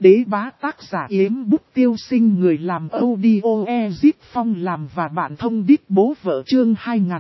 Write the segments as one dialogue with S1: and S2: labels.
S1: Đế bá tác giả Yếm Bút Tiêu Sinh, người làm audio Ezip Phong làm và bạn thông đít bố vợ, chương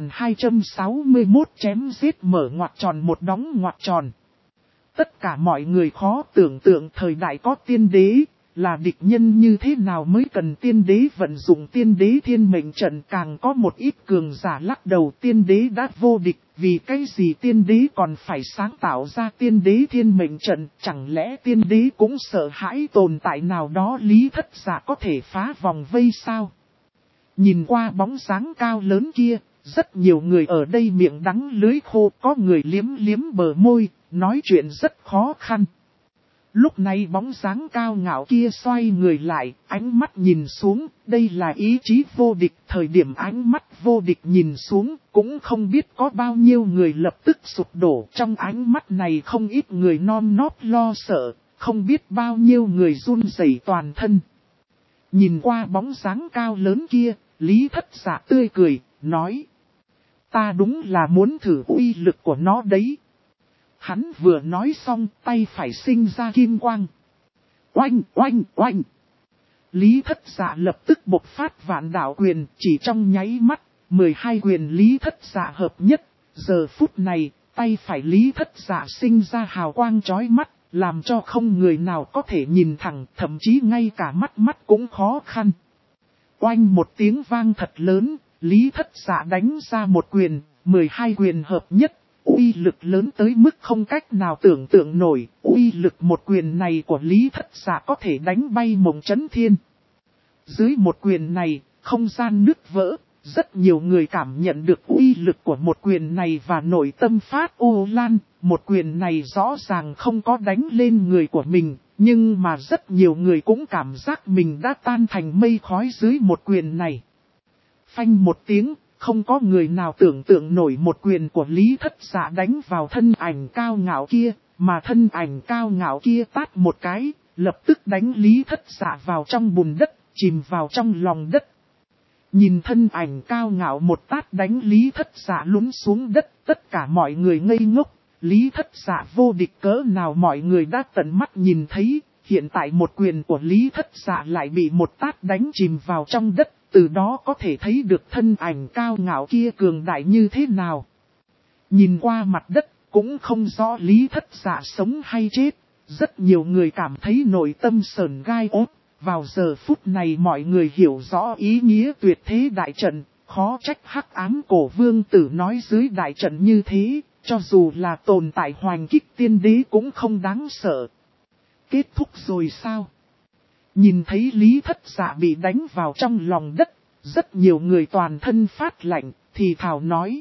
S1: 2261 chém giết mở ngoặc tròn một đóng ngoặc tròn. Tất cả mọi người khó tưởng tượng thời đại có tiên đế, là địch nhân như thế nào mới cần tiên đế vận dụng tiên đế thiên mệnh trận. Càng có một ít cường giả lắc đầu tiên đế đã vô địch, vì cái gì tiên đế còn phải sáng tạo ra tiên đế thiên mệnh trận, chẳng lẽ tiên đế cũng sợ hãi tồn tại nào đó Lý Thất Dạ có thể phá vòng vây sao? Nhìn qua bóng dáng cao lớn kia, rất nhiều người ở đây miệng đắng lưỡi khô, có người liếm liếm bờ môi, nói chuyện rất khó khăn. Lúc này bóng dáng cao ngạo kia xoay người lại, ánh mắt nhìn xuống, đây là ý chí vô địch. Thời điểm ánh mắt vô địch nhìn xuống, cũng không biết có bao nhiêu người lập tức sụp đổ. Trong ánh mắt này không ít người non nót lo sợ, không biết bao nhiêu người run rẩy toàn thân. Nhìn qua bóng dáng cao lớn kia, Lý Thất Dạ tươi cười, nói: ta đúng là muốn thử uy lực của nó đấy. Hắn vừa nói xong, tay phải sinh ra kim quang. Oanh, oanh, oanh. Lý Thất Dạ lập tức bộc phát vạn đạo quyền, chỉ trong nháy mắt, 12 quyền Lý Thất Dạ hợp nhất. Giờ phút này, tay phải Lý Thất Dạ sinh ra hào quang chói mắt, làm cho không người nào có thể nhìn thẳng, thậm chí ngay cả mắt cũng khó khăn. Oanh một tiếng vang thật lớn, Lý Thất Dạ đánh ra một quyền, 12 quyền hợp nhất. Uy lực lớn tới mức không cách nào tưởng tượng nổi, uy lực một quyền này của Lý Thất Dạ có thể đánh bay mộng chấn thiên. Dưới một quyền này, không gian nứt vỡ, rất nhiều người cảm nhận được uy lực của một quyền này và nội tâm phát ô lan. Một quyền này rõ ràng không có đánh lên người của mình, nhưng mà rất nhiều người cũng cảm giác mình đã tan thành mây khói dưới một quyền này. Phanh một tiếng. Không có người nào tưởng tượng nổi một quyền của Lý Thất Dạ đánh vào thân ảnh cao ngạo kia, mà thân ảnh cao ngạo kia tát một cái, lập tức đánh Lý Thất Dạ vào trong bùn đất, chìm vào trong lòng đất. Nhìn thân ảnh cao ngạo một tát đánh Lý Thất Dạ lún xuống đất, tất cả mọi người ngây ngốc. Lý Thất Dạ vô địch cỡ nào mọi người đã tận mắt nhìn thấy, hiện tại một quyền của Lý Thất Dạ lại bị một tát đánh chìm vào trong đất. Từ đó có thể thấy được thân ảnh cao ngạo kia cường đại như thế nào. Nhìn qua mặt đất, cũng không rõ Lý Thất Dạ sống hay chết. Rất nhiều người cảm thấy nội tâm sởn gai ốt. Vào giờ phút này mọi người hiểu rõ ý nghĩa tuyệt thế đại trận. Khó trách Hắc Ám Cổ Vương Tử nói dưới đại trận như thế, cho dù là tồn tại hoành kích tiên đế cũng không đáng sợ. Kết thúc rồi sao? Nhìn thấy Lý Thất Dạ bị đánh vào trong lòng đất, rất nhiều người toàn thân phát lạnh, thì thào nói.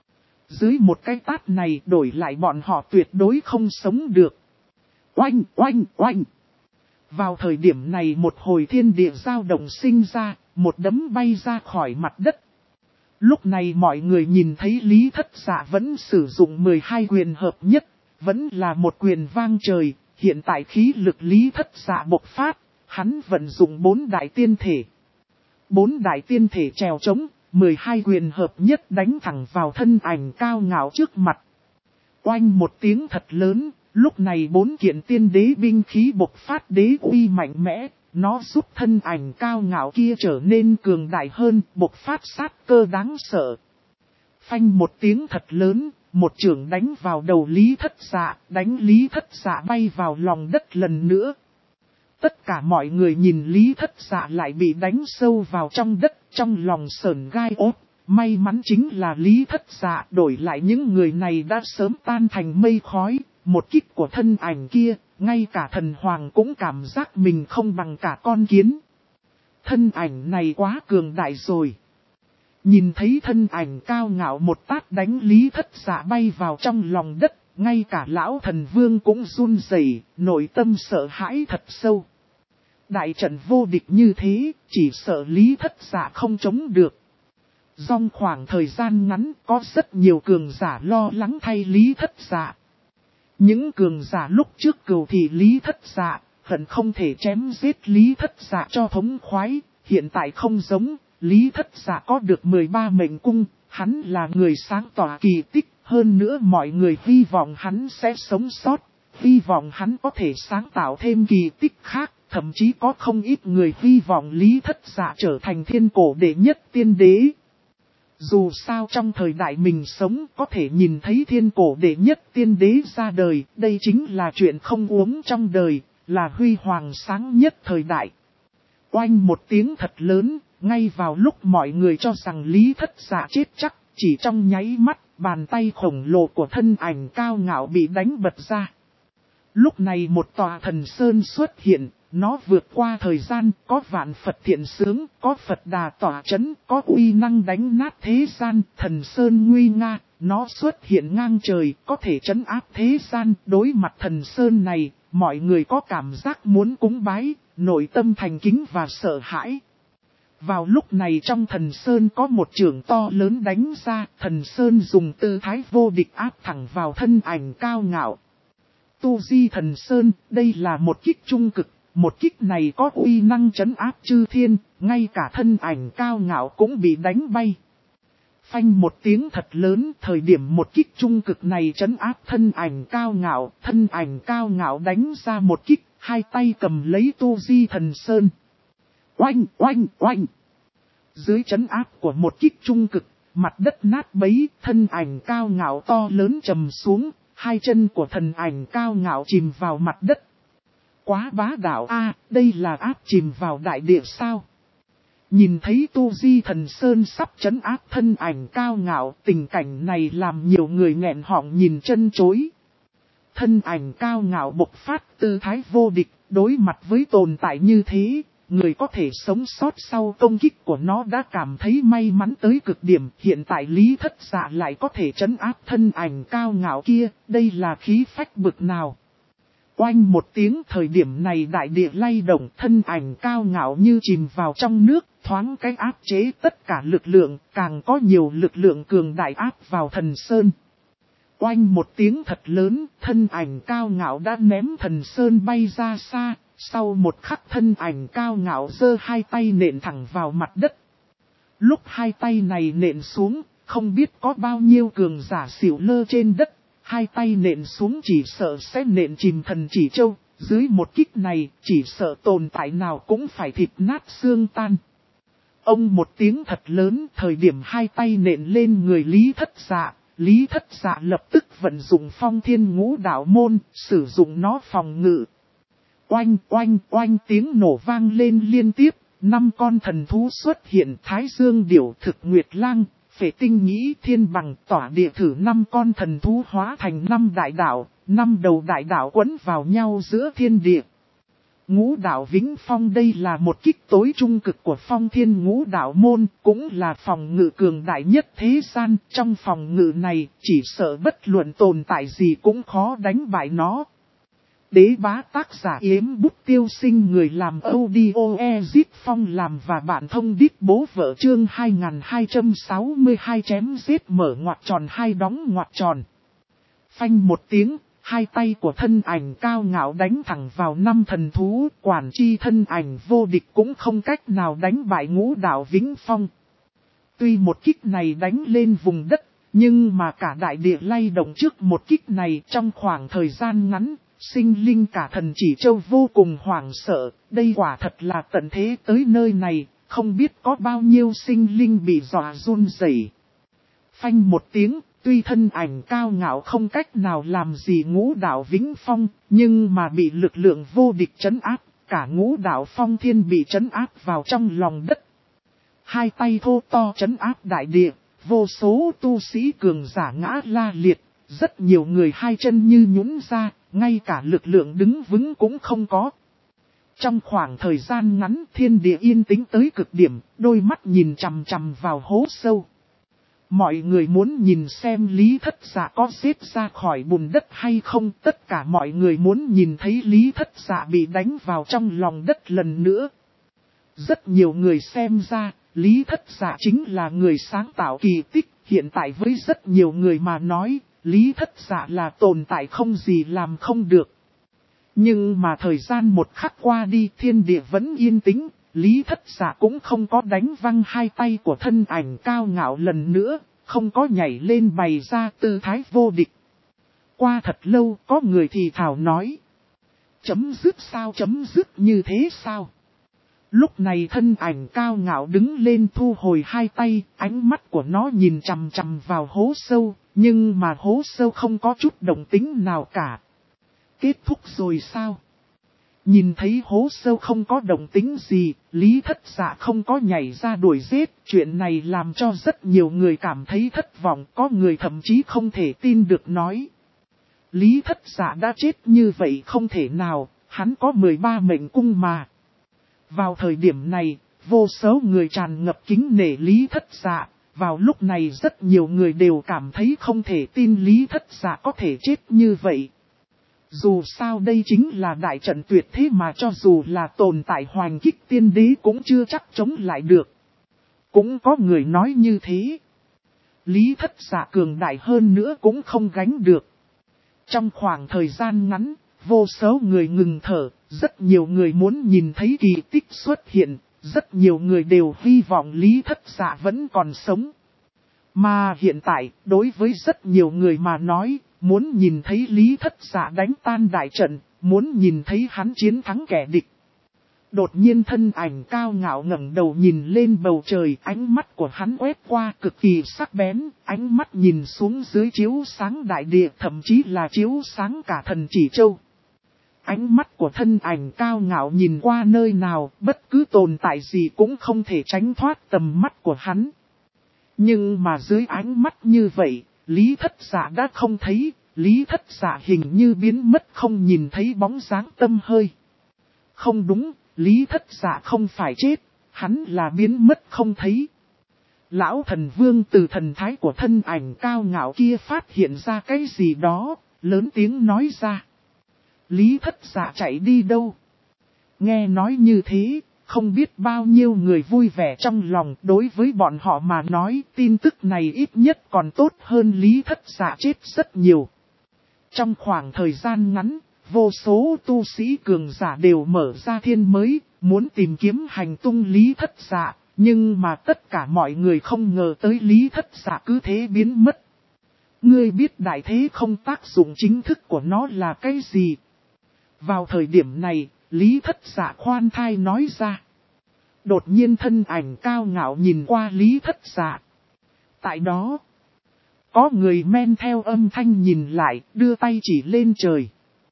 S1: Dưới một cái tát này đổi lại bọn họ tuyệt đối không sống được. Oanh, oanh, oanh. Vào thời điểm này một hồi thiên địa dao động sinh ra, một đấm bay ra khỏi mặt đất. Lúc này mọi người nhìn thấy Lý Thất Dạ vẫn sử dụng 12 quyền hợp nhất, vẫn là một quyền vang trời, hiện tại khí lực Lý Thất Dạ bộc phát. Hắn vận dụng 4 đại tiên thể. 4 đại tiên thể trèo trống, 12 quyền hợp nhất đánh thẳng vào thân ảnh cao ngạo trước mặt. Oanh một tiếng thật lớn, lúc này 4 kiện tiên đế binh khí bộc phát đế uy mạnh mẽ, nó giúp thân ảnh cao ngạo kia trở nên cường đại hơn, bộc phát sát cơ đáng sợ. Phanh một tiếng thật lớn, một chưởng đánh vào đầu Lý Thất Dạ, đánh Lý Thất Dạ bay vào lòng đất lần nữa. Tất cả mọi người nhìn Lý Thất Dạ lại bị đánh sâu vào trong đất, trong lòng sởn gai ốt. May mắn chính là Lý Thất Dạ, đổi lại những người này đã sớm tan thành mây khói. Một kích của thân ảnh kia, ngay cả thần hoàng cũng cảm giác mình không bằng cả con kiến. Thân ảnh này quá cường đại rồi. Nhìn thấy thân ảnh cao ngạo một tát đánh Lý Thất Dạ bay vào trong lòng đất. Ngay cả lão thần vương cũng run rẩy, nội tâm sợ hãi thật sâu. Đại trận vô địch như thế, chỉ sợ Lý Thất Dạ không chống được. Trong khoảng thời gian ngắn, có rất nhiều cường giả lo lắng thay Lý Thất Dạ. Những cường giả lúc trước cừu thị Lý Thất Dạ, hận không thể chém giết Lý Thất Dạ cho thống khoái. Hiện tại không giống, Lý Thất Dạ có được 13 mệnh cung, hắn là người sáng tỏ kỳ tích. Hơn nữa mọi người hy vọng hắn sẽ sống sót, hy vọng hắn có thể sáng tạo thêm kỳ tích khác. thậm chí có không ít người hy vọng Lý Thất Dạ trở thành thiên cổ đệ nhất tiên đế. Dù sao trong thời đại mình sống có thể nhìn thấy thiên cổ đệ nhất tiên đế ra đời, đây chính là chuyện không uống trong đời, là huy hoàng sáng nhất thời đại. Oanh một tiếng thật lớn, ngay vào lúc mọi người cho rằng Lý Thất Dạ chết chắc, chỉ trong nháy mắt, bàn tay khổng lồ của thân ảnh cao ngạo bị đánh bật ra. Lúc này một tòa thần sơn xuất hiện, nó vượt qua thời gian, có vạn Phật thiện sướng, có Phật Đà tỏa chấn, có uy năng đánh nát thế gian, thần sơn nguy nga, nó xuất hiện ngang trời, có thể trấn áp thế gian. Đối mặt thần sơn này, mọi người có cảm giác muốn cúng bái, nội tâm thành kính và sợ hãi. Vào lúc này trong thần sơn có một chưởng to lớn đánh ra, thần sơn dùng tư thái vô địch áp thẳng vào thân ảnh cao ngạo. Tu Di Thần Sơn, đây là một kích trung cực, một kích này có uy năng trấn áp chư thiên, ngay cả thân ảnh cao ngạo cũng bị đánh bay. Phanh một tiếng thật lớn, thời điểm một kích trung cực này trấn áp thân ảnh cao ngạo đánh ra một kích, hai tay cầm lấy Tu Di Thần Sơn. Oanh, oanh, oanh. Dưới trấn áp của một kích trung cực, mặt đất nát bấy, thân ảnh cao ngạo to lớn trầm xuống. Hai chân của thần ảnh cao ngạo chìm vào mặt đất. Quá bá đạo a, đây là áp chìm vào đại địa sao? Nhìn thấy Tu Di Thần Sơn sắp trấn áp thân ảnh cao ngạo, tình cảnh này làm nhiều người nghẹn họng nhìn chân chối. Thân ảnh cao ngạo bộc phát tư thái vô địch, đối mặt với tồn tại như thế, người có thể sống sót sau công kích của nó đã cảm thấy may mắn tới cực điểm. Hiện tại Lý Thất Dạ lại có thể trấn áp thân ảnh cao ngạo kia, đây là khí phách bực nào. Oanh một tiếng, thời điểm này đại địa lay động, thân ảnh cao ngạo như chìm vào trong nước, thoáng cái áp chế tất cả lực lượng, càng có nhiều lực lượng cường đại áp vào thần sơn. Oanh một tiếng thật lớn, thân ảnh cao ngạo đã ném thần sơn bay ra xa. Sau một khắc thân ảnh cao ngạo giơ hai tay nện thẳng vào mặt đất. Lúc hai tay này nện xuống, không biết có bao nhiêu cường giả xỉu lơ trên đất. Hai tay nện xuống chỉ sợ sẽ nện chìm Thần Chỉ Châu. Dưới một kích này, chỉ sợ tồn tại nào cũng phải thịt nát xương tan. Ông một tiếng thật lớn, thời điểm hai tay nện lên người Lý Thất Dạ. Lý Thất Dạ lập tức vận dụng Phong Thiên Ngũ Đạo Môn, sử dụng nó phòng ngự. Oanh oanh oanh tiếng nổ vang lên liên tiếp, 5 con thần thú xuất hiện, Thái Dương Điểu, Thực Nguyệt Lang, Phệ Tinh Nhĩ, Thiên Bằng, Tỏa Địa Thử. 5 con thần thú hóa thành 5 đại đạo, 5 đầu đại đạo quấn vào nhau giữa thiên địa. Ngũ Đạo Vĩnh Phong, đây là một kích tối trung cực của Phong Thiên Ngũ Đạo Môn, cũng là phòng ngự cường đại nhất thế gian. Trong phòng ngự này, chỉ sợ bất luận tồn tại gì cũng khó đánh bại nó. Đế bá tác giả Yếm Bút Tiêu Sinh, người làm audio Ezit Phong làm và bạn thông đít bố vợ. Chương 2262 chém giết mở ngoặc tròn hai đóng ngoặc tròn. Phanh một tiếng, hai tay của thân ảnh cao ngạo đánh thẳng vào 5 thần thú, quản chi thân ảnh vô địch cũng không cách nào đánh bại Ngũ Đạo Vĩnh Phong. Tuy một kích này đánh lên vùng đất, nhưng mà cả đại địa lay động trước một kích này. Trong khoảng thời gian ngắn, sinh linh cả Thần Chỉ Châu vô cùng hoảng sợ, đây quả thật là tận thế tới nơi này, không biết có bao nhiêu sinh linh bị dọa run rẩy. Phanh một tiếng, tuy thân ảnh cao ngạo không cách nào làm gì Ngũ Đạo Vĩnh Phong, nhưng mà bị lực lượng vô địch trấn áp, cả Ngũ Đạo Phong Thiên bị trấn áp vào trong lòng đất. Hai tay thô to trấn áp đại địa, vô số tu sĩ cường giả ngã la liệt, rất nhiều người hai chân như nhũn ra, ngay cả lực lượng đứng vững cũng không có. Trong khoảng thời gian ngắn, thiên địa yên tĩnh tới cực điểm, đôi mắt nhìn chằm chằm vào hố sâu. Mọi người muốn nhìn xem Lý Thất Dạ có xếp ra khỏi bùn đất hay không. Tất cả mọi người muốn nhìn thấy Lý Thất Dạ bị đánh vào trong lòng đất lần nữa. Rất nhiều người xem ra, Lý Thất Dạ chính là người sáng tạo kỳ tích. Hiện tại với rất nhiều người mà nói, Lý Thất Dạ là tồn tại không gì làm không được. Nhưng mà thời gian một khắc qua đi, thiên địa vẫn yên tĩnh, Lý Thất Dạ cũng không có đánh văng hai tay của thân ảnh cao ngạo lần nữa, không có nhảy lên bày ra tư thái vô địch. Qua thật lâu, có người thì thảo nói: Chấm dứt sao, chấm dứt như thế sao? Lúc này thân ảnh cao ngạo đứng lên thu hồi hai tay, ánh mắt của nó nhìn chằm chằm vào hố sâu, nhưng mà hố sâu không có chút động tĩnh nào cả. Kết thúc rồi sao? Nhìn thấy hố sâu không có động tĩnh gì, Lý Thất Dạ không có nhảy ra đuổi giết, chuyện này làm cho rất nhiều người cảm thấy thất vọng, có người thậm chí không thể tin được nói. Lý Thất Dạ đã chết như vậy không thể nào, hắn có 13 mệnh cung mà. Vào thời điểm này, vô số người tràn ngập kính nể Lý Thất Dạ, vào lúc này rất nhiều người đều cảm thấy không thể tin Lý Thất Dạ có thể chết như vậy. Dù sao đây chính là đại trận tuyệt thế mà cho dù là tồn tại Hoành Kích Tiên Đế cũng chưa chắc chống lại được. Cũng có người nói như thế. Lý Thất Dạ cường đại hơn nữa cũng không gánh được. Trong khoảng thời gian ngắn, vô số người ngừng thở, rất nhiều người muốn nhìn thấy kỳ tích xuất hiện, rất nhiều người đều hy vọng Lý Thất Dạ vẫn còn sống. Mà hiện tại, đối với rất nhiều người mà nói, muốn nhìn thấy Lý Thất Dạ đánh tan đại trận, muốn nhìn thấy hắn chiến thắng kẻ địch. Đột nhiên thân ảnh cao ngạo ngẩng đầu nhìn lên bầu trời, ánh mắt của hắn quét qua cực kỳ sắc bén, ánh mắt nhìn xuống dưới chiếu sáng đại địa, thậm chí là chiếu sáng cả thần chỉ châu. Ánh mắt của thân ảnh cao ngạo nhìn qua nơi nào, bất cứ tồn tại gì cũng không thể tránh thoát tầm mắt của hắn. Nhưng mà dưới ánh mắt như vậy, Lý Thất Dạ đã không thấy, Lý Thất Dạ hình như biến mất không nhìn thấy bóng dáng tâm hơi. Không đúng, Lý Thất Dạ không phải chết, hắn là biến mất không thấy. Lão thần vương từ thần thái của thân ảnh cao ngạo kia phát hiện ra cái gì đó, lớn tiếng nói ra. Lý Thất Dạ chạy đi đâu? Nghe nói như thế, không biết bao nhiêu người vui vẻ trong lòng, đối với bọn họ mà nói tin tức này ít nhất còn tốt hơn Lý Thất Dạ chết rất nhiều. Trong khoảng thời gian ngắn, vô số tu sĩ cường giả đều mở ra thiên mới, muốn tìm kiếm hành tung Lý Thất Dạ, nhưng mà tất cả mọi người không ngờ tới Lý Thất Dạ cứ thế biến mất. Ngươi biết đại thế không tác dụng chính thức của nó là cái gì? Vào thời điểm này, Lý Thất Dạ khoan thai nói ra. Đột nhiên thân ảnh cao ngạo nhìn qua Lý Thất Dạ. Tại đó, có người men theo âm thanh nhìn lại, đưa tay chỉ lên trời.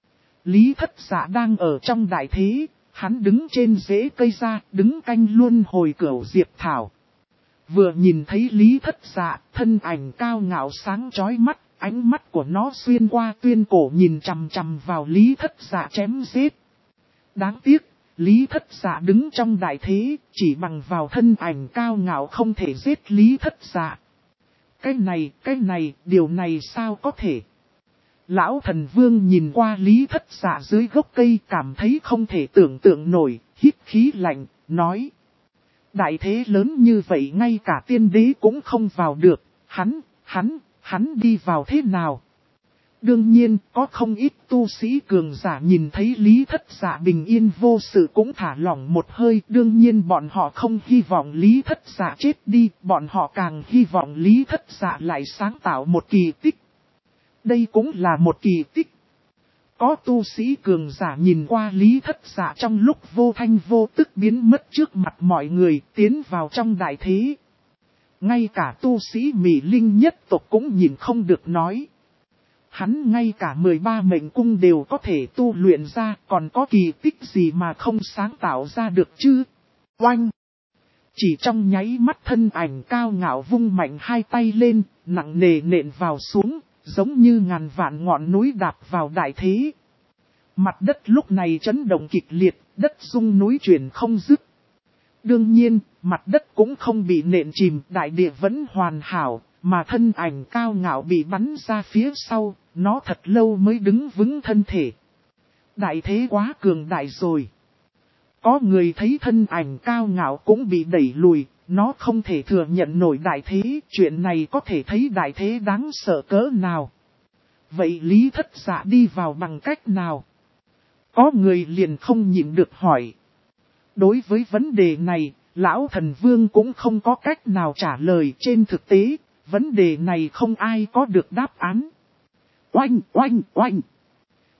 S1: Lý Thất Dạ đang ở trong đại thế, hắn đứng trên rễ cây ra, đứng canh luôn hồi cửu diệp thảo. Vừa nhìn thấy Lý Thất Dạ, thân ảnh cao ngạo sáng chói mắt, ánh mắt của nó xuyên qua tuyên cổ nhìn chằm chằm vào Lý Thất Dạ chém giết. Đáng tiếc, Lý Thất Dạ đứng trong đại thế, chỉ bằng vào thân ảnh cao ngạo không thể giết Lý Thất Dạ. Cái này, điều này sao có thể? Lão thần vương nhìn qua Lý Thất Dạ dưới gốc cây cảm thấy không thể tưởng tượng nổi, hít khí lạnh, nói. Đại thế lớn như vậy ngay cả tiên đế cũng không vào được, hắn đi vào thế nào? Đương nhiên, có không ít tu sĩ cường giả nhìn thấy Lý Thất Dạ bình yên vô sự cũng thả lỏng một hơi. Đương nhiên bọn họ không hy vọng Lý Thất Dạ chết đi, bọn họ càng hy vọng Lý Thất Dạ lại sáng tạo một kỳ tích. Đây cũng là một kỳ tích. Có tu sĩ cường giả nhìn qua Lý Thất Dạ trong lúc vô thanh vô tức biến mất trước mặt mọi người, tiến vào trong đại thế. Ngay cả tu sĩ Mỹ Linh nhất tộc cũng nhìn không được nói. Hắn ngay cả 13 mệnh cung đều có thể tu luyện ra, còn có kỳ tích gì mà không sáng tạo ra được chứ? Oanh! Chỉ trong nháy mắt thân ảnh cao ngạo vung mạnh hai tay lên, nặng nề nện vào xuống, giống như ngàn vạn ngọn núi đạp vào đại thế. Mặt đất lúc này chấn động kịch liệt, đất rung núi chuyển không dứt. Đương nhiên, mặt đất cũng không bị nện chìm, đại địa vẫn hoàn hảo, mà thân ảnh cao ngạo bị bắn ra phía sau, nó thật lâu mới đứng vững thân thể. Đại thế quá cường đại rồi. Có người thấy thân ảnh cao ngạo cũng bị đẩy lùi, nó không thể thừa nhận nổi đại thế, chuyện này có thể thấy đại thế đáng sợ cỡ nào. Vậy Lý Thất Dạ đi vào bằng cách nào? Có người liền không nhịn được hỏi. Đối với vấn đề này, Lão Thần Vương cũng không có cách nào trả lời. Trên thực tế, vấn đề này không ai có được đáp án. Oanh, oanh, oanh.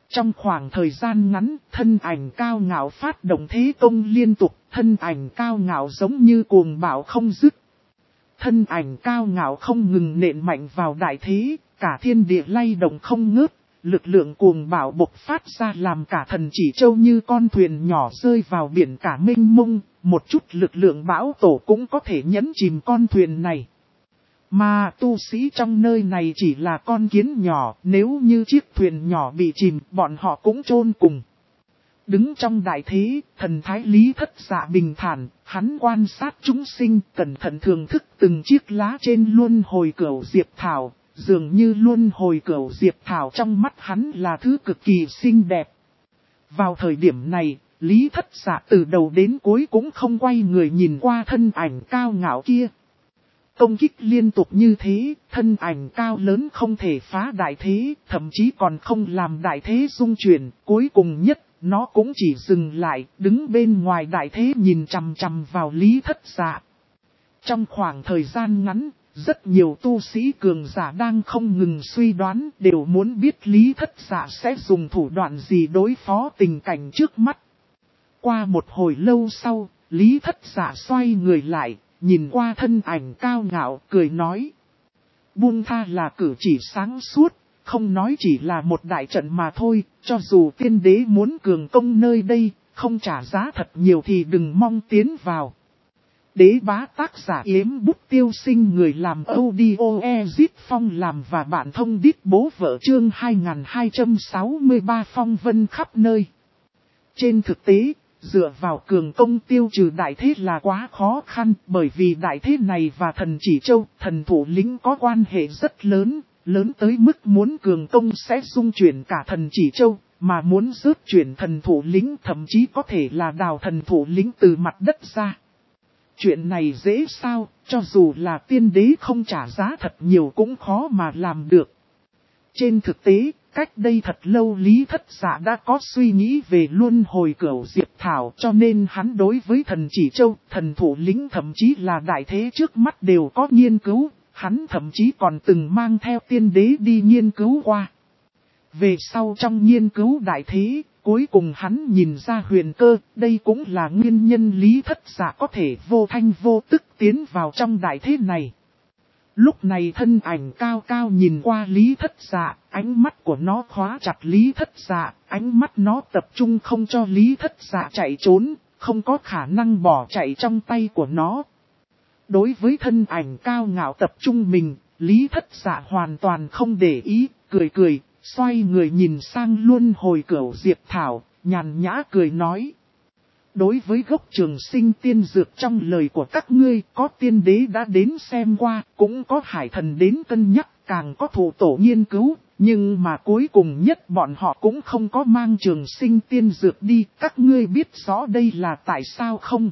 S1: Trong khoảng thời gian ngắn, thân ảnh cao ngạo phát động thế công liên tục, thân ảnh cao ngạo giống như cuồng bạo không dứt. Thân ảnh cao ngạo không ngừng nện mạnh vào đại thế, cả thiên địa lay động không ngớt, lực lượng cuồng bạo bộc phát ra làm cả Thần Chỉ Châu như con thuyền nhỏ rơi vào biển cả mênh mông, một chút lực lượng bão tổ cũng có thể nhấn chìm con thuyền này. Mà tu sĩ trong nơi này chỉ là con kiến nhỏ, nếu như chiếc thuyền nhỏ bị chìm, bọn họ cũng chôn cùng. Đứng trong đại thế, thần thái Lý Thất Dạ bình thản, hắn quan sát chúng sinh, cẩn thận thưởng thức từng chiếc lá trên luân hồi cửu diệp thảo, dường như luân hồi cửu diệp thảo trong mắt hắn là thứ cực kỳ xinh đẹp. Vào thời điểm này, Lý Thất Dạ từ đầu đến cuối cũng không quay người nhìn qua thân ảnh cao ngạo kia. Công kích liên tục như thế, thân ảnh cao lớn không thể phá đại thế, thậm chí còn không làm đại thế rung chuyển, cuối cùng nhất, nó cũng chỉ dừng lại, đứng bên ngoài đại thế nhìn chằm chằm vào Lý Thất Dạ. Trong khoảng thời gian ngắn, rất nhiều tu sĩ cường giả đang không ngừng suy đoán, đều muốn biết Lý Thất Dạ sẽ dùng thủ đoạn gì đối phó tình cảnh trước mắt. Qua một hồi lâu sau, Lý Thất Dạ xoay người lại, nhìn qua thân ảnh cao ngạo, cười nói. Buông tha là cử chỉ sáng suốt, không nói chỉ là một đại trận mà thôi, cho dù tiên đế muốn cường công nơi đây, không trả giá thật nhiều thì đừng mong tiến vào. Đế bá tác giả Yếm Bút Tiêu Sinh, người làm audio Ezit Phong làm và bạn thông đít bố vợ chương 2263 phong vân khắp nơi. Trên thực tế, dựa vào cường công tiêu trừ đại thế là quá khó khăn, bởi vì đại thế này và Thần Chỉ Châu, thần thủ lĩnh có quan hệ rất lớn, lớn tới mức muốn cường công sẽ xung chuyển cả Thần Chỉ Châu, mà muốn rớt chuyển thần thủ lĩnh thậm chí có thể là đào thần thủ lĩnh từ mặt đất ra. Chuyện này dễ sao, cho dù là tiên đế không trả giá thật nhiều cũng khó mà làm được. Trên thực tế, cách đây thật lâu Lý Thất Dạ đã có suy nghĩ về luân hồi cửu diệp thảo, cho nên hắn đối với Thần Chỉ Châu, thần thủ lĩnh thậm chí là đại thế trước mắt đều có nghiên cứu, hắn thậm chí còn từng mang theo tiên đế đi nghiên cứu qua. Về sau trong nghiên cứu đại thế, cuối cùng hắn nhìn ra huyền cơ, đây cũng là nguyên nhân Lý Thất Dạ có thể vô thanh vô tức tiến vào trong đại thế này. Lúc này thân ảnh cao cao nhìn qua Lý Thất Dạ, ánh mắt của nó khóa chặt Lý Thất Dạ, ánh mắt nó tập trung không cho Lý Thất Dạ chạy trốn, không có khả năng bỏ chạy trong tay của nó. Đối với thân ảnh cao ngạo tập trung mình, Lý Thất Dạ hoàn toàn không để ý, cười cười, xoay người nhìn sang luân hồi cửu diệp thảo, nhàn nhã cười nói. Đối với gốc trường sinh tiên dược trong lời của các ngươi, có tiên đế đã đến xem qua, cũng có hải thần đến cân nhắc, càng có thủ tổ nghiên cứu, nhưng mà cuối cùng nhất bọn họ cũng không có mang trường sinh tiên dược đi, các ngươi biết rõ đây là tại sao không?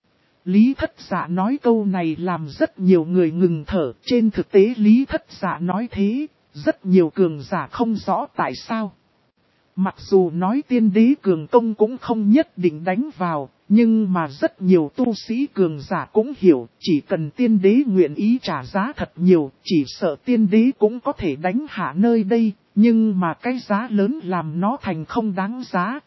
S1: Lý Thất Dạ nói câu này làm rất nhiều người ngừng thở, trên thực tế Lý Thất Dạ nói thế, rất nhiều cường giả không rõ tại sao. Mặc dù nói tiên đế cường công cũng không nhất định đánh vào, nhưng mà rất nhiều tu sĩ cường giả cũng hiểu, chỉ cần tiên đế nguyện ý trả giá thật nhiều, chỉ sợ tiên đế cũng có thể đánh hạ nơi đây, nhưng mà cái giá lớn làm nó thành không đáng giá.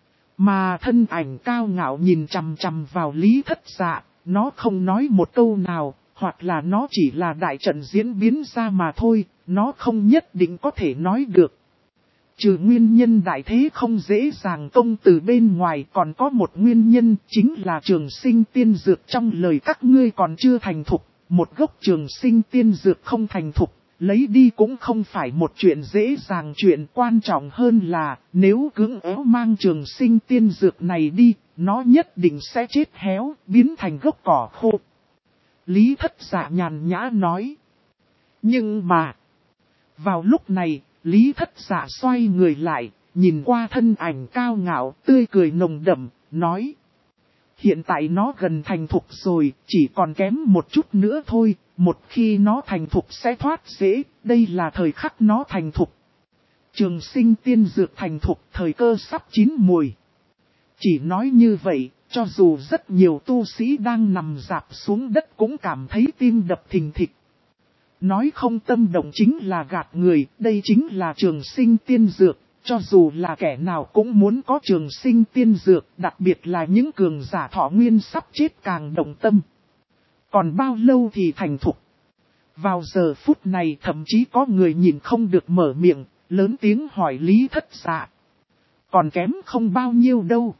S1: Mà thân ảnh cao ngạo nhìn chằm chằm vào Lý Thất Dạ, nó không nói một câu nào, hoặc là nó chỉ là đại trận diễn biến ra mà thôi, nó không nhất định có thể nói được. Trừ nguyên nhân đại thế không dễ dàng công từ bên ngoài, còn có một nguyên nhân chính là trường sinh tiên dược trong lời các ngươi còn chưa thành thục. Một gốc trường sinh tiên dược không thành thục, lấy đi cũng không phải một chuyện dễ dàng, chuyện quan trọng hơn là nếu cưỡng ép mang trường sinh tiên dược này đi, nó nhất định sẽ chết héo, biến thành gốc cỏ khô. Lý Thất Dạ nhàn nhã nói. Nhưng mà, vào lúc này, Lý Thất Dạ xoay người lại, nhìn qua thân ảnh cao ngạo, tươi cười nồng đậm, nói. Hiện tại nó gần thành thục rồi, chỉ còn kém một chút nữa thôi, một khi nó thành thục sẽ thoát dễ, đây là thời khắc nó thành thục. Trường sinh tiên dược thành thục, thời cơ sắp chín mùi. Chỉ nói như vậy, cho dù rất nhiều tu sĩ đang nằm rạp xuống đất cũng cảm thấy tim đập thình thịch. Nói không tâm động chính là gạt người, đây chính là trường sinh tiên dược, Cho dù là kẻ nào cũng muốn có trường sinh tiên dược, đặc biệt là những cường giả thọ nguyên sắp chết càng động tâm. Còn bao lâu thì thành thục? Vào giờ phút này thậm chí có người nhìn không được mở miệng, lớn tiếng hỏi Lý Thất Dạ. Còn kém không bao nhiêu đâu.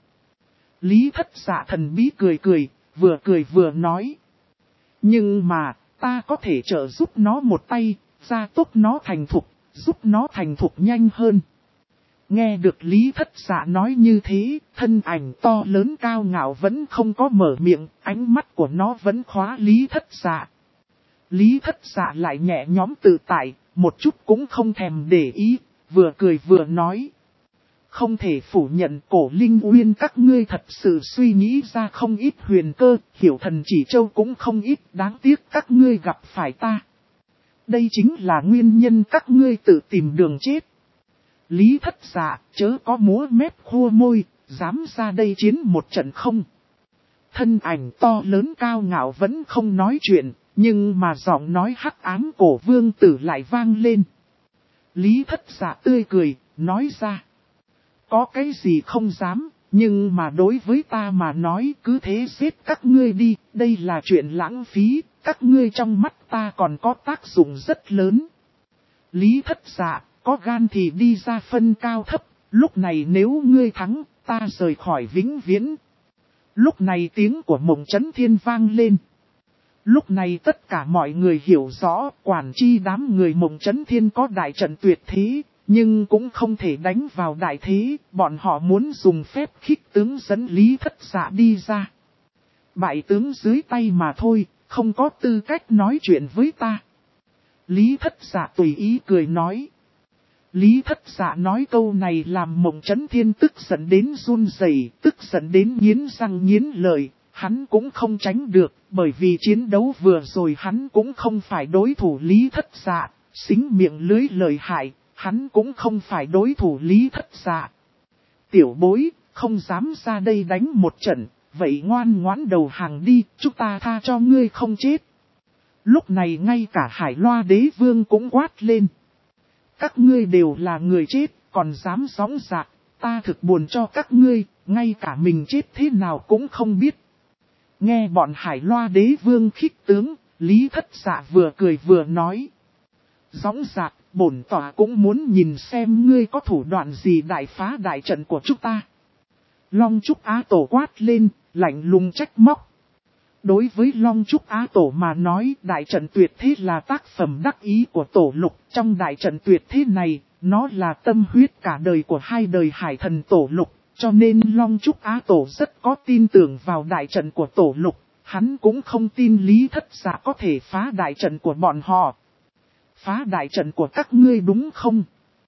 S1: Lý Thất Dạ thần bí cười vừa nói. Nhưng mà, ta có thể trợ giúp nó một tay, gia tốc nó thành thục, giúp nó thành thục nhanh hơn. Nghe được Lý Thất Dạ nói như thế, thân ảnh to lớn cao ngạo vẫn không có mở miệng, ánh mắt của nó vẫn khóa Lý Thất Dạ. Lý Thất Dạ lại nhẹ nhõm tự tại, một chút cũng không thèm để ý, vừa cười vừa nói. Không thể phủ nhận Cổ Linh Uyên các ngươi thật sự suy nghĩ ra không ít huyền cơ, hiểu thần chỉ châu cũng không ít, đáng tiếc các ngươi gặp phải ta. Đây chính là nguyên nhân các ngươi tự tìm đường chết. Lý Thất Dạ chớ có múa mép khua môi, dám ra đây chiến một trận không? Thân ảnh to lớn cao ngạo vẫn không nói chuyện, nhưng mà giọng nói hắc ám cổ vương tử lại vang lên. Lý Thất Dạ tươi cười, nói ra. Có cái gì không dám, nhưng mà đối với ta mà nói cứ thế giết các ngươi đi, đây là chuyện lãng phí, các ngươi trong mắt ta còn có tác dụng rất lớn. Lý Thất Dạ, có gan thì đi ra phân cao thấp, lúc này nếu ngươi thắng, ta rời khỏi vĩnh viễn. Lúc này tiếng của Mộng Chấn Thiên vang lên. Lúc này tất cả mọi người hiểu rõ, quản chi đám người Mộng Chấn Thiên có đại trận tuyệt thế, nhưng cũng không thể đánh vào đại thế, bọn họ muốn dùng phép khích tướng dẫn Lý Thất Dạ đi ra. Bại tướng dưới tay mà thôi, không có tư cách nói chuyện với ta. Lý Thất Dạ tùy ý cười nói. Lý Thất Dạ nói câu này làm Mộng Chấn Thiên tức giận đến run rẩy, tức giận đến nghiến răng nghiến lợi. Hắn cũng không tránh được, bởi vì chiến đấu vừa rồi hắn cũng không phải đối thủ Lý Thất Dạ, xính miệng lưới lời hại, hắn cũng không phải đối thủ Lý Thất Dạ. Tiểu bối, không dám ra đây đánh một trận, vậy ngoan ngoãn đầu hàng đi, chúng ta tha cho ngươi không chết. Lúc này ngay cả Hải Loa Đế Vương cũng quát lên. Các ngươi đều là người chết, còn dám sóng dạc, ta thực buồn cho các ngươi, ngay cả mình chết thế nào cũng không biết. Nghe bọn Hải Loa Đế Vương khích tướng, Lý Thất Dạ vừa cười vừa nói. Sóng dạc, bổn tỏa cũng muốn nhìn xem ngươi có thủ đoạn gì đại phá đại trận của chúng ta. Long Trúc Á Tổ quát lên, lạnh lùng trách móc. Đối với Long Trúc Á Tổ mà nói, đại trận tuyệt thế là tác phẩm đắc ý của Tổ Lục. Trong đại trận tuyệt thế này, nó là tâm huyết cả đời của hai đời hải thần Tổ Lục. Cho nên Long Trúc Á Tổ rất có tin tưởng vào đại trận của Tổ Lục. Hắn cũng không tin Lý Thất Dạ có thể phá đại trận của bọn họ. Phá đại trận của các ngươi đúng không?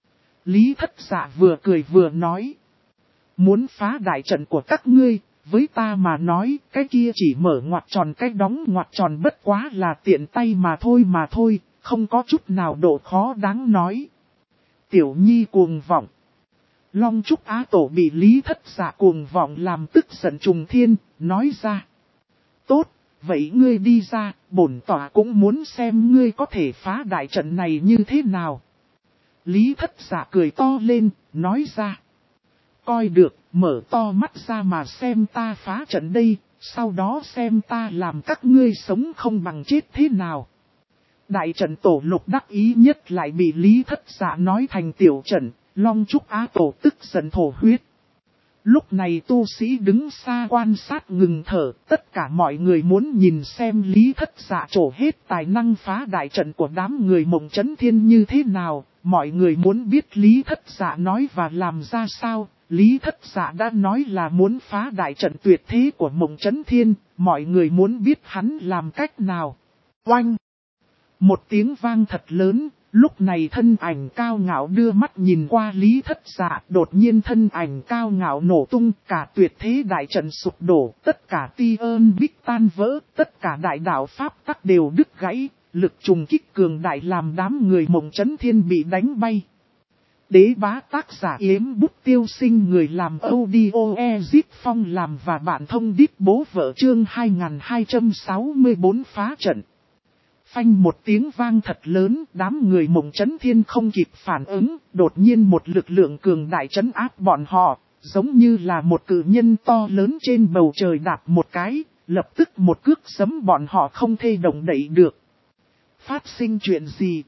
S1: Lý Thất Dạ vừa cười vừa nói. Muốn phá đại trận của các ngươi, với ta mà nói, cái kia chỉ mở ngoặc tròn cái đóng ngoặc tròn bất quá là tiện tay mà thôi, không có chút nào độ khó đáng nói. Tiểu Nhi cuồng vọng. Long Trúc Á Tổ bị Lý Thất Dạ cuồng vọng làm tức giận trùng thiên, nói ra. Tốt, vậy ngươi đi ra, bổn tỏa cũng muốn xem ngươi có thể phá đại trận này như thế nào. Lý Thất Dạ cười to lên, nói ra. Coi được, mở to mắt ra mà xem ta phá trận đây, sau đó xem ta làm các ngươi sống không bằng chết thế nào. Đại trận Tổ Lục đắc ý nhất lại bị Lý Thất Dạ nói thành tiểu trận, Long Trúc Á Tổ tức giận thổ huyết. Lúc này tu sĩ đứng xa quan sát ngừng thở, tất cả mọi người muốn nhìn xem Lý Thất Dạ trổ hết tài năng phá đại trận của đám người Mộng Chấn Thiên như thế nào, mọi người muốn biết Lý Thất Dạ nói và làm ra sao. Lý Thất Dạ đã nói là muốn phá đại trận tuyệt thế của Mộng Chấn Thiên, mọi người muốn biết hắn làm cách nào. Oanh! Một tiếng vang thật lớn, lúc này thân ảnh cao ngạo đưa mắt nhìn qua Lý Thất Dạ, đột nhiên thân ảnh cao ngạo nổ tung, cả tuyệt thế đại trận sụp đổ, tất cả ti ơn bích tan vỡ, tất cả đại đạo pháp tắc đều đứt gãy, lực trùng kích cường đại làm đám người Mộng Chấn Thiên bị đánh bay. Đế bá tác giả Yếm Bút Tiêu Sinh, người làm audio Ezip Phong làm và bản thông điệp bố vợ chương 2264 phá trận. Phanh một tiếng vang thật lớn, đám người Mộng Chấn Thiên không kịp phản ứng, đột nhiên một lực lượng cường đại trấn áp bọn họ, giống như là một cự nhân to lớn trên bầu trời đạp một cái, lập tức một cước giẫm bọn họ không thể động đậy được. Phát sinh chuyện gì?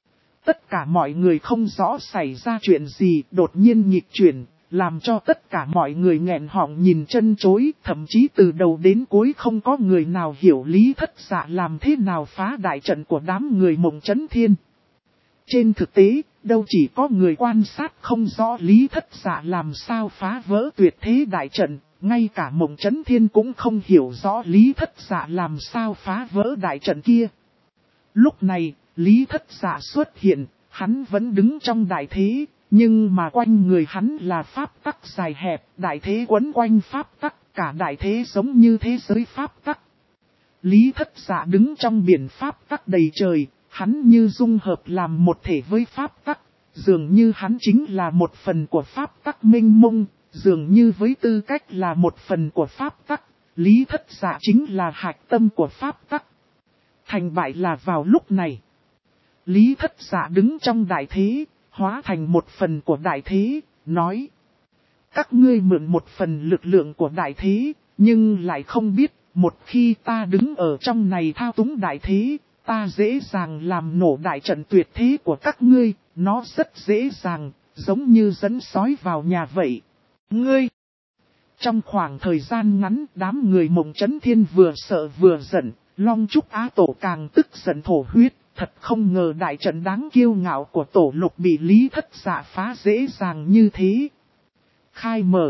S1: Tất cả mọi người không rõ xảy ra chuyện gì, đột nhiên nghịch chuyển, làm cho tất cả mọi người nghẹn họng nhìn chân chối, thậm chí từ đầu đến cuối không có người nào hiểu Lý Thất Dạ làm thế nào phá đại trận của đám người Mộng Chấn Thiên. Trên thực tế, đâu chỉ có người quan sát không rõ Lý Thất Dạ làm sao phá vỡ tuyệt thế đại trận, ngay cả Mộng Chấn Thiên cũng không hiểu rõ Lý Thất Dạ làm sao phá vỡ đại trận kia. Lúc này, Lý Thất Dạ xuất hiện, hắn vẫn đứng trong đại thế, nhưng mà quanh người hắn là pháp tắc dài hẹp, đại thế quấn quanh pháp tắc, cả đại thế giống như thế giới pháp tắc. Lý Thất Dạ đứng trong biển pháp tắc đầy trời, hắn như dung hợp làm một thể với pháp tắc, dường như hắn chính là một phần của pháp tắc mênh mông, dường như với tư cách là một phần của pháp tắc, Lý Thất Dạ chính là hạch tâm của pháp tắc. Thành bại là vào lúc này. Lý Thất Dạ đứng trong đại thế, hóa thành một phần của đại thế, nói: các ngươi mượn một phần lực lượng của đại thế, nhưng lại không biết, một khi ta đứng ở trong này thao túng đại thế, ta dễ dàng làm nổ đại trận tuyệt thế của các ngươi, nó rất dễ dàng, giống như dẫn sói vào nhà vậy. Ngươi! Trong khoảng thời gian ngắn, đám người Mộng Chấn Thiên vừa sợ vừa giận, Long Trúc Á Tổ càng tức giận thổ huyết. Thật không ngờ đại trận đáng kiêu ngạo của Tổ Lục bị Lý Thất Dạ phá dễ dàng như thế. Khai mở.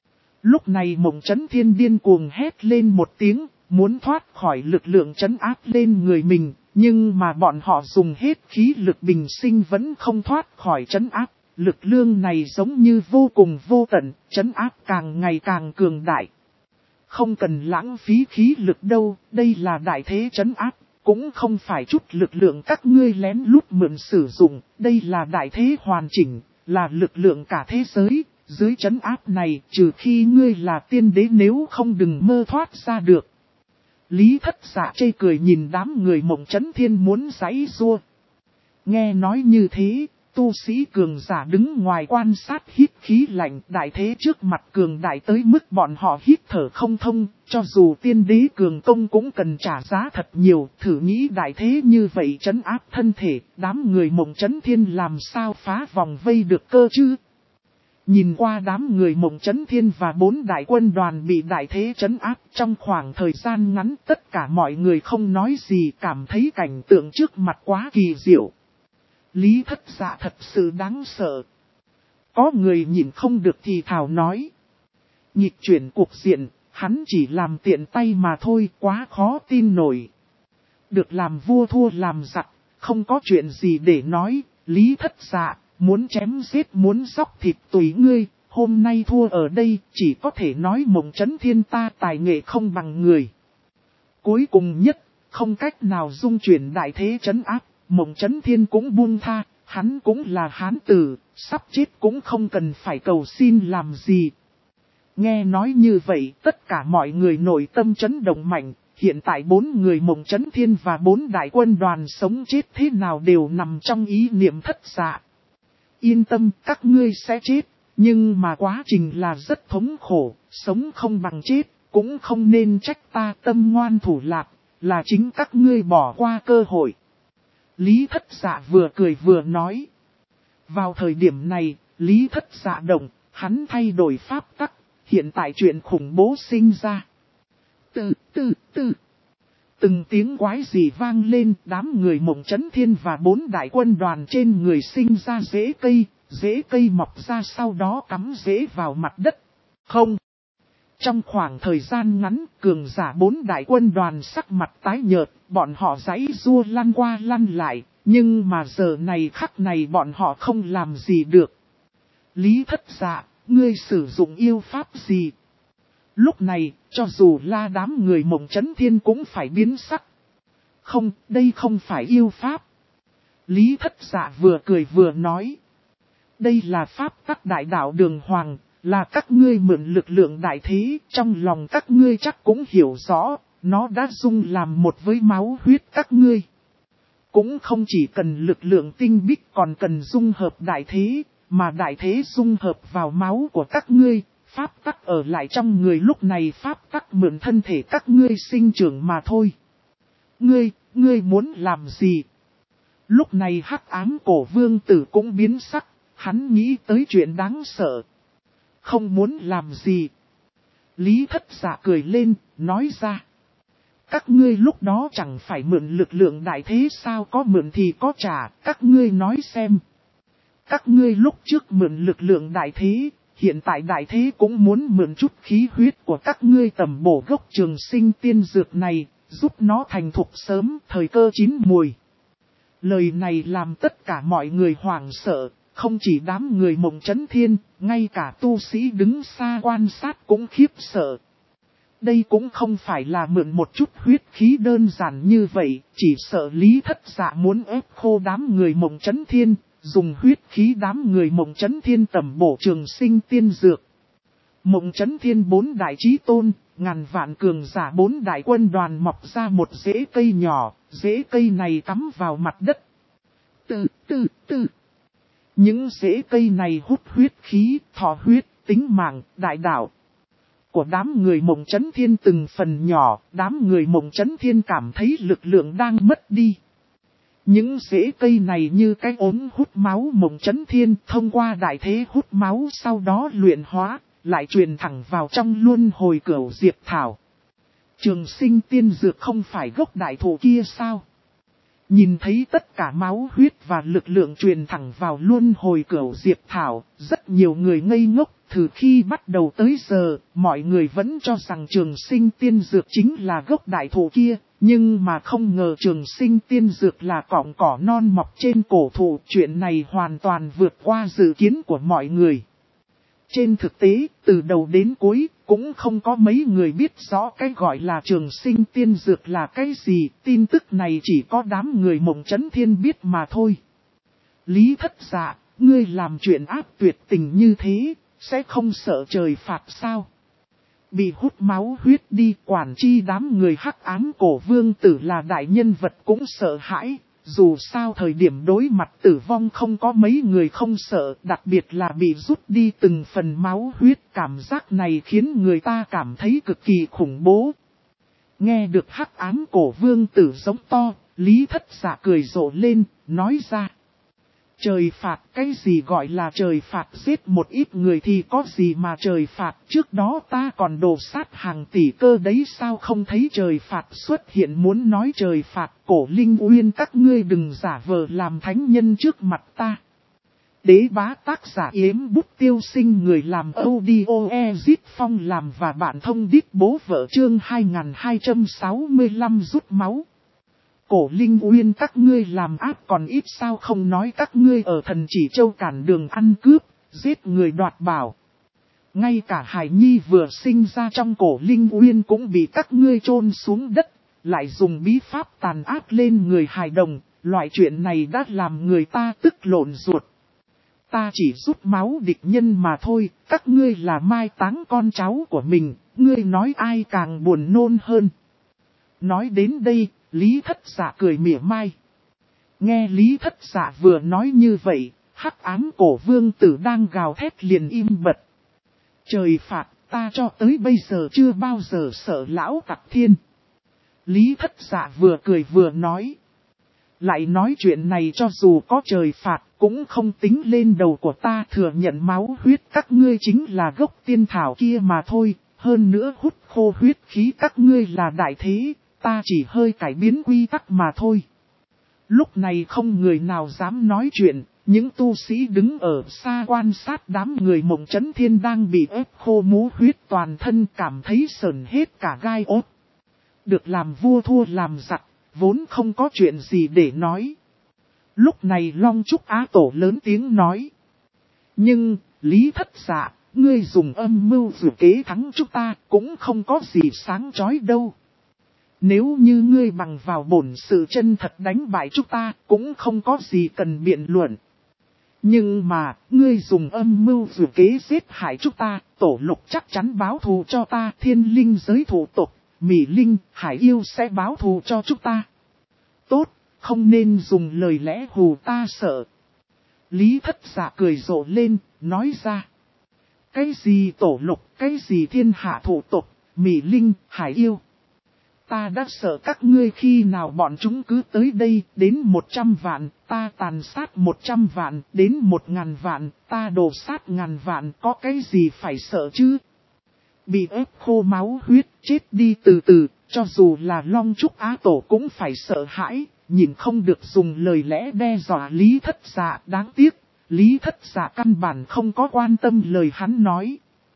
S1: Lúc này Mộng Chấn Thiên điên cuồng hét lên một tiếng, muốn thoát khỏi lực lượng trấn áp lên người mình, nhưng mà bọn họ dùng hết khí lực bình sinh vẫn không thoát khỏi trấn áp. Lực lượng này giống như vô cùng vô tận, trấn áp càng ngày càng cường đại. Không cần lãng phí khí lực đâu, đây là đại thế trấn áp. Cũng không phải chút lực lượng các ngươi lén lút mượn sử dụng, đây là đại thế hoàn chỉnh, là lực lượng cả thế giới, dưới trấn áp này trừ khi ngươi là tiên đế nếu không đừng mơ thoát ra được. Lý Thất Dạ chê cười nhìn đám người Mộng Chấn Thiên muốn giãy giụa. Nghe nói như thế, tu sĩ cường giả đứng ngoài quan sát hít khí lạnh, đại thế trước mặt cường đại tới mức bọn họ hít thở không thông, cho dù tiên đế cường công cũng cần trả giá thật nhiều, thử nghĩ đại thế như vậy trấn áp thân thể, đám người Mộng Chấn Thiên làm sao phá vòng vây được cơ chứ? Nhìn qua đám người Mộng Chấn Thiên và 4 đại quân đoàn bị đại thế trấn áp trong khoảng thời gian ngắn, tất cả mọi người không nói gì, cảm thấy cảnh tượng trước mặt quá kỳ diệu. Lý Thất Dạ thật sự đáng sợ. Có người nhìn không được thì thào nói: nghịch chuyển cuộc diện, hắn chỉ làm tiện tay mà thôi, quá khó tin nổi. Được làm vua thua làm giặc, không có chuyện gì để nói. Lý Thất Dạ, muốn chém giết muốn xóc thịt tùy ngươi, hôm nay thua ở đây, chỉ có thể nói Mộng Chấn Thiên ta tài nghệ không bằng người. Cuối cùng nhất, không cách nào dung chuyển đại thế trấn áp. Mộng Chấn Thiên cũng buông tha, hắn cũng là hán tử, sắp chết cũng không cần phải cầu xin làm gì. Nghe nói như vậy, tất cả mọi người nội tâm chấn động mạnh, hiện tại 4 người Mộng Chấn Thiên và 4 đại quân đoàn sống chết thế nào đều nằm trong ý niệm Thất Dạ. Yên tâm, các ngươi sẽ chết, nhưng mà quá trình là rất thống khổ, sống không bằng chết, cũng không nên trách ta tâm ngoan thủ lạc, là chính các ngươi bỏ qua cơ hội. Lý Thất Dạ vừa cười vừa nói. Vào thời điểm này, Lý Thất Dạ động, hắn thay đổi pháp tắc, hiện tại chuyện khủng bố sinh ra. Từng tiếng quái gì vang lên, đám người Mộng Chấn Thiên và 4 đại quân đoàn trên người sinh ra rễ cây mọc ra sau đó cắm rễ vào mặt đất. Không. Trong khoảng thời gian ngắn, cường giả 4 đại quân đoàn sắc mặt tái nhợt, bọn họ giãy giụa lăn qua lăn lại, nhưng mà giờ này khắc này bọn họ không làm gì được. Lý Thất Dạ, ngươi sử dụng yêu pháp gì? Lúc này, cho dù là đám người Mộng Chấn Thiên cũng phải biến sắc. Không, đây không phải yêu pháp. Lý Thất Dạ vừa cười vừa nói. Đây là pháp tắc đại đạo đường hoàng, là các ngươi mượn lực lượng đại thế, trong lòng các ngươi chắc cũng hiểu rõ, nó đã dung làm một với máu huyết các ngươi. Cũng không chỉ cần lực lượng tinh bích còn cần dung hợp đại thế, mà đại thế dung hợp vào máu của các ngươi, pháp tắc ở lại trong người lúc này pháp tắc mượn thân thể các ngươi sinh trưởng mà thôi. Ngươi muốn làm gì? Lúc này hắc ám cổ vương tử cũng biến sắc, hắn nghĩ tới chuyện đáng sợ. Không muốn làm gì. Lý Thất Dạ cười lên, nói ra. Các ngươi lúc đó chẳng phải mượn lực lượng đại thế sao, có mượn thì có trả, các ngươi nói xem. Các ngươi lúc trước mượn lực lượng đại thế, hiện tại đại thế cũng muốn mượn chút khí huyết của các ngươi tầm bổ gốc trường sinh tiên dược này, giúp nó thành thục sớm, thời cơ chín mùi. Lời này làm tất cả mọi người hoảng sợ, không chỉ đám người Mộng Chấn Thiên, ngay cả tu sĩ đứng xa quan sát cũng khiếp sợ. Đây cũng không phải là mượn một chút huyết khí đơn giản như vậy, chỉ sợ Lý Thất Dạ muốn ép khô đám người Mộng Chấn Thiên, dùng huyết khí đám người Mộng Chấn Thiên tầm bổ trường sinh tiên dược. Mộng Chấn Thiên 4 đại chí tôn, ngàn vạn cường giả 4 đại quân đoàn mọc ra một rễ cây nhỏ, rễ cây này cắm vào mặt đất. Từ. Những rễ cây này hút huyết khí, thọ huyết, tính mạng, đại đạo của đám người Mộng Chấn Thiên từng phần nhỏ, đám người Mộng Chấn Thiên cảm thấy lực lượng đang mất đi. Những rễ cây này như cái ống hút máu Mộng Chấn Thiên thông qua đại thế hút máu sau đó luyện hóa, lại truyền thẳng vào trong luân hồi cửu diệp thảo. Trường sinh tiên dược không phải gốc đại thụ kia sao? Nhìn thấy tất cả máu huyết và lực lượng truyền thẳng vào luân hồi cửu diệp thảo, rất nhiều người ngây ngốc. Từ khi bắt đầu tới giờ, mọi người vẫn cho rằng trường sinh tiên dược chính là gốc đại thụ kia, nhưng mà không ngờ trường sinh tiên dược là cọng cỏ non mọc trên cổ thụ. Chuyện này hoàn toàn vượt qua dự kiến của mọi người. Trên thực tế, từ đầu đến cuối, cũng không có mấy người biết rõ cái gọi là trường sinh tiên dược là cái gì, tin tức này chỉ có đám người Mộng Chấn Thiên biết mà thôi. Lý Thất Dạ, ngươi làm chuyện ác tuyệt tình như thế, sẽ không sợ trời phạt sao? Bị hút máu huyết đi, quản chi đám người hắc ám cổ vương tử là đại nhân vật cũng sợ hãi. Dù sao thời điểm đối mặt tử vong không có mấy người không sợ, đặc biệt là bị rút đi từng phần máu huyết, cảm giác này khiến người ta cảm thấy cực kỳ khủng bố. Nghe được hắc ám cổ vương tử giống to, Lý Thất Dạ cười rộ lên, nói ra. Trời phạt, cái gì gọi là trời phạt, giết một ít người thì có gì mà trời phạt, trước đó ta còn đổ sát hàng tỷ cơ đấy sao không thấy trời phạt xuất hiện, muốn nói trời phạt, Cổ Linh Uyên các ngươi đừng giả vờ làm thánh nhân trước mặt ta. Đế bá tác giả Yếm Bút Tiêu Sinh, người làm audio Ezit Phong làm và bạn thông đít bố vợ chương 2265 rút máu. Cổ Linh Uyên các ngươi làm ác còn ít sao không nói các ngươi ở Thần Chỉ Châu cản đường ăn cướp, giết người đoạt bảo. Ngay cả Hải Nhi vừa sinh ra trong Cổ Linh Uyên cũng bị các ngươi chôn xuống đất, lại dùng bí pháp tàn ác lên người hài đồng, loại chuyện này đã làm người ta tức lộn ruột. Ta chỉ rút máu địch nhân mà thôi, các ngươi là mai táng con cháu của mình, ngươi nói ai càng buồn nôn hơn. Nói đến đây, Lý Thất Dạ cười mỉa mai. Nghe Lý Thất Dạ vừa nói như vậy, hắc ám cổ vương tử đang gào thét liền im bặt. Trời phạt, ta cho tới bây giờ chưa bao giờ sợ lão tặc thiên. Lý Thất Dạ vừa cười vừa nói. Lại nói chuyện này cho dù có trời phạt cũng không tính lên đầu của ta, thừa nhận máu huyết các ngươi chính là gốc tiên thảo kia mà thôi. Hơn nữa hút khô huyết khí các ngươi là đại thế, ta chỉ hơi cải biến quy tắc mà thôi. Lúc này không người nào dám nói chuyện, những tu sĩ đứng ở xa quan sát đám người Mộng Chấn Thiên đang bị ép khô mú huyết toàn thân cảm thấy sởn hết cả gai ốt. Được làm vua thua làm giặc, vốn không có chuyện gì để nói. Lúc này Long Trúc Á Tổ lớn tiếng nói. Nhưng, Lý Thất Dạ, ngươi dùng âm mưu dự kế thắng chúng ta cũng không có gì sáng chói đâu. Nếu như ngươi bằng vào bổn sự chân thật đánh bại chúng ta cũng không có gì cần biện luận. Nhưng mà, ngươi dùng âm mưu dự kế giết hại chúng ta, Tổ Lục chắc chắn báo thù cho ta, Thiên Linh giới thủ tộc, Mỹ Linh, Hải Yêu sẽ báo thù cho chúng ta. Tốt, không nên dùng lời lẽ hù ta sợ. Lý Thất Dạ cười rộ lên, nói ra. Cái gì tổ lục, cái gì thiên hạ thủ tục, Mỹ Linh, Hải Yêu. Ta đã sợ các ngươi khi nào bọn chúng cứ tới đây, đến 100 vạn, ta tàn sát 100 vạn, đến 1000 vạn, ta đổ sát 1000 vạn, có cái gì phải sợ chứ? Bị ép khô máu huyết, chết đi từ từ, cho dù là Long Trúc Á Tổ cũng phải sợ hãi, nhìn không được dùng lời lẽ đe dọa Lý Thất Dạ. Đáng tiếc, Lý Thất Dạ căn bản không có quan tâm lời hắn nói.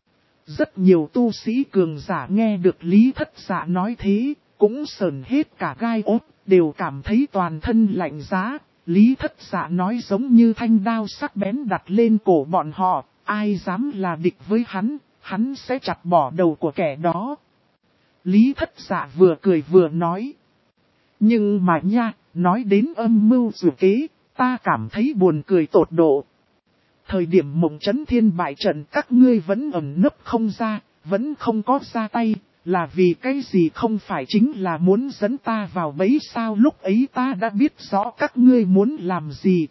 S1: Rất nhiều tu sĩ cường giả nghe được Lý Thất Dạ nói thế, cũng sờn hết cả gai ốt, đều cảm thấy toàn thân lạnh giá. Lý Thất Dạ nói giống như thanh đao sắc bén đặt lên cổ bọn họ, ai dám là địch với hắn sẽ chặt bỏ đầu của kẻ đó. Lý Thất Dạ vừa cười vừa nói. Nhưng mà nha, nói đến âm mưu dù kế, ta cảm thấy buồn cười tột độ. Thời điểm Mộng Chấn Thiên bại trận các ngươi vẫn ẩn nấp không ra, vẫn không có ra tay, là vì cái gì không phải chính là muốn dẫn ta vào bẫy sao? Lúc ấy ta đã biết rõ các ngươi muốn làm gì.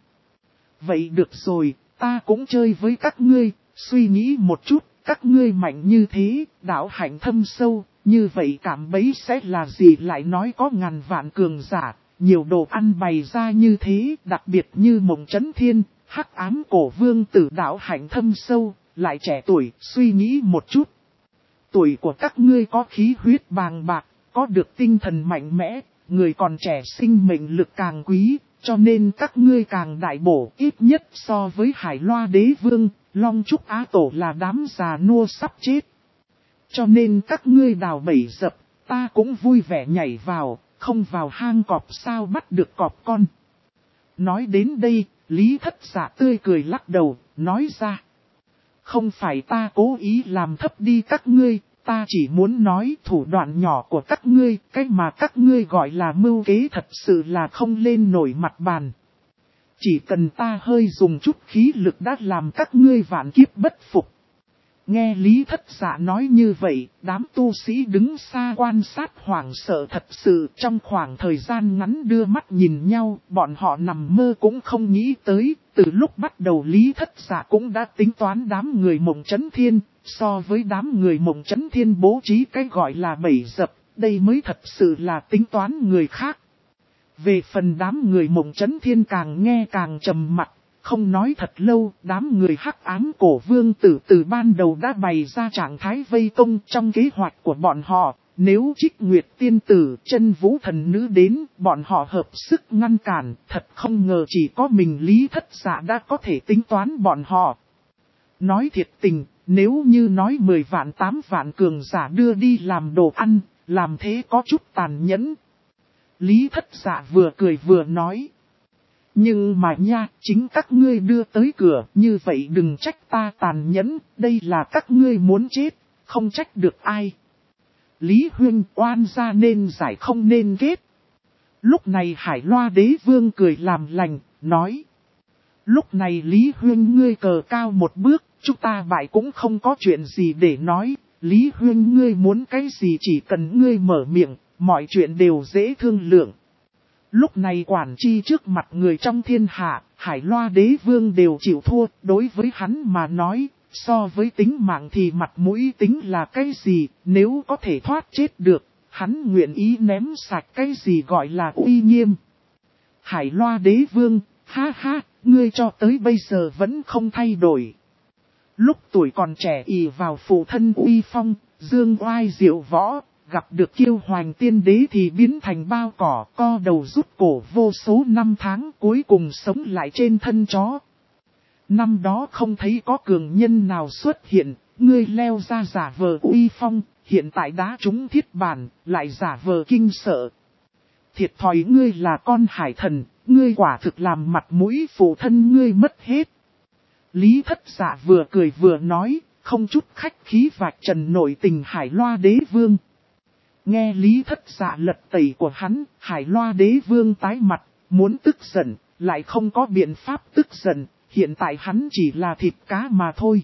S1: Vậy được rồi, ta cũng chơi với các ngươi, suy nghĩ một chút, các ngươi mạnh như thế, đạo hạnh thâm sâu, như vậy cảm bẫy sẽ là gì? Lại nói có ngàn vạn cường giả, nhiều đồ ăn bày ra như thế, đặc biệt như Mộng Chấn Thiên, Hắc Ám Cổ Vương tử đạo hạnh thâm sâu, lại trẻ tuổi, suy nghĩ một chút. Tuổi của các ngươi có khí huyết bàng bạc, có được tinh thần mạnh mẽ, người còn trẻ sinh mệnh lực càng quý, cho nên các ngươi càng đại bổ, ít nhất so với Hải Loa Đế Vương, Long Trúc Á Tổ là đám già nua sắp chết. Cho nên các ngươi đào bẫy dập, ta cũng vui vẻ nhảy vào, không vào hang cọp sao bắt được cọp con. Nói đến đây, Lý Thất Dạ tươi cười lắc đầu, nói ra. Không phải ta cố ý làm thấp đi các ngươi, ta chỉ muốn nói thủ đoạn nhỏ của các ngươi, cái mà các ngươi gọi là mưu kế thật sự là không lên nổi mặt bàn. Chỉ cần ta hơi dùng chút khí lực đã làm các ngươi vạn kiếp bất phục. Nghe Lý Thất Dạ nói như vậy, đám tu sĩ đứng xa quan sát hoảng sợ thật sự. Trong khoảng thời gian ngắn đưa mắt nhìn nhau, bọn họ nằm mơ cũng không nghĩ tới. Từ lúc bắt đầu Lý Thất Dạ cũng đã tính toán đám người Mộng Chấn Thiên, so với đám người Mộng Chấn Thiên bố trí cái gọi là bẫy dập, đây mới thật sự là tính toán người khác. Về phần đám người Mộng Chấn Thiên càng nghe càng trầm mặc. Không nói thật lâu, đám người Hắc Ám Cổ Vương tử từ ban đầu đã bày ra trạng thái vây công trong kế hoạch của bọn họ. Nếu Trích Nguyệt Tiên Tử, Chân Vũ Thần Nữ đến, bọn họ hợp sức ngăn cản, thật không ngờ chỉ có mình Lý Thất Dạ đã có thể tính toán bọn họ. Nói thiệt tình, nếu như nói 10 vạn 8 vạn cường giả đưa đi làm đồ ăn, làm thế có chút tàn nhẫn. Lý Thất Dạ vừa cười vừa nói. Nhưng mà nha, chính các ngươi đưa tới cửa, như vậy đừng trách ta tàn nhẫn, đây là các ngươi muốn chết, không trách được ai. Lý Huynh oan ra nên giải không nên kết. Lúc này Hải Loa Đế Vương cười làm lành, nói. Lúc này Lý Huynh ngươi cờ cao một bước, chúng ta bại cũng không có chuyện gì để nói. Lý Huynh ngươi muốn cái gì chỉ cần ngươi mở miệng, mọi chuyện đều dễ thương lượng. Lúc này quản chi trước mặt người trong thiên hạ, Hải Loa Đế Vương đều chịu thua, đối với hắn mà nói, so với tính mạng thì mặt mũi tính là cái gì, nếu có thể thoát chết được, hắn nguyện ý ném sạch cái gì gọi là uy nghiêm. Hải Loa Đế Vương, ha ha, ngươi cho tới bây giờ vẫn không thay đổi. Lúc tuổi còn trẻ ỷ vào phụ thân uy phong, dương oai diệu võ. Gặp được Kiêu Hoành Tiên Đế thì biến thành bao cỏ, co đầu rút cổ vô số năm tháng cuối cùng sống lại trên thân chó. Năm đó không thấy có cường nhân nào xuất hiện, ngươi leo ra giả vờ uy phong, hiện tại đá trúng thiết bản, lại giả vờ kinh sợ. Thiệt thòi ngươi là con hải thần, ngươi quả thực làm mặt mũi phụ thân ngươi mất hết. Lý Thất Dạ vừa cười vừa nói, không chút khách khí vạch trần nội tình Hải Loa Đế Vương. Nghe Lý Thất Dạ lật tẩy của hắn, Hải Loa Đế Vương tái mặt, muốn tức giận, lại không có biện pháp tức giận, hiện tại hắn chỉ là thịt cá mà thôi.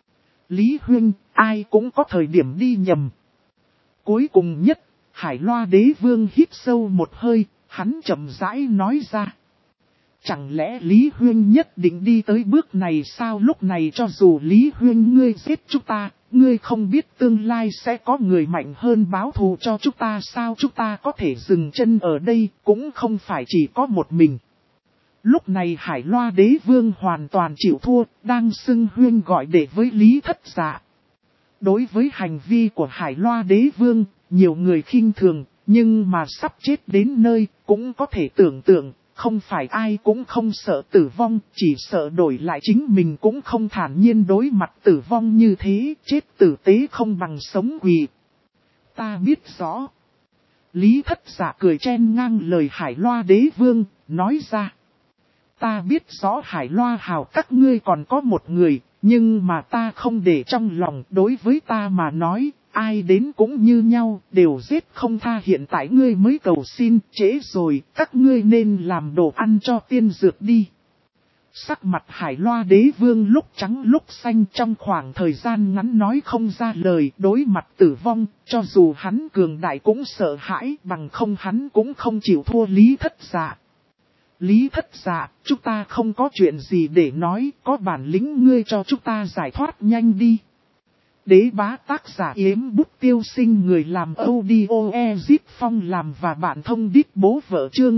S1: Lý Huynh, ai cũng có thời điểm đi nhầm. Cuối cùng nhất, Hải Loa Đế Vương hít sâu một hơi, Hắn chậm rãi nói ra. Chẳng lẽ Lý Huyên nhất định đi tới bước này sao? Lúc này cho dù Lý Huyên ngươi giết chúng ta, ngươi không biết tương lai sẽ có người mạnh hơn báo thù cho chúng ta sao? Chúng ta có thể dừng chân ở đây, cũng không phải chỉ có một mình. Lúc này Hải Loa Đế Vương hoàn toàn chịu thua, đang xưng Huyên gọi đệ với Lý Thất Dạ. Đối với hành vi của Hải Loa Đế Vương, nhiều người khinh thường, nhưng mà sắp chết đến nơi, cũng có thể tưởng tượng. Không phải ai cũng không sợ tử vong, chỉ sợ đổi lại chính mình cũng không thản nhiên đối mặt tử vong như thế, chết tử tế không bằng sống quỳ. Ta biết rõ. Lý Thất Dạ cười chen ngang lời Hải Loa Đế Vương, nói ra. Ta biết rõ Hải Loa Hào các ngươi còn có một người, nhưng mà ta không để trong lòng. Đối với ta mà nói, ai đến cũng như nhau, đều giết không tha. Hiện tại ngươi mới cầu xin, trễ rồi, các ngươi nên làm đồ ăn cho tiên dược đi. Sắc mặt Hải Loa Đế Vương lúc trắng lúc xanh, trong khoảng thời gian ngắn nói không ra lời. Đối mặt tử vong, cho dù hắn cường đại cũng sợ hãi, bằng không hắn cũng không chịu thua Lý Thất Dạ. Lý Thất Dạ, chúng ta không có chuyện gì để nói, có bản lĩnh ngươi cho chúng ta giải thoát nhanh đi. Đế Bá tác giả Yếm Bút Tiêu Sinh, người làm audio Ezip Phong làm và bạn thông đít bố vợ, chương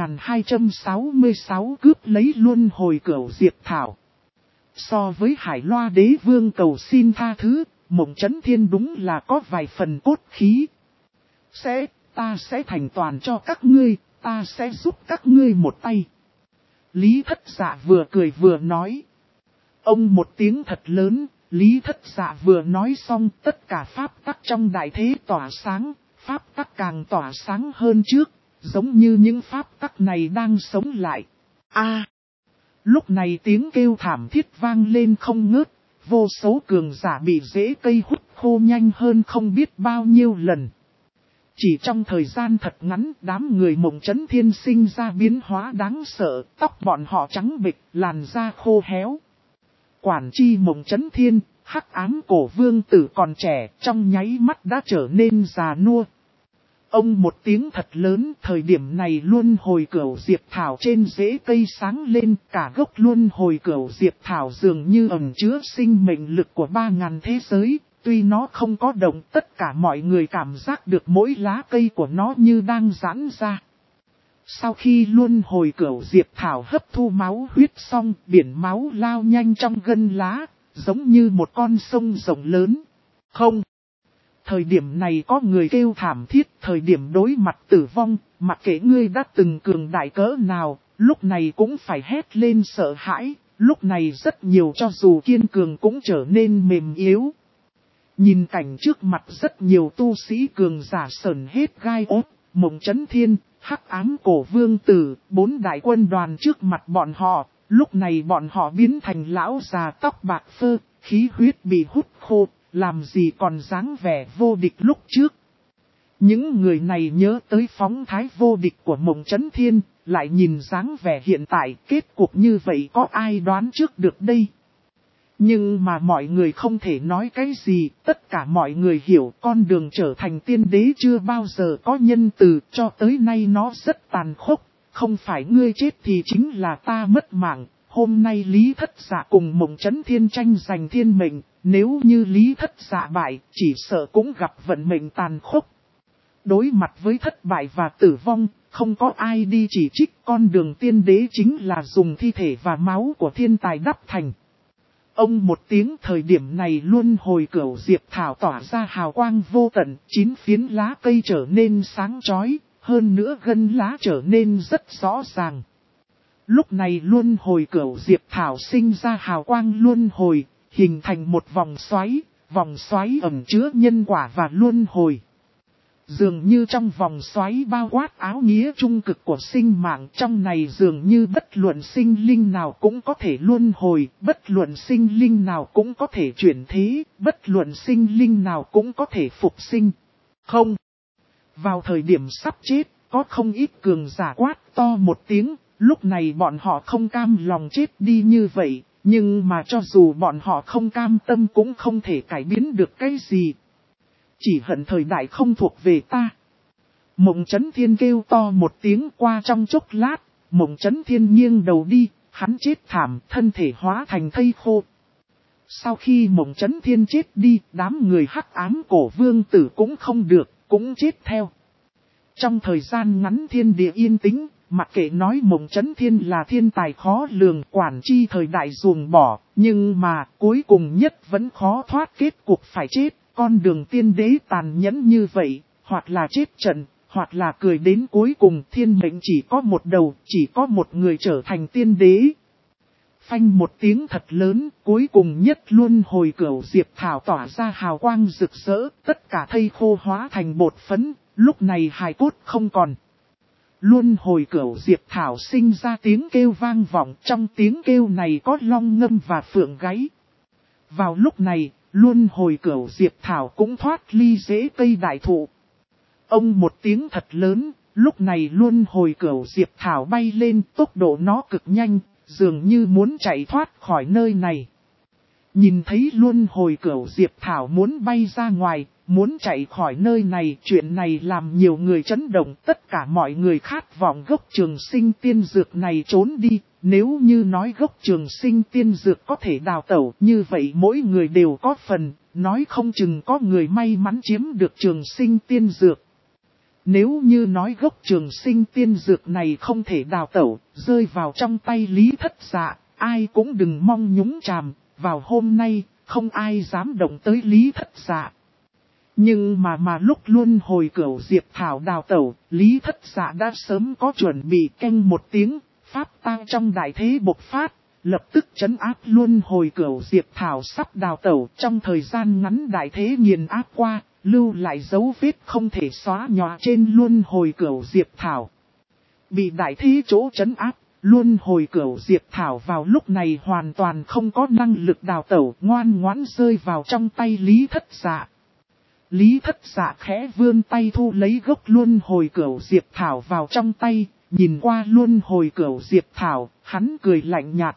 S1: 2266 cướp lấy luân hồi cửu Diệp Thảo. So với Hải Loa Đế Vương cầu xin tha thứ, Mộng Chấn Thiên đúng là có vài phần cốt khí. Ta sẽ thành toàn cho các ngươi, ta sẽ giúp các ngươi một tay. Lý Thất Dạ vừa cười vừa nói. Ông một tiếng thật lớn. Lý Thất Dạ vừa nói xong, tất cả pháp tắc trong đại thế tỏa sáng, pháp tắc càng tỏa sáng hơn trước, giống như những pháp tắc này đang sống lại. Lúc này tiếng kêu thảm thiết vang lên không ngớt, vô số cường giả bị rễ cây hút khô nhanh hơn không biết bao nhiêu lần. Chỉ trong thời gian thật ngắn, đám người Mộng Chấn Thiên sinh ra biến hóa đáng sợ, tóc bọn họ trắng bệch, làn da khô héo. Quản chi Mộng Chấn Thiên, hắc ám cổ vương tử còn trẻ, trong nháy mắt đã trở nên già nua. Ông một tiếng thật lớn, thời điểm này luân hồi cửu Diệp Thảo trên rễ cây sáng lên, cả gốc luân hồi cửu Diệp Thảo dường như ẩn chứa sinh mệnh lực của 3000 thế giới, tuy nó không có động, tất cả mọi người cảm giác được mỗi lá cây của nó như đang giãn ra. Sau khi luân hồi cửu Diệp Thảo hấp thu máu huyết xong, biển máu lao nhanh trong gân lá, giống như một con sông rộng lớn. Không. Thời điểm này có người kêu thảm thiết, thời điểm đối mặt tử vong, mặc kệ ngươi đã từng cường đại cỡ nào, lúc này cũng phải hét lên sợ hãi, lúc này rất nhiều cho dù kiên cường cũng trở nên mềm yếu. Nhìn cảnh trước mặt rất nhiều tu sĩ cường giả sởn hết gai ốt, Mộng Chấn Thiên, hắc ám cổ vương tử, 4 đại quân đoàn trước mặt bọn họ, lúc này bọn họ biến thành lão già tóc bạc phơ, khí huyết bị hút khô, làm gì còn dáng vẻ vô địch lúc trước. Những người này nhớ tới phóng thái vô địch của Mộng Chấn Thiên, lại nhìn dáng vẻ hiện tại, kết cục như vậy có ai đoán trước được đây. Nhưng mà mọi người không thể nói cái gì, tất cả mọi người hiểu con đường trở thành tiên đế chưa bao giờ có nhân từ, cho tới nay nó rất tàn khốc, không phải ngươi chết thì chính là ta mất mạng. Hôm nay Lý Thất Dạ cùng Mộng Chấn Thiên tranh giành thiên mệnh, nếu như Lý Thất Dạ bại, chỉ sợ cũng gặp vận mệnh tàn khốc. Đối mặt với thất bại và tử vong, không có ai đi chỉ trích, con đường tiên đế chính là dùng thi thể và máu của thiên tài đắp thành. Ông một tiếng, thời điểm này luân hồi cửu Diệp Thảo tỏa ra hào quang vô tận, 9 phiến lá cây trở nên sáng chói, hơn nữa gân lá trở nên rất rõ ràng. Lúc này luân hồi cửu Diệp Thảo sinh ra hào quang luân hồi, hình thành một vòng xoáy ẩn chứa nhân quả và luân hồi. Dường như trong vòng xoáy bao quát áo nghĩa trung cực của sinh mạng, trong này dường như bất luận sinh linh nào cũng có thể luân hồi, bất luận sinh linh nào cũng có thể chuyển thế, bất luận sinh linh nào cũng có thể phục sinh. Không. Vào thời điểm sắp chết, có không ít cường giả quát to một tiếng, lúc này bọn họ không cam lòng chết đi như vậy, nhưng mà cho dù bọn họ không cam tâm cũng không thể cải biến được cái gì. Chỉ hận thời đại không thuộc về ta. Mộng Chấn Thiên kêu to một tiếng qua trong chốc lát, Mộng Chấn Thiên nghiêng đầu đi, hắn chết thảm, thân thể hóa thành thây khô. Sau khi Mộng Chấn Thiên chết đi, đám người hắc ám cổ vương tử cũng không được, cũng chết theo. Trong thời gian ngắn thiên địa yên tĩnh, mặc kệ nói Mộng Chấn Thiên là thiên tài khó lường quản chi thời đại ruồng bỏ, nhưng mà cuối cùng nhất vẫn khó thoát kết cục phải chết. Con đường tiên đế tàn nhẫn như vậy, hoặc là chết trận, hoặc là cười đến cuối cùng. Thiên mệnh chỉ có một đầu, chỉ có một người trở thành tiên đế. Phanh một tiếng thật lớn, cuối cùng nhất luân hồi cửu diệp thảo tỏa ra hào quang rực rỡ, tất cả thây khô hóa thành bột phấn, lúc này hài cốt không còn. Luân hồi cửu diệp thảo sinh ra tiếng kêu vang vọng, trong tiếng kêu này có long ngâm và phượng gáy. Vào lúc này, luân hồi cửu diệp thảo cũng thoát ly rễ cây đại thụ. Ông một tiếng thật lớn, lúc này luân hồi cửu diệp thảo bay lên, tốc độ nó cực nhanh, dường như muốn chạy thoát khỏi nơi này. Nhìn thấy luân hồi cửu diệp thảo muốn bay ra ngoài, muốn chạy khỏi nơi này, chuyện này làm nhiều người chấn động, tất cả mọi người khát vọng gốc trường sinh tiên dược này trốn đi. Nếu như nói gốc trường sinh tiên dược có thể đào tẩu, như vậy mỗi người đều có phần, nói không chừng có người may mắn chiếm được trường sinh tiên dược. Nếu như nói gốc trường sinh tiên dược này không thể đào tẩu, rơi vào trong tay Lý Thất Dạ, ai cũng đừng mong nhúng chàm, vào hôm nay, không ai dám động tới Lý Thất Dạ. Nhưng mà lúc luân hồi cửu diệp thảo đào tẩu, Lý Thất Dạ đã sớm có chuẩn bị canh một tiếng, pháp tang trong đại thế bộc phát, lập tức trấn áp luân hồi cửu diệp thảo sắp đào tẩu. Trong thời gian ngắn đại thế nghiền áp qua, lưu lại dấu vết không thể xóa nhòa trên luân hồi cửu diệp thảo. Bị đại thế chỗ trấn áp, luân hồi cửu diệp thảo vào lúc này hoàn toàn không có năng lực đào tẩu, ngoan ngoãn rơi vào trong tay Lý Thất Dạ. Lý Thất Dạ khẽ vươn tay thu lấy gốc luân hồi cửu diệp thảo vào trong tay, nhìn qua luân hồi cửu diệp thảo, hắn cười lạnh nhạt.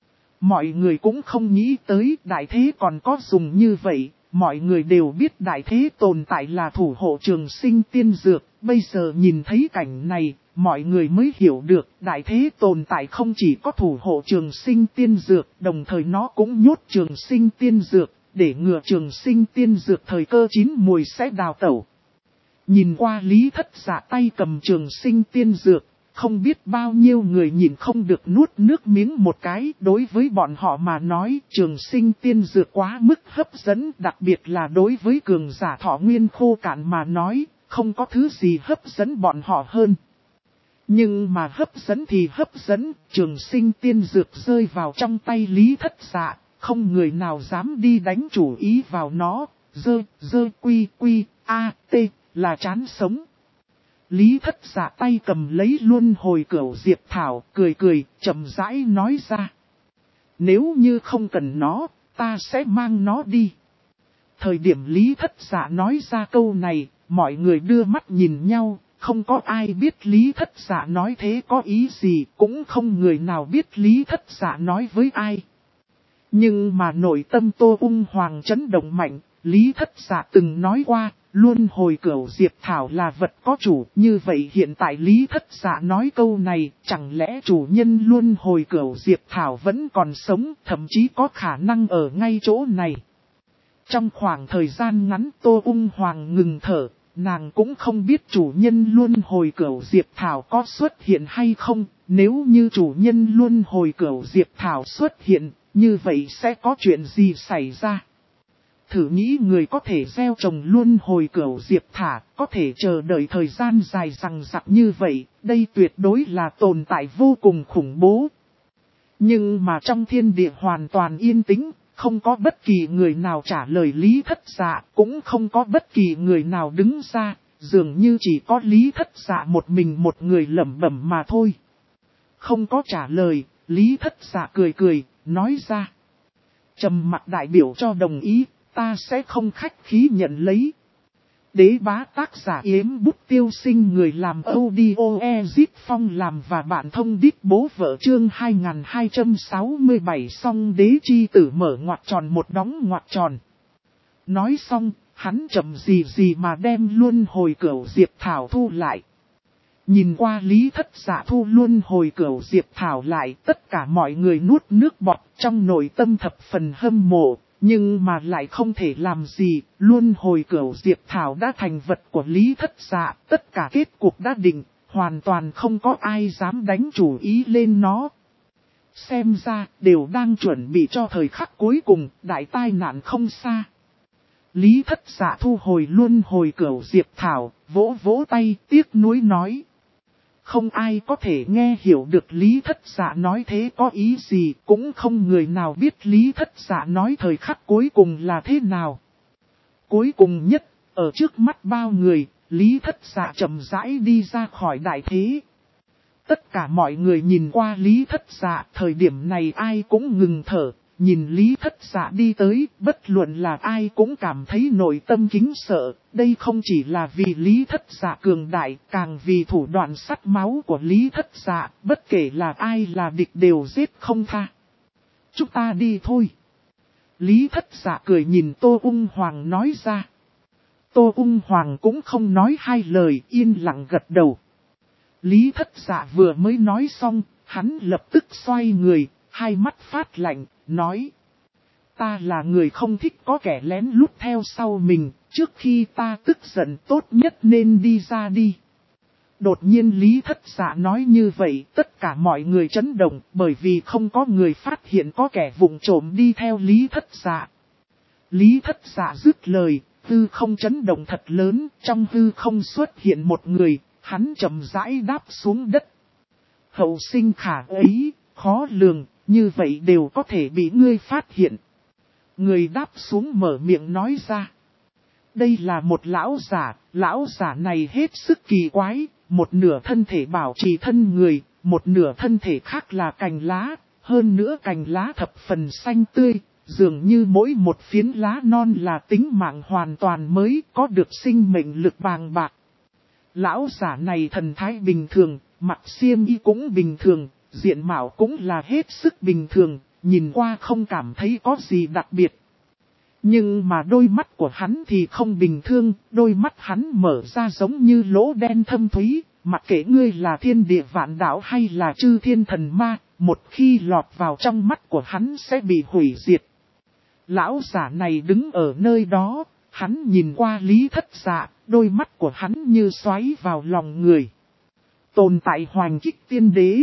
S1: Mọi người cũng không nghĩ tới đại thế còn có dùng như vậy, mọi người đều biết đại thế tồn tại là thủ hộ trường sinh tiên dược, bây giờ nhìn thấy cảnh này, mọi người mới hiểu được đại thế tồn tại không chỉ có thủ hộ trường sinh tiên dược, đồng thời nó cũng nhốt trường sinh tiên dược, để ngừa trường sinh tiên dược thời cơ chín mùi sẽ đào tẩu. Nhìn qua Lý Thất Dạ tay cầm trường sinh tiên dược, không biết bao nhiêu người nhìn không được nuốt nước miếng một cái. Đối với bọn họ mà nói, trường sinh tiên dược quá mức hấp dẫn, đặc biệt là đối với cường giả thọ nguyên khô cạn mà nói, không có thứ gì hấp dẫn bọn họ hơn. Nhưng mà hấp dẫn thì hấp dẫn, trường sinh tiên dược rơi vào trong tay Lý Thất Dạ, không người nào dám đi đánh chủ ý vào nó, quy, là chán sống. Lý Thất Dạ tay cầm lấy luân hồi cửu diệp thảo, cười, chậm rãi nói ra. Nếu như không cần nó, ta sẽ mang nó đi. Thời điểm Lý Thất Dạ nói ra câu này, mọi người đưa mắt nhìn nhau, không có ai biết Lý Thất Dạ nói thế có ý gì, cũng không người nào biết Lý Thất Dạ nói với ai. Nhưng mà nội tâm Tô Ung Hoàng chấn động mạnh, Lý Thất Dạ từng nói qua, luân hồi cửu diệp thảo là vật có chủ, như vậy hiện tại Lý Thất Dạ nói câu này, chẳng lẽ chủ nhân luân hồi cửu diệp thảo vẫn còn sống, thậm chí có khả năng ở ngay chỗ này. Trong khoảng thời gian ngắn Tô Ung Hoàng ngừng thở, nàng cũng không biết chủ nhân luân hồi cửu diệp thảo có xuất hiện hay không, nếu như chủ nhân luân hồi cửu diệp thảo xuất hiện, như vậy sẽ có chuyện gì xảy ra? Thử nghĩ người có thể gieo trồng luân hồi cửu diệp thả, có thể chờ đợi thời gian dài rằng rặc như vậy, đây tuyệt đối là tồn tại vô cùng khủng bố. Nhưng mà trong thiên địa hoàn toàn yên tĩnh, không có bất kỳ người nào trả lời Lý Thất Dạ, cũng không có bất kỳ người nào đứng ra, dường như chỉ có Lý Thất Dạ một mình một người lẩm bẩm mà thôi. Không có trả lời, Lý Thất Dạ cười, nói ra. Trầm mặc đại biểu cho đồng ý, ta sẽ không khách khí nhận lấy. Đế bá tác giả Yếm Bút Tiêu Sinh, người làm audio Ezip Phong làm và bạn thông đít bố vợ chương 2267 xong đế chi tử mở ngoặc tròn một đóng ngoặc tròn. Nói xong, hắn chậm gì mà đem luân hồi cửu diệp thảo thu lại. Nhìn qua Lý Thất Dạ thu luân hồi cửu diệp thảo lại, tất cả mọi người nuốt nước bọt, trong nội tâm thập phần hâm mộ, nhưng mà lại không thể làm gì. Luân hồi cửu diệp thảo đã thành vật của Lý Thất Dạ, tất cả kết cục đã định, hoàn toàn không có ai dám đánh chủ ý lên nó. Xem ra đều đang chuẩn bị cho thời khắc cuối cùng, đại tai nạn không xa. Lý Thất Dạ thu hồi luân hồi cửu diệp thảo, vỗ vỗ tay tiếc nuối nói. Không ai có thể nghe hiểu được Lý Thất Dạ nói thế có ý gì, cũng không người nào biết Lý Thất Dạ nói thời khắc cuối cùng là thế nào. Cuối cùng nhất, ở trước mắt bao người, Lý Thất Dạ chậm rãi đi ra khỏi đại thế. Tất cả mọi người nhìn qua Lý Thất Dạ, thời điểm này ai cũng ngừng thở, nhìn Lý Thất Dạ đi tới, bất luận là ai cũng cảm thấy nội tâm kính sợ. Đây không chỉ là vì Lý Thất Dạ cường đại, càng vì thủ đoạn sắt máu của Lý Thất Dạ, bất kể là ai là địch đều giết không tha. Chúng ta đi thôi. Lý Thất Dạ cười nhìn Tô Ung Hoàng nói ra. Tô Ung Hoàng cũng không nói hai lời, yên lặng gật đầu. Lý Thất Dạ vừa mới nói xong, hắn lập tức xoay người, hai mắt phát lạnh, nói. Ta là người không thích có kẻ lén lút theo sau mình, trước khi ta tức giận tốt nhất nên đi ra đi. Đột nhiên Lý Thất Dạ nói như vậy, tất cả mọi người chấn động, bởi vì không có người phát hiện có kẻ vụng trộm đi theo Lý Thất Dạ. Lý Thất Dạ dứt lời, hư không chấn động thật lớn, trong hư không xuất hiện một người, hắn chậm rãi đáp xuống đất. Hậu sinh khả ấy, khó lường, như vậy đều có thể bị ngươi phát hiện. Người đáp xuống mở miệng nói ra. Đây là một lão giả này hết sức kỳ quái, một nửa thân thể bảo trì thân người, một nửa thân thể khác là cành lá, hơn nữa cành lá thập phần xanh tươi, dường như mỗi một phiến lá non là tính mạng hoàn toàn mới, có được sinh mệnh lực bàng bạc. Lão giả này thần thái bình thường, mặc xiêm y cũng bình thường, diện mạo cũng là hết sức bình thường, nhìn qua không cảm thấy có gì đặc biệt. Nhưng mà đôi mắt của hắn thì không bình thường, đôi mắt hắn mở ra giống như lỗ đen thâm thúy, mặc kệ ngươi là thiên địa vạn đạo hay là chư thiên thần ma, một khi lọt vào trong mắt của hắn sẽ bị hủy diệt. Lão giả này đứng ở nơi đó, hắn nhìn qua Lý Thất Dạ, đôi mắt của hắn như xoáy vào lòng người. Tồn tại hoành kích tiên đế.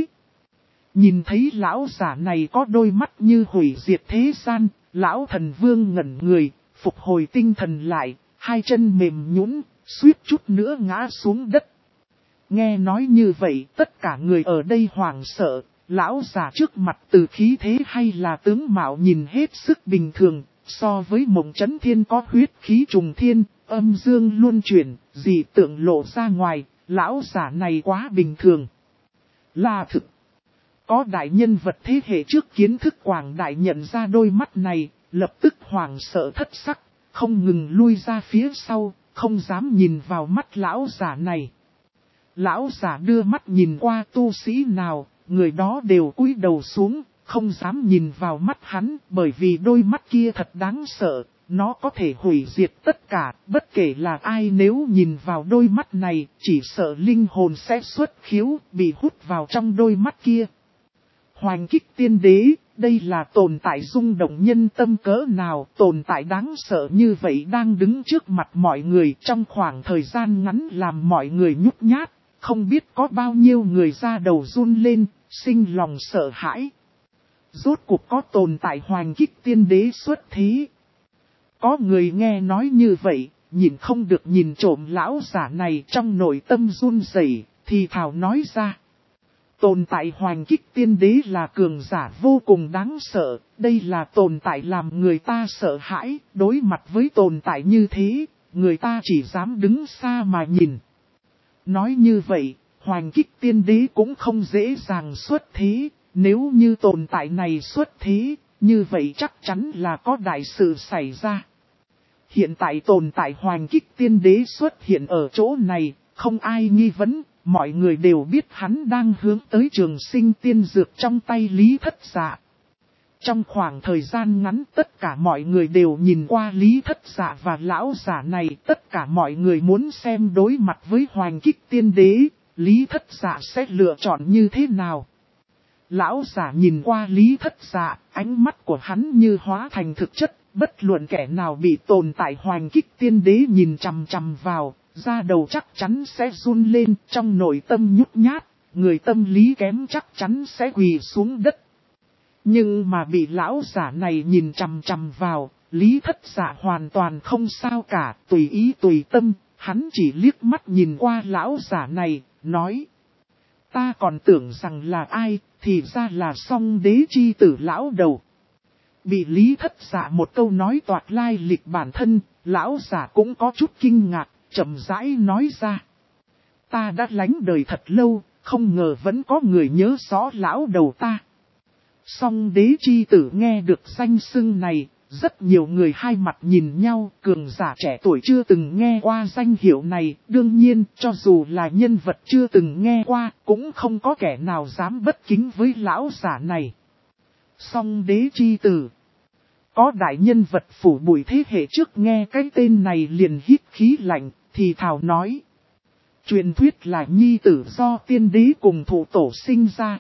S1: Nhìn thấy lão giả này có đôi mắt như hủy diệt thế gian, lão thần vương ngẩn người, phục hồi tinh thần lại, hai chân mềm nhũn, suýt chút nữa ngã xuống đất. Nghe nói như vậy, tất cả người ở đây hoảng sợ, lão giả trước mặt từ khí thế hay là tướng mạo nhìn hết sức bình thường, so với Mộng Chấn Thiên có huyết khí trùng thiên, âm dương luân chuyển, dị tượng lộ ra ngoài, lão giả này quá bình thường. Là thực. Có đại nhân vật thế hệ trước kiến thức quảng đại nhận ra đôi mắt này, lập tức hoảng sợ thất sắc, không ngừng lui ra phía sau, không dám nhìn vào mắt lão giả này. Lão giả đưa mắt nhìn qua tu sĩ nào, người đó đều cúi đầu xuống, không dám nhìn vào mắt hắn, bởi vì đôi mắt kia thật đáng sợ, nó có thể hủy diệt tất cả, bất kể là ai nếu nhìn vào đôi mắt này, chỉ sợ linh hồn sẽ xuất khiếu, bị hút vào trong đôi mắt kia. Hoành kích tiên đế, đây là tồn tại rung động nhân tâm cỡ nào, tồn tại đáng sợ như vậy đang đứng trước mặt mọi người trong khoảng thời gian ngắn làm mọi người nhút nhát, không biết có bao nhiêu người ra đầu run lên, sinh lòng sợ hãi. Rốt cuộc có tồn tại hoành kích tiên đế xuất thế. Có người nghe nói như vậy, nhìn không được nhìn trộm lão giả này trong nội tâm run rẩy, thì thảo nói ra. Tồn tại hoành kích tiên đế là cường giả vô cùng đáng sợ, đây là tồn tại làm người ta sợ hãi, đối mặt với tồn tại như thế, người ta chỉ dám đứng xa mà nhìn. Nói như vậy, hoành kích tiên đế cũng không dễ dàng xuất thế, nếu như tồn tại này xuất thế, như vậy chắc chắn là có đại sự xảy ra. Hiện tại tồn tại hoành kích tiên đế xuất hiện ở chỗ này, không ai nghi vấn. Mọi người đều biết hắn đang hướng tới trường sinh tiên dược trong tay Lý Thất Dạ. Trong khoảng thời gian ngắn tất cả mọi người đều nhìn qua Lý Thất Dạ và lão giả này. Tất cả mọi người muốn xem đối mặt với Hoành Kích Tiên Đế, Lý Thất Dạ sẽ lựa chọn như thế nào. Lão giả nhìn qua Lý Thất Dạ, ánh mắt của hắn như hóa thành thực chất. Bất luận kẻ nào bị tồn tại Hoành Kích Tiên Đế nhìn chằm chằm vào, da đầu chắc chắn sẽ run lên, trong nội tâm nhút nhát, người tâm lý kém chắc chắn sẽ quỳ xuống đất. Nhưng mà bị lão giả này nhìn chằm chằm vào, Lý Thất Dạ hoàn toàn không sao cả, tùy ý tùy tâm, hắn chỉ liếc mắt nhìn qua lão giả này, nói. Ta còn tưởng rằng là ai, thì ra là Song Đế chi tử lão đầu. Bị Lý Thất Dạ một câu nói toạc lai lịch bản thân, lão giả cũng có chút kinh ngạc, chậm rãi nói ra. Ta đã lánh đời thật lâu, không ngờ vẫn có người nhớ rõ lão đầu ta. Song Đế chi tử nghe được danh xưng này, rất nhiều người hai mặt nhìn nhau, cường giả trẻ tuổi chưa từng nghe qua danh hiệu này, đương nhiên, cho dù là nhân vật chưa từng nghe qua, cũng không có kẻ nào dám bất kính với lão giả này. Song Đế chi tử. Có đại nhân vật phủ bụi thế hệ trước nghe cái tên này liền hít khí lạnh, thì thào nói. Truyền thuyết là nhi tử do tiên đế cùng thủ tổ sinh ra,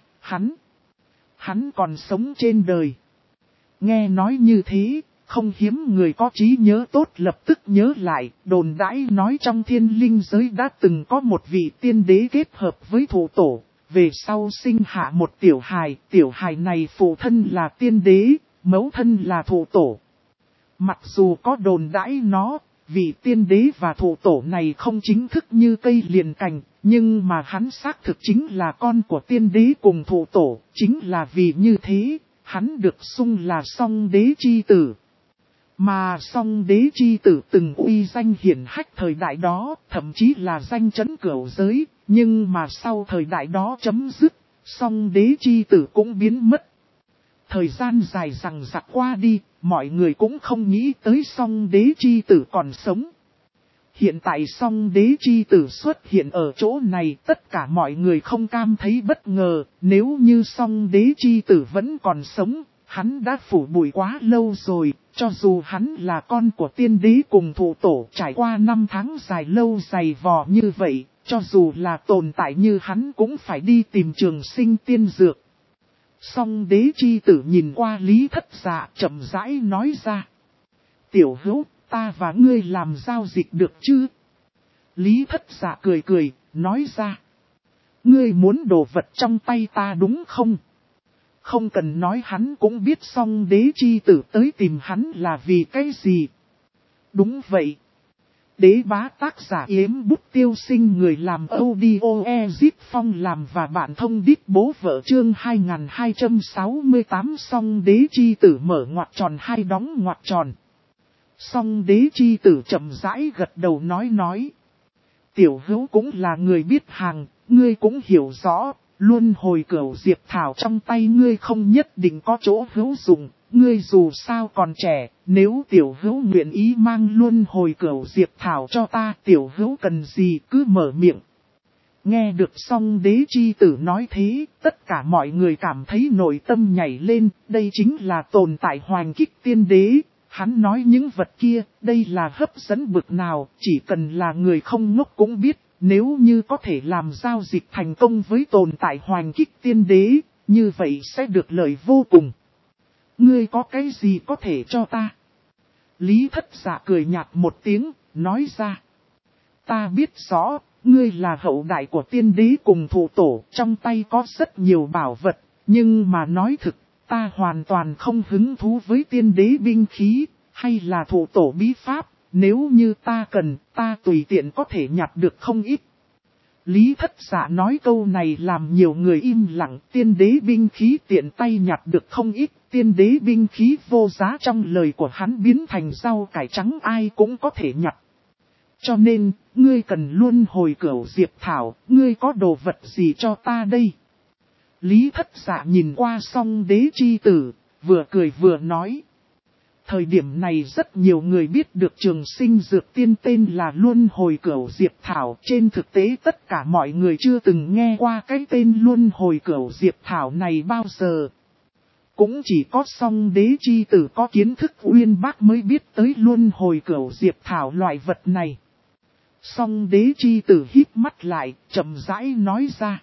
S1: hắn còn sống trên đời. Nghe nói như thế, không hiếm người có trí nhớ tốt lập tức nhớ lại, đồn đãi nói trong thiên linh giới đã từng có một vị tiên đế kết hợp với thủ tổ, về sau sinh hạ một tiểu hài này phụ thân là tiên đế, mẫu thân là thủ tổ. Mặc dù có đồn đãi nó, vị tiên đế và thủ tổ này không chính thức như cây liền cành, nhưng mà hắn xác thực chính là con của tiên đế cùng thủ tổ, chính là vì như thế, hắn được xưng là Song Đế chi tử. Mà Song Đế chi tử từng uy danh hiển hách thời đại đó, thậm chí là danh chấn cửu giới, nhưng mà sau thời đại đó chấm dứt, Song Đế chi tử cũng biến mất. Thời gian dài dằng dặc qua đi, mọi người cũng không nghĩ tới Song Đế chi tử còn sống. Hiện tại Song Đế chi tử xuất hiện ở chỗ này, tất cả mọi người không cam thấy bất ngờ, nếu như Song Đế chi tử vẫn còn sống, hắn đã phủ bụi quá lâu rồi, cho dù hắn là con của tiên đế cùng thủ tổ trải qua 5 tháng dài lâu dày vò như vậy, cho dù là tồn tại như hắn cũng phải đi tìm trường sinh tiên dược. Song Đế chi tử nhìn qua Lý Thất Dạ chậm rãi nói ra. Tiểu hữu, ta và ngươi làm giao dịch được chứ? Lý Thất Dạ cười cười, nói ra. Ngươi muốn đồ vật trong tay ta đúng không? Không cần nói hắn cũng biết Song Đế chi tử tới tìm hắn là vì cái gì. Đúng vậy. Đế bá tác giả Yếm Bút Tiêu Sinh người làm audio Ezip Phong làm và bạn thông đít bố vợ chương 2268 Song Đế chi tử mở ngoặc tròn hai đóng ngoặc tròn. Song Đế chi tử chậm rãi gật đầu nói. Tiểu hữu cũng là người biết hàng, ngươi cũng hiểu rõ, luân hồi cửu diệp thảo trong tay ngươi không nhất định có chỗ hữu dụng. Ngươi dù sao còn trẻ, nếu tiểu hữu nguyện ý mang luân hồi cửu diệp thảo cho ta, tiểu hữu cần gì cứ mở miệng. Nghe được Song Đế chi tử nói thế, tất cả mọi người cảm thấy nội tâm nhảy lên, đây chính là tồn tại Hoành Kích Tiên Đế. Hắn nói những vật kia, đây là hấp dẫn bực nào, chỉ cần là người không ngốc cũng biết, nếu như có thể làm giao dịch thành công với tồn tại Hoành Kích Tiên Đế, như vậy sẽ được lợi vô cùng. Ngươi có cái gì có thể cho ta? Lý Thất Dạ cười nhạt một tiếng, nói ra. Ta biết rõ, ngươi là hậu đại của tiên đế cùng thủ tổ, trong tay có rất nhiều bảo vật, nhưng mà nói thực, ta hoàn toàn không hứng thú với tiên đế binh khí, hay là thủ tổ bí pháp, nếu như ta cần, ta tùy tiện có thể nhặt được không ít. Lý Thất Dạ nói câu này làm nhiều người im lặng, tiên đế binh khí tiện tay nhặt được không ít, tiên đế binh khí vô giá trong lời của hắn biến thành rau cải trắng ai cũng có thể nhặt. Cho nên, ngươi cần luân hồi cửu diệp thảo, ngươi có đồ vật gì cho ta đây? Lý Thất Dạ nhìn qua Song Đế chi tử, vừa cười vừa nói. Thời điểm này rất nhiều người biết được trường sinh dược tiên tên là luân hồi cửu diệp thảo. Trên thực tế tất cả mọi người chưa từng nghe qua cái tên luân hồi cửu diệp thảo này bao giờ. Cũng chỉ có song đế chi tử có kiến thức uyên bác mới biết tới luân hồi cửu diệp thảo loại vật này. Song đế chi tử híp mắt lại, chậm rãi nói ra.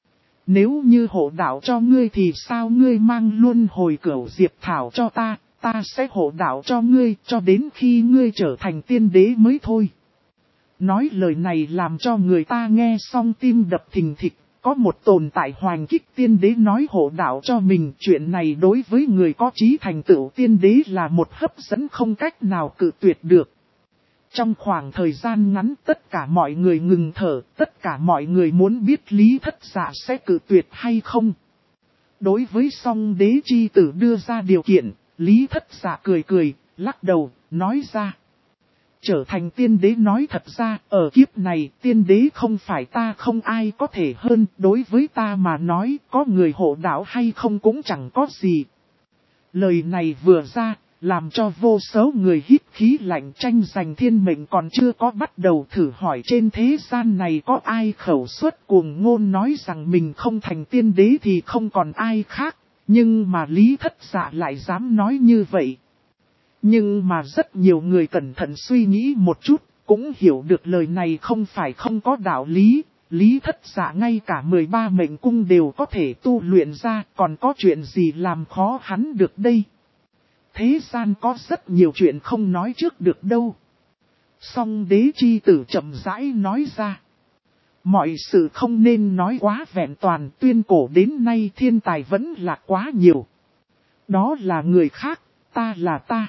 S1: Nếu như hộ đạo cho ngươi thì sao ngươi mang luân hồi cửu diệp thảo cho ta, ta sẽ hộ đạo cho ngươi cho đến khi ngươi trở thành tiên đế mới thôi. Nói lời này làm cho người ta nghe xong tim đập thình thịch, có một tồn tại hoành kích tiên đế nói hộ đạo cho mình. Chuyện này đối với người có chí thành tựu tiên đế là một hấp dẫn không cách nào cự tuyệt được. Trong khoảng thời gian ngắn tất cả mọi người ngừng thở, tất cả mọi người muốn biết Lý Thất Dạ sẽ cự tuyệt hay không. Đối với song đế chi tử đưa ra điều kiện, Lý Thất Dạ cười cười, lắc đầu, nói ra. Trở thành tiên đế nói thật ra, ở kiếp này tiên đế không phải ta không ai có thể hơn, đối với ta mà nói có người hộ đạo hay không cũng chẳng có gì. Lời này vừa ra, làm cho vô số người hít khí lạnh tranh giành thiên mệnh còn chưa có bắt đầu thử hỏi trên thế gian này có ai khẩu suất cuồng ngôn nói rằng mình không thành tiên đế thì không còn ai khác, nhưng mà Lý Thất Dạ lại dám nói như vậy. Nhưng mà rất nhiều người cẩn thận suy nghĩ một chút, cũng hiểu được lời này không phải không có đạo lý. Lý Thất Dạ ngay cả 13 mệnh cung đều có thể tu luyện ra, còn có chuyện gì làm khó hắn được đây. Thế gian có rất nhiều chuyện không nói trước được đâu. Song đế chi tử chậm rãi nói ra. Mọi sự không nên nói quá vẹn toàn, tuyên cổ đến nay thiên tài vẫn là quá nhiều. Đó là người khác, ta là ta.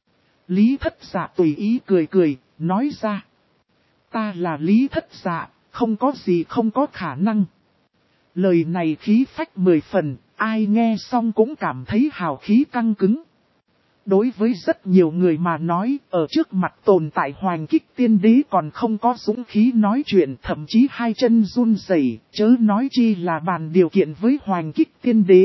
S1: Lý Thất Dạ tùy ý cười cười, nói ra. Ta là Lý Thất Dạ, không có gì không có khả năng. Lời này khí phách 10 phần, ai nghe xong cũng cảm thấy hào khí căng cứng. Đối với rất nhiều người mà nói, ở trước mặt tồn tại hoành kích tiên đế còn không có dũng khí nói chuyện, thậm chí hai chân run rẩy, chớ nói chi là bàn điều kiện với hoành kích tiên đế.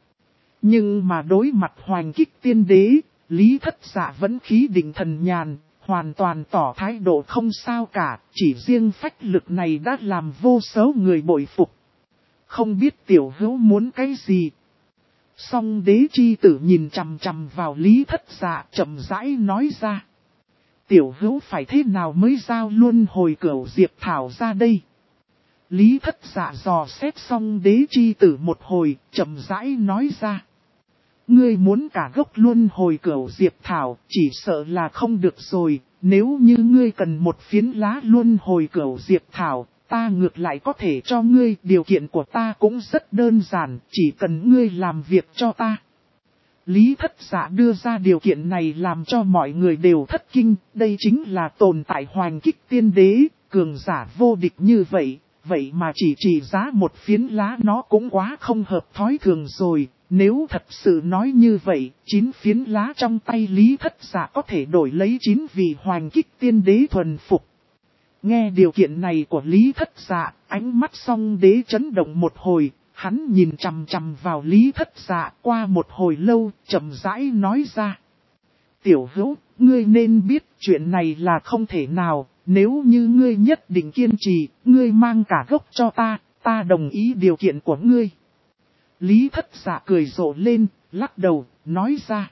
S1: Nhưng mà đối mặt hoành kích tiên đế, Lý Thất Dạ vẫn khí định thần nhàn, hoàn toàn tỏ thái độ không sao cả, chỉ riêng phách lực này đã làm vô số người bội phục. Không biết tiểu hữu muốn cái gì? Song đế chi tử nhìn chằm chằm vào Lý Thất Dạ chậm rãi nói ra. Tiểu hữu phải thế nào mới giao luân hồi cửu diệp thảo ra đây? Lý Thất Dạ dò xét song đế chi tử một hồi, chậm rãi nói ra. Ngươi muốn cả gốc luân hồi cửu diệp thảo, chỉ sợ là không được rồi, nếu như ngươi cần một phiến lá luân hồi cửu diệp thảo, ta ngược lại có thể cho ngươi, điều kiện của ta cũng rất đơn giản, chỉ cần ngươi làm việc cho ta. Lý Thất Dạ đưa ra điều kiện này làm cho mọi người đều thất kinh, đây chính là tồn tại hoành kích tiên đế, cường giả vô địch như vậy, vậy mà chỉ giá một phiến lá nó cũng quá không hợp thói thường rồi. Nếu thật sự nói như vậy, 9 phiến lá trong tay Lý Thất Dạ có thể đổi lấy 9 vị hoành kích tiên đế thuần phục. Nghe điều kiện này của Lý Thất Dạ, ánh mắt song đế chấn động một hồi, hắn nhìn chằm chằm vào Lý Thất Dạ qua một hồi lâu, chậm rãi nói ra. Tiểu hữu, ngươi nên biết chuyện này là không thể nào, nếu như ngươi nhất định kiên trì, ngươi mang cả gốc cho ta đồng ý điều kiện của ngươi. Lý Thất Dạ cười rộ lên, lắc đầu, nói ra.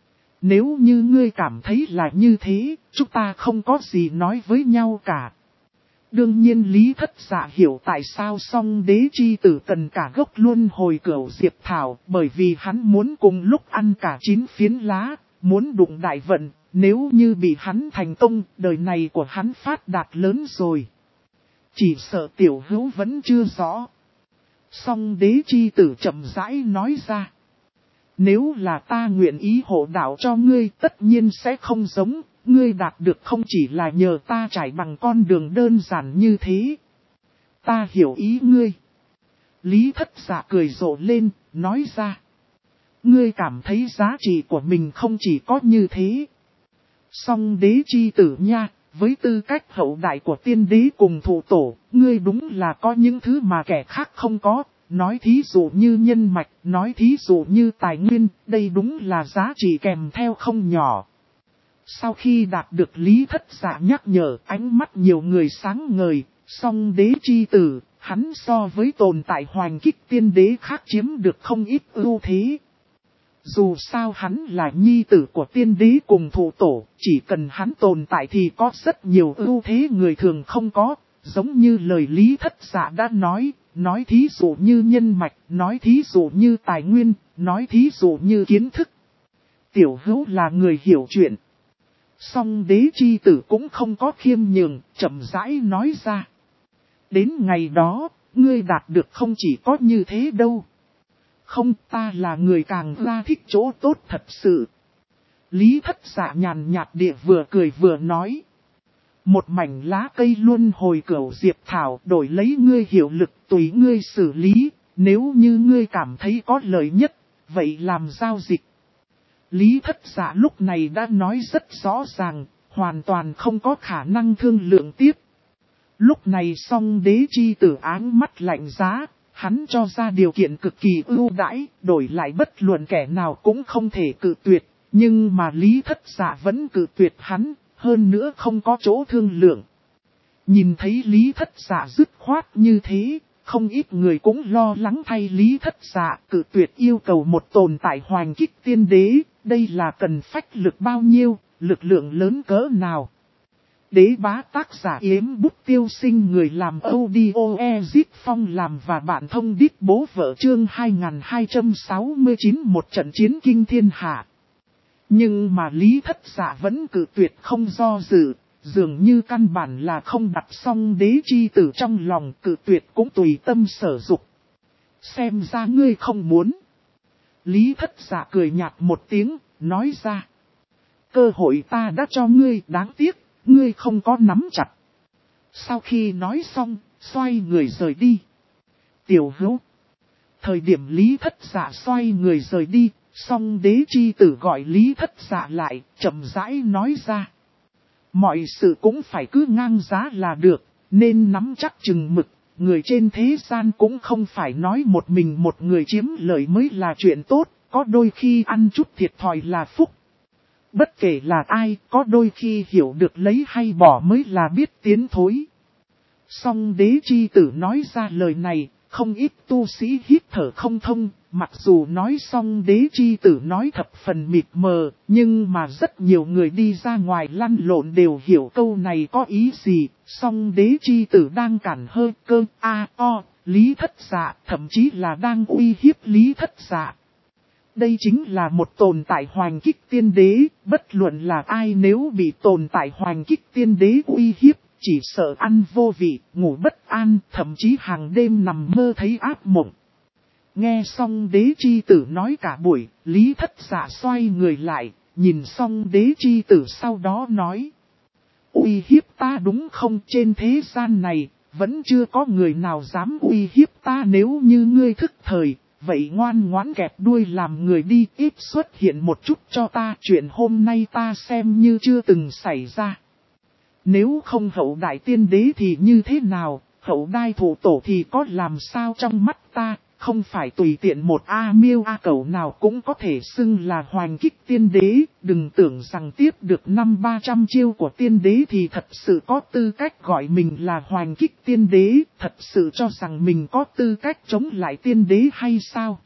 S1: Nếu như ngươi cảm thấy là như thế, chúng ta không có gì nói với nhau cả. Đương nhiên Lý Thất Dạ hiểu tại sao song đế chi tử cần cả gốc luân hồi cửu diệp thảo, bởi vì hắn muốn cùng lúc ăn cả 9 phiến lá, muốn đụng đại vận, nếu như bị hắn thành công, đời này của hắn phát đạt lớn rồi. Chỉ sợ tiểu hữu vẫn chưa rõ. Song đế chi tử chậm rãi nói ra. Nếu là ta nguyện ý hộ đạo cho ngươi tất nhiên sẽ không giống, ngươi đạt được không chỉ là nhờ ta trải bằng con đường đơn giản như thế. Ta hiểu ý ngươi. Lý Thất Dạ cười rộ lên, nói ra. Ngươi cảm thấy giá trị của mình không chỉ có như thế. Song đế chi tử nha, với tư cách hậu đại của tiên đế cùng thủ tổ, ngươi đúng là có những thứ mà kẻ khác không có. Nói thí dụ như nhân mạch, nói thí dụ như tài nguyên, đây đúng là giá trị kèm theo không nhỏ. Sau khi đạt được Lý Thất Dạ nhắc nhở, ánh mắt nhiều người sáng ngời, song đế chi tử, hắn so với tồn tại hoành kích tiên đế khác chiếm được không ít ưu thế. Dù sao hắn là nhi tử của tiên đế cùng thụ tổ, chỉ cần hắn tồn tại thì có rất nhiều ưu thế người thường không có, giống như lời Lý Thất Dạ đã nói thí dụ như nhân mạch, nói thí dụ như tài nguyên, nói thí dụ như kiến thức. Tiểu Hữu là người hiểu chuyện. Song đế chi tử cũng không có khiêm nhường, chậm rãi nói ra. Đến ngày đó, ngươi đạt được không chỉ có như thế đâu. Không, ta là người càng ra thích chỗ tốt thật sự. Lý Thất Dạ nhàn nhạt địa vừa cười vừa nói. Một mảnh lá cây luân hồi cửu diệp thảo đổi lấy ngươi hiệu lực tùy ngươi xử lý, nếu như ngươi cảm thấy có lợi nhất, vậy làm giao dịch. Lý Thất Dạ lúc này đã nói rất rõ ràng, hoàn toàn không có khả năng thương lượng tiếp. Lúc này song đế chi tử áng mắt lạnh giá, hắn cho ra điều kiện cực kỳ ưu đãi, đổi lại bất luận kẻ nào cũng không thể cự tuyệt, nhưng mà Lý Thất Dạ vẫn cự tuyệt hắn, hơn nữa không có chỗ thương lượng. Nhìn thấy Lý Thất Dạ dứt khoát như thế, không ít người cũng lo lắng thay Lý Thất Dạ cự tuyệt yêu cầu một tồn tại hoành kích tiên đế, đây là cần phách lực bao nhiêu, lực lượng lớn cỡ nào. Đế bá tác giả Yếm Bút Tiêu Sinh, người làm audio Ezit Phong làm và bạn thông đít bố vợ chương 2269 một trận chiến kinh thiên hạ. Nhưng mà Lý Thất Dạ vẫn cự tuyệt không do dự, dường như căn bản là không đặt xong đế chi tử trong lòng, cự tuyệt cũng tùy tâm sở dục. Xem ra ngươi không muốn. Lý Thất Dạ cười nhạt một tiếng, nói ra. Cơ hội ta đã cho ngươi, đáng tiếc, ngươi không có nắm chặt. Sau khi nói xong, xoay người rời đi. Tiểu Hữu. Thời điểm Lý Thất Dạ xoay người rời đi, song đế chi tử gọi Lý Thất Dạ lại, chậm rãi nói ra. Mọi sự cũng phải cứ ngang giá là được, nên nắm chắc chừng mực. Người trên thế gian cũng không phải nói một mình một người chiếm lợi mới là chuyện tốt, có đôi khi ăn chút thiệt thòi là phúc. Bất kể là ai, có đôi khi hiểu được lấy hay bỏ mới là biết tiến thối. Song đế chi tử nói ra lời này, không ít tu sĩ hít thở không thông, mặc dù nói xong đế chi tử nói thập phần mịt mờ, nhưng mà rất nhiều người đi ra ngoài lăn lộn đều hiểu câu này có ý gì, song đế chi tử đang cản hơi cơ Lý Thất Dạ, thậm chí là đang uy hiếp Lý Thất Dạ. Đây chính là một tồn tại hoành kích tiên đế, bất luận là ai nếu bị tồn tại hoành kích tiên đế uy hiếp, chỉ sợ ăn vô vị, ngủ bất an, thậm chí hàng đêm nằm mơ thấy ác mộng. Nghe xong đế chi tử nói cả buổi, Lý Thất Dạ xoay người lại, nhìn xong đế chi tử sau đó nói. Uy hiếp ta đúng không? Trên thế gian này, vẫn chưa có người nào dám uy hiếp ta, nếu như ngươi thức thời. Vậy ngoan ngoãn kẹp đuôi làm người đi, ít xuất hiện một chút cho ta, chuyện hôm nay ta xem như chưa từng xảy ra. Nếu không hậu đại tiên đế thì như thế nào, hậu đai thủ tổ thì có làm sao trong mắt ta, không phải tùy tiện một miêu cẩu nào cũng có thể xưng là hoành kích tiên đế, đừng tưởng rằng tiếp được 500-300 chiêu của tiên đế thì thật sự có tư cách gọi mình là hoành kích tiên đế, thật sự cho rằng mình có tư cách chống lại tiên đế hay sao?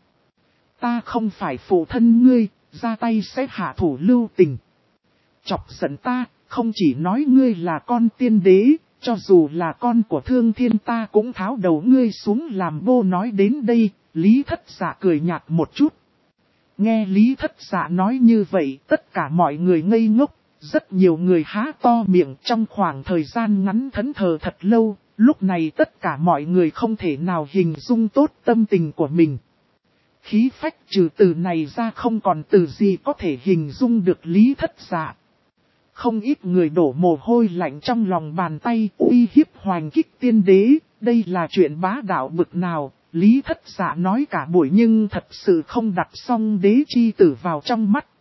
S1: Ta không phải phụ thân ngươi, ra tay sẽ hạ thủ lưu tình. Chọc giận ta, không chỉ nói ngươi là con tiên đế, cho dù là con của Thương Thiên ta cũng tháo đầu ngươi xuống làm bô. Nói đến đây, Lý Thất Dạ cười nhạt một chút. Nghe Lý Thất Dạ nói như vậy, tất cả mọi người ngây ngốc, rất nhiều người há to miệng trong khoảng thời gian ngắn thẫn thờ thật lâu, lúc này tất cả mọi người không thể nào hình dung tốt tâm tình của mình. Khí phách trừ từ này ra không còn từ gì có thể hình dung được Lý Thất Dạ. Không ít người đổ mồ hôi lạnh trong lòng bàn tay, uy hiếp hoành kích tiên đế, đây là chuyện bá đạo bực nào, Lý Thất Dạ nói cả buổi nhưng thật sự không đặt xong đế chi tử vào trong mắt.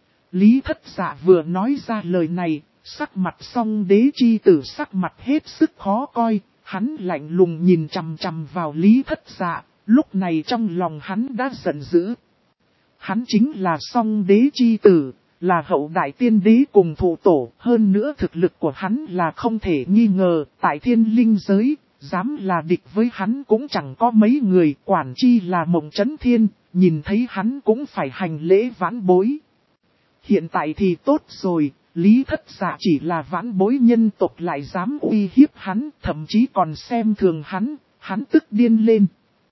S1: Lý Thất Dạ vừa nói ra lời này, sắc mặt xong đế chi tử sắc mặt hết sức khó coi, hắn lạnh lùng nhìn chằm chằm vào Lý Thất Dạ, lúc này trong lòng hắn đã giận dữ. Hắn chính là song đế chi tử, là hậu đại tiên đế cùng thụ tổ, hơn nữa thực lực của hắn là không thể nghi ngờ, tại thiên linh giới, dám là địch với hắn cũng chẳng có mấy người, quản chi là Mộng Chấn Thiên, nhìn thấy hắn cũng phải hành lễ vãn bối. Hiện tại thì tốt rồi, Lý Thất Dạ chỉ là vãn bối nhân tộc lại dám uy hiếp hắn, thậm chí còn xem thường hắn tức điên lên.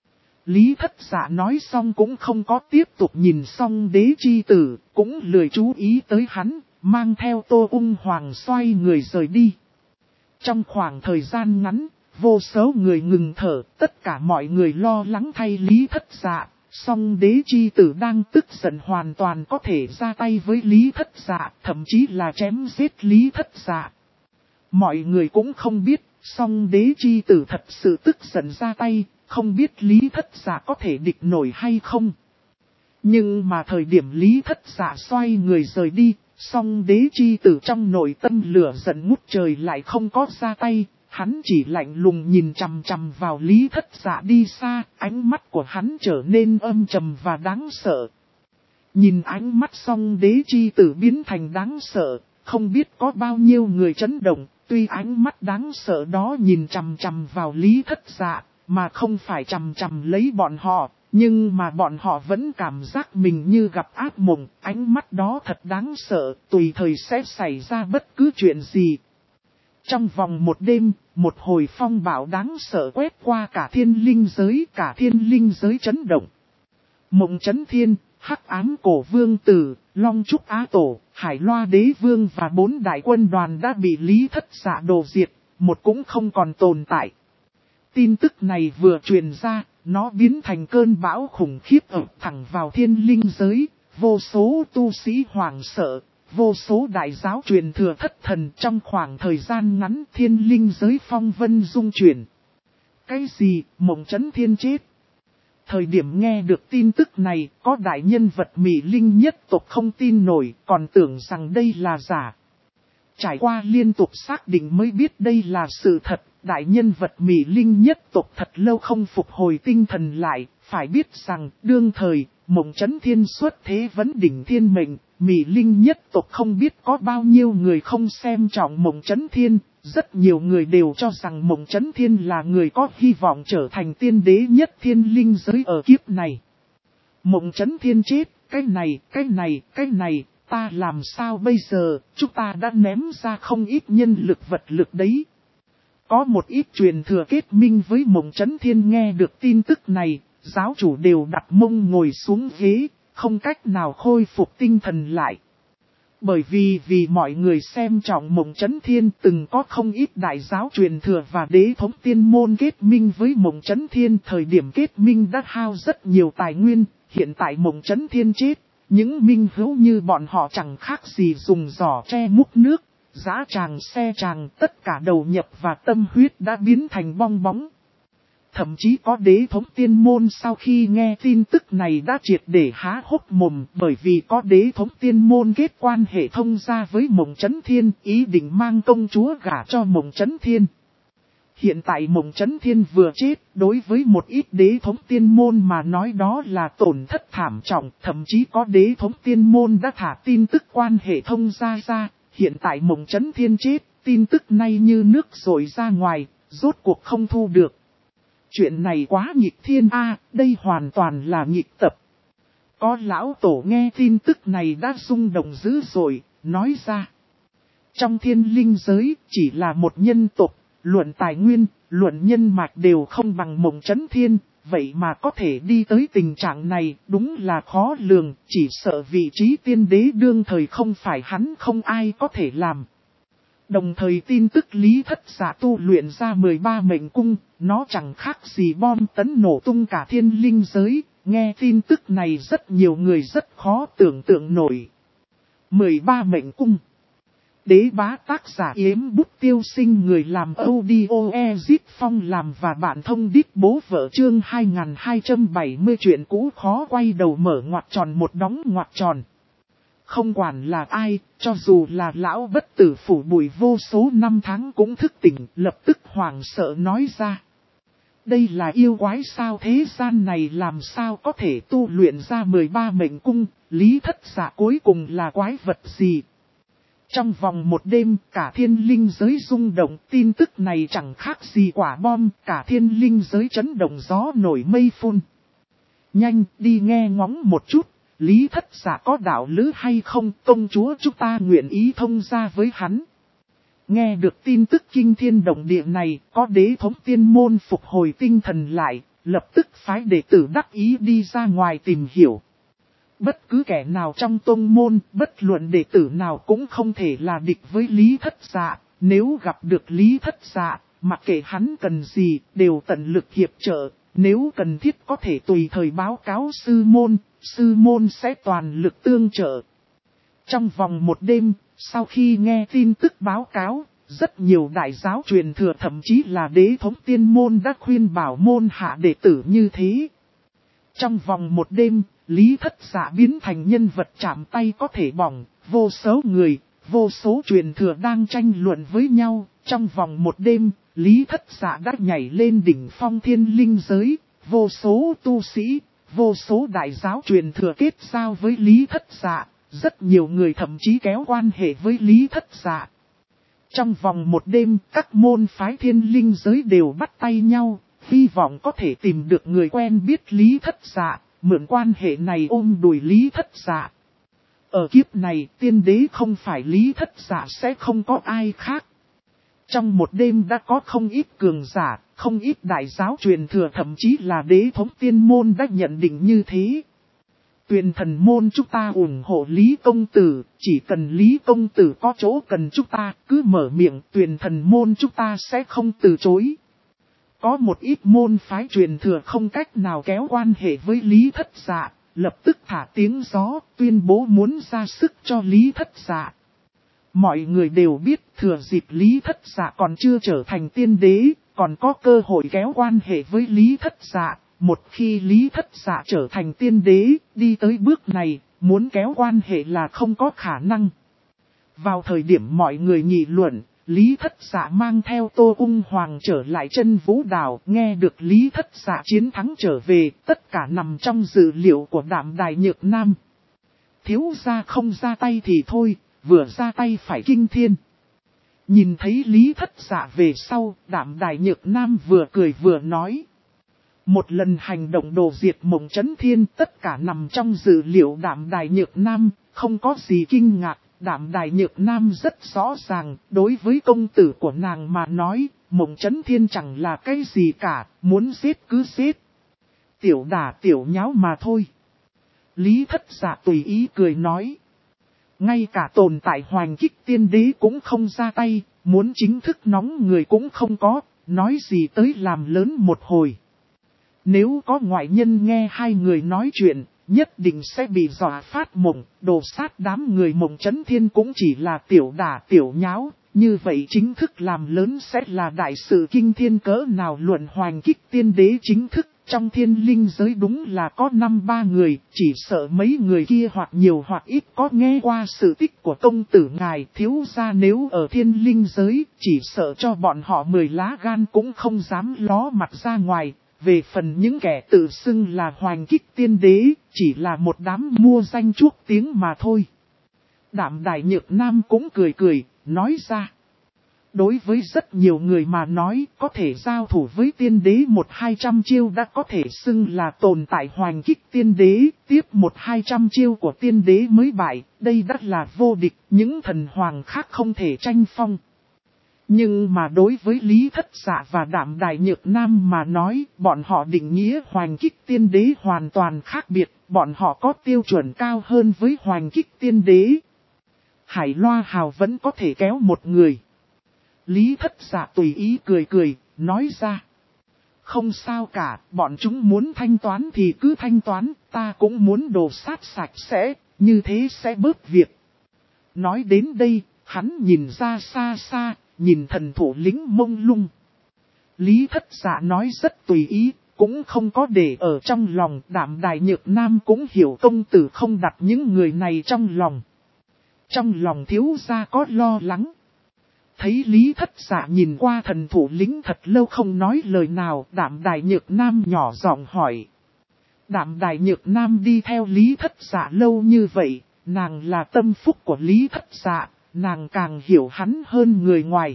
S1: Lý Thất Dạ nói xong cũng không có tiếp tục nhìn Song Đế chi tử, cũng lười chú ý tới hắn, mang theo Tô Ung Hoàng xoay người rời đi. Trong khoảng thời gian ngắn, vô số người ngừng thở, tất cả mọi người lo lắng thay Lý Thất Dạ. Song Đế chi tử đang tức giận hoàn toàn có thể ra tay với Lý Thất Dạ, thậm chí là chém giết Lý Thất Dạ. Mọi người cũng không biết, Song Đế chi tử thật sự tức giận ra tay, không biết Lý Thất Dạ có thể địch nổi hay không. Nhưng mà thời điểm Lý Thất Dạ xoay người rời đi, Song Đế chi tử trong nội tâm lửa giận ngút trời lại không có ra tay. Hắn chỉ lạnh lùng nhìn chằm chằm vào Lý Thất Dạ đi xa, ánh mắt của hắn trở nên âm trầm và đáng sợ. Nhìn ánh mắt Song Đế chi tử biến thành đáng sợ, không biết có bao nhiêu người chấn động, tuy ánh mắt đáng sợ đó nhìn chằm chằm vào Lý Thất Dạ, mà không phải chằm chằm lấy bọn họ, nhưng mà bọn họ vẫn cảm giác mình như gặp ác mộng, ánh mắt đó thật đáng sợ, tùy thời sẽ xảy ra bất cứ chuyện gì. Trong vòng một đêm, một hồi phong bão đáng sợ quét qua cả thiên linh giới chấn động. Mộng Chấn Thiên, Hắc Ám Cổ Vương Tử, Long Trúc Á Tổ, Hải Loa Đế Vương và 4 đại quân đoàn đã bị Lý Thất Dạ đồ diệt, một cũng không còn tồn tại. Tin tức này vừa truyền ra, nó biến thành cơn bão khủng khiếp ập thẳng vào thiên linh giới, vô số tu sĩ hoảng sợ. Vô số đại giáo truyền thừa thất thần trong khoảng thời gian ngắn thiên linh giới phong vân dung chuyển. Cái gì, Mộng Chấn Thiên chết? Thời điểm nghe được tin tức này, có đại nhân vật Mỹ Linh nhất tộc không tin nổi, còn tưởng rằng đây là giả. Trải qua liên tục xác định mới biết đây là sự thật, đại nhân vật Mỹ Linh nhất tộc thật lâu không phục hồi tinh thần lại, phải biết rằng đương thời, Mộng Chấn Thiên xuất thế vấn đỉnh thiên mệnh. Mỹ Linh nhất tộc không biết có bao nhiêu người không xem trọng Mộng Chấn Thiên, rất nhiều người đều cho rằng Mộng Chấn Thiên là người có hy vọng trở thành tiên đế nhất thiên linh giới ở kiếp này. Mộng Chấn Thiên chết, cái này, ta làm sao bây giờ, chúng ta đã ném ra không ít nhân lực vật lực đấy. Có một ít truyền thừa kết minh với Mộng Chấn Thiên nghe được tin tức này, giáo chủ đều đặt mông ngồi xuống ghế. Không cách nào khôi phục tinh thần lại. Bởi vì mọi người xem trọng Mộng Chấn Thiên từng có không ít đại giáo truyền thừa và đế thống tiên môn kết minh với Mộng Chấn Thiên. Thời điểm kết minh đã hao rất nhiều tài nguyên, hiện tại Mộng Chấn Thiên chết. Những minh hữu như bọn họ chẳng khác gì dùng giỏ tre múc nước, giá tràng xe tràng tất cả đầu nhập và tâm huyết đã biến thành bong bóng. Thậm chí có đế thống tiên môn sau khi nghe tin tức này đã triệt để há hốc mồm bởi vì có đế thống tiên môn kết quan hệ thông gia với Mộng Chấn Thiên ý định mang công chúa gả cho Mộng Chấn Thiên. Hiện tại Mộng Chấn Thiên vừa chết đối với một ít đế thống tiên môn mà nói đó là tổn thất thảm trọng. Thậm chí có đế thống tiên môn đã thả tin tức quan hệ thông gia ra. Hiện tại Mộng Chấn Thiên chết, tin tức này như nước rội ra ngoài, rốt cuộc không thu được. Chuyện này quá nghịch thiên a, đây hoàn toàn là nghịch tập. Có lão tổ nghe tin tức này đã rung động dữ dội, nói ra. Trong thiên linh giới, chỉ là một nhân tộc, luận tài nguyên, luận nhân mạch đều không bằng Mộng Chấn Thiên, vậy mà có thể đi tới tình trạng này, đúng là khó lường, chỉ sợ vị trí tiên đế đương thời không phải hắn không ai có thể làm. Đồng thời tin tức Lý Thất Dạ tu luyện ra 13 mệnh cung, nó chẳng khác gì bom tấn nổ tung cả thiên linh giới, nghe tin tức này rất nhiều người rất khó tưởng tượng nổi. 13 mệnh cung. Đế bá tác giả Yếm Bút Tiêu Sinh người làm audio Ezip Phong làm và bạn thông đít bố vợ chương 2270 chuyện cũ khó quay đầu mở ngoặc tròn một đóng ngoặc tròn. Không quản là ai, cho dù là lão bất tử phủ bụi vô số năm tháng cũng thức tỉnh, lập tức hoảng sợ nói ra. Đây là yêu quái sao, thế gian này làm sao có thể tu luyện ra 13 mệnh cung, Lý Thất Dạ cuối cùng là quái vật gì? Trong vòng một đêm, cả thiên linh giới rung động, tin tức này chẳng khác gì quả bom, cả thiên linh giới chấn động gió nổi mây phun. Nhanh, đi nghe ngóng một chút, Lý Thất Dạ có đạo lữ hay không, công chúa chúng ta nguyện ý thông gia với hắn. Nghe được tin tức kinh thiên động địa này, có đế thống tiên môn phục hồi tinh thần lại, lập tức phái đệ tử đắc ý đi ra ngoài tìm hiểu. Bất cứ kẻ nào trong tông môn, bất luận đệ tử nào cũng không thể là địch với Lý Thất Dạ. Nếu gặp được Lý Thất Dạ, mặc kệ hắn cần gì, đều tận lực hiệp trợ. Nếu cần thiết có thể tùy thời báo cáo sư môn sẽ toàn lực tương trợ. Trong vòng một đêm, sau khi nghe tin tức báo cáo, rất nhiều đại giáo truyền thừa thậm chí là đế thống tiên môn đã khuyên bảo môn hạ đệ tử như thế. Trong vòng một đêm, Lý Thất Dạ biến thành nhân vật chạm tay có thể bỏng, vô số người, vô số truyền thừa đang tranh luận với nhau. Trong vòng một đêm, Lý Thất Dạ đã nhảy lên đỉnh phong thiên linh giới, vô số tu sĩ, vô số đại giáo truyền thừa kết giao với Lý Thất Dạ, rất nhiều người thậm chí kéo quan hệ với Lý Thất Dạ. Trong vòng một đêm, các môn phái thiên linh giới đều bắt tay nhau, hy vọng có thể tìm được người quen biết Lý Thất Dạ, mượn quan hệ này ôm đùi Lý Thất Dạ. Ở kiếp này, tiên đế không phải Lý Thất Dạ sẽ không có ai khác. Trong một đêm đã có không ít cường giả, không ít đại giáo truyền thừa thậm chí là đế thống tiên môn đã nhận định như thế. Tuyền thần môn chúng ta ủng hộ Lý Công Tử, chỉ cần Lý Công Tử có chỗ cần chúng ta, cứ mở miệng tuyền thần môn chúng ta sẽ không từ chối. Có một ít môn phái truyền thừa không cách nào kéo quan hệ với Lý Thất Dạ, lập tức thả tiếng gió, tuyên bố muốn ra sức cho Lý Thất Dạ. Mọi người đều biết thừa dịp Lý Thất Dạ còn chưa trở thành tiên đế, còn có cơ hội kéo quan hệ với Lý Thất Dạ. Một khi Lý Thất Dạ trở thành tiên đế, đi tới bước này, muốn kéo quan hệ là không có khả năng. Vào thời điểm mọi người nghị luận, Lý Thất Dạ mang theo Tô Ung Hoàng trở lại Chân Vũ Đảo, nghe được Lý Thất Dạ chiến thắng trở về, tất cả nằm trong dự liệu của Đạm Đài Nhược Nam. Thiếu gia không ra tay thì thôi, vừa ra tay phải kinh thiên. Nhìn thấy Lý Thất Dạ về sau, Đạm Đài Nhược Nam vừa cười vừa nói. Một lần hành động đồ diệt Mộng Chấn Thiên, tất cả nằm trong dự liệu Đạm Đài Nhược Nam, không có gì kinh ngạc. Đạm Đài Nhược Nam rất rõ ràng, đối với công tử của nàng mà nói, Mộng Chấn Thiên chẳng là cái gì cả, muốn giết cứ giết. Tiểu đả tiểu nháo mà thôi. Lý Thất Dạ tùy ý cười nói. Ngay cả tồn tại Hoành Kích Tiên Đế cũng không ra tay, muốn chính thức nóng người cũng không có, nói gì tới làm lớn một hồi. Nếu có ngoại nhân nghe hai người nói chuyện, nhất định sẽ bị dọa phát mộng, đồ sát đám người Mộng Chấn Thiên cũng chỉ là tiểu đả tiểu nháo, như vậy chính thức làm lớn sẽ là đại sự kinh thiên cỡ nào. Luận Hoành Kích Tiên Đế chính thức, trong thiên linh giới đúng là có 5-3 người, chỉ sợ mấy người kia hoặc nhiều hoặc ít có nghe qua sự tích của công tử ngài. Thiếu gia nếu ở thiên linh giới, chỉ sợ cho bọn họ 10 lá gan cũng không dám ló mặt ra ngoài. Về phần những kẻ tự xưng là Hoành Kích Tiên Đế, chỉ là một đám mua danh chuốc tiếng mà thôi. Đạm Đài Nhược Nam cũng cười cười, nói ra. Đối với rất nhiều người mà nói, có thể giao thủ với tiên đế 100-200 chiêu đã có thể xưng là tồn tại Hoành Kích Tiên Đế, tiếp 100-200 chiêu của tiên đế mới bại, đây đã là vô địch, những thần hoàng khác không thể tranh phong. Nhưng mà đối với Lý Thất Dạ và Đạm Đài Nhược Nam mà nói, bọn họ định nghĩa Hoành Kích Tiên Đế hoàn toàn khác biệt, bọn họ có tiêu chuẩn cao hơn với Hoành Kích Tiên Đế. Hải Loa Hào vẫn có thể kéo một người. Lý Thất Dạ tùy ý cười cười, nói ra. Không sao cả, bọn chúng muốn thanh toán thì cứ thanh toán, ta cũng muốn đồ sát sạch sẽ, như thế sẽ bớt việc. Nói đến đây, hắn nhìn ra xa xa, nhìn thần thủ lĩnh mông lung. Lý Thất Dạ nói rất tùy ý, cũng không có để ở trong lòng. Đạm Đài Nhược Nam cũng hiểu công tử không đặt những người này trong lòng. Trong lòng thiếu gia có lo lắng. Thấy Lý Thất Dạ nhìn qua thần thủ lĩnh thật lâu không nói lời nào, Đạm Đài Nhược Nam nhỏ giọng hỏi. Đạm Đài Nhược Nam đi theo Lý Thất Dạ lâu như vậy, nàng là tâm phúc của Lý Thất Dạ, nàng càng hiểu hắn hơn người ngoài.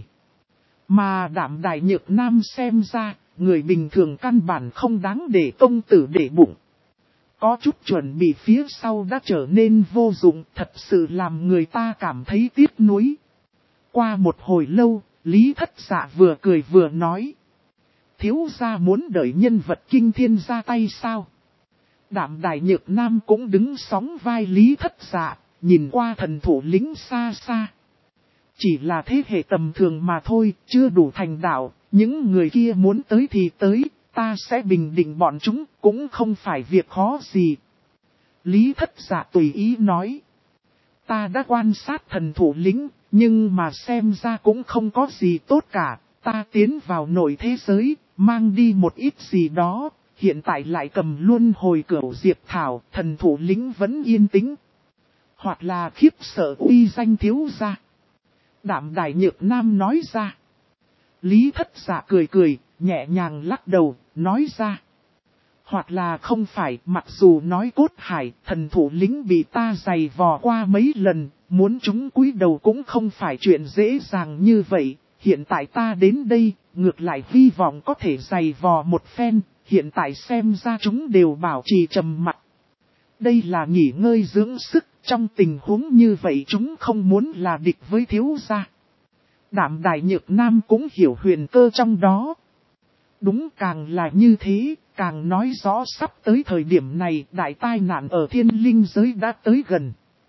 S1: Mà Đạm Đài Nhược Nam xem ra, người bình thường căn bản không đáng để công tử để bụng. Có chút chuẩn bị phía sau đã trở nên vô dụng, thật sự làm người ta cảm thấy tiếc nuối. Qua một hồi lâu, Lý Thất Dạ vừa cười vừa nói. Thiếu gia muốn đợi nhân vật kinh thiên ra tay sao? Đạm Đài Nhược Nam cũng đứng sóng vai Lý Thất Dạ, nhìn qua thần thủ lĩnh xa xa. Chỉ là thế hệ tầm thường mà thôi, chưa đủ thành đạo, những người kia muốn tới thì tới, ta sẽ bình định bọn chúng, cũng không phải việc khó gì. Lý Thất Dạ tùy ý nói. Ta đã quan sát thần thủ lĩnh, nhưng mà xem ra cũng không có gì tốt cả, ta tiến vào nội thế giới, mang đi một ít gì đó, hiện tại lại cầm luôn hồi cửu diệp thảo, thần thủ lĩnh vẫn yên tĩnh. Hoặc là khiếp sợ uy danh thiếu gia. Đạm Đài Nhược Nam nói ra. Lý Thất Dạ cười cười, nhẹ nhàng lắc đầu, nói ra. Hoặc là không phải, mặc dù nói Cốt Hải, thần thủ lĩnh bị ta giày vò qua mấy lần, muốn chúng cúi đầu cũng không phải chuyện dễ dàng như vậy. Hiện tại ta đến đây, ngược lại hy vọng có thể giày vò một phen, hiện tại xem ra chúng đều bảo trì trầm mặc. Đây là nghỉ ngơi dưỡng sức, trong tình huống như vậy chúng không muốn là địch với thiếu gia. Đạm Đài Nhược Nam cũng hiểu huyền cơ trong đó. Đúng, càng là như thế, càng nói rõ sắp tới thời điểm này đại tai nạn ở thiên linh giới đã tới gần.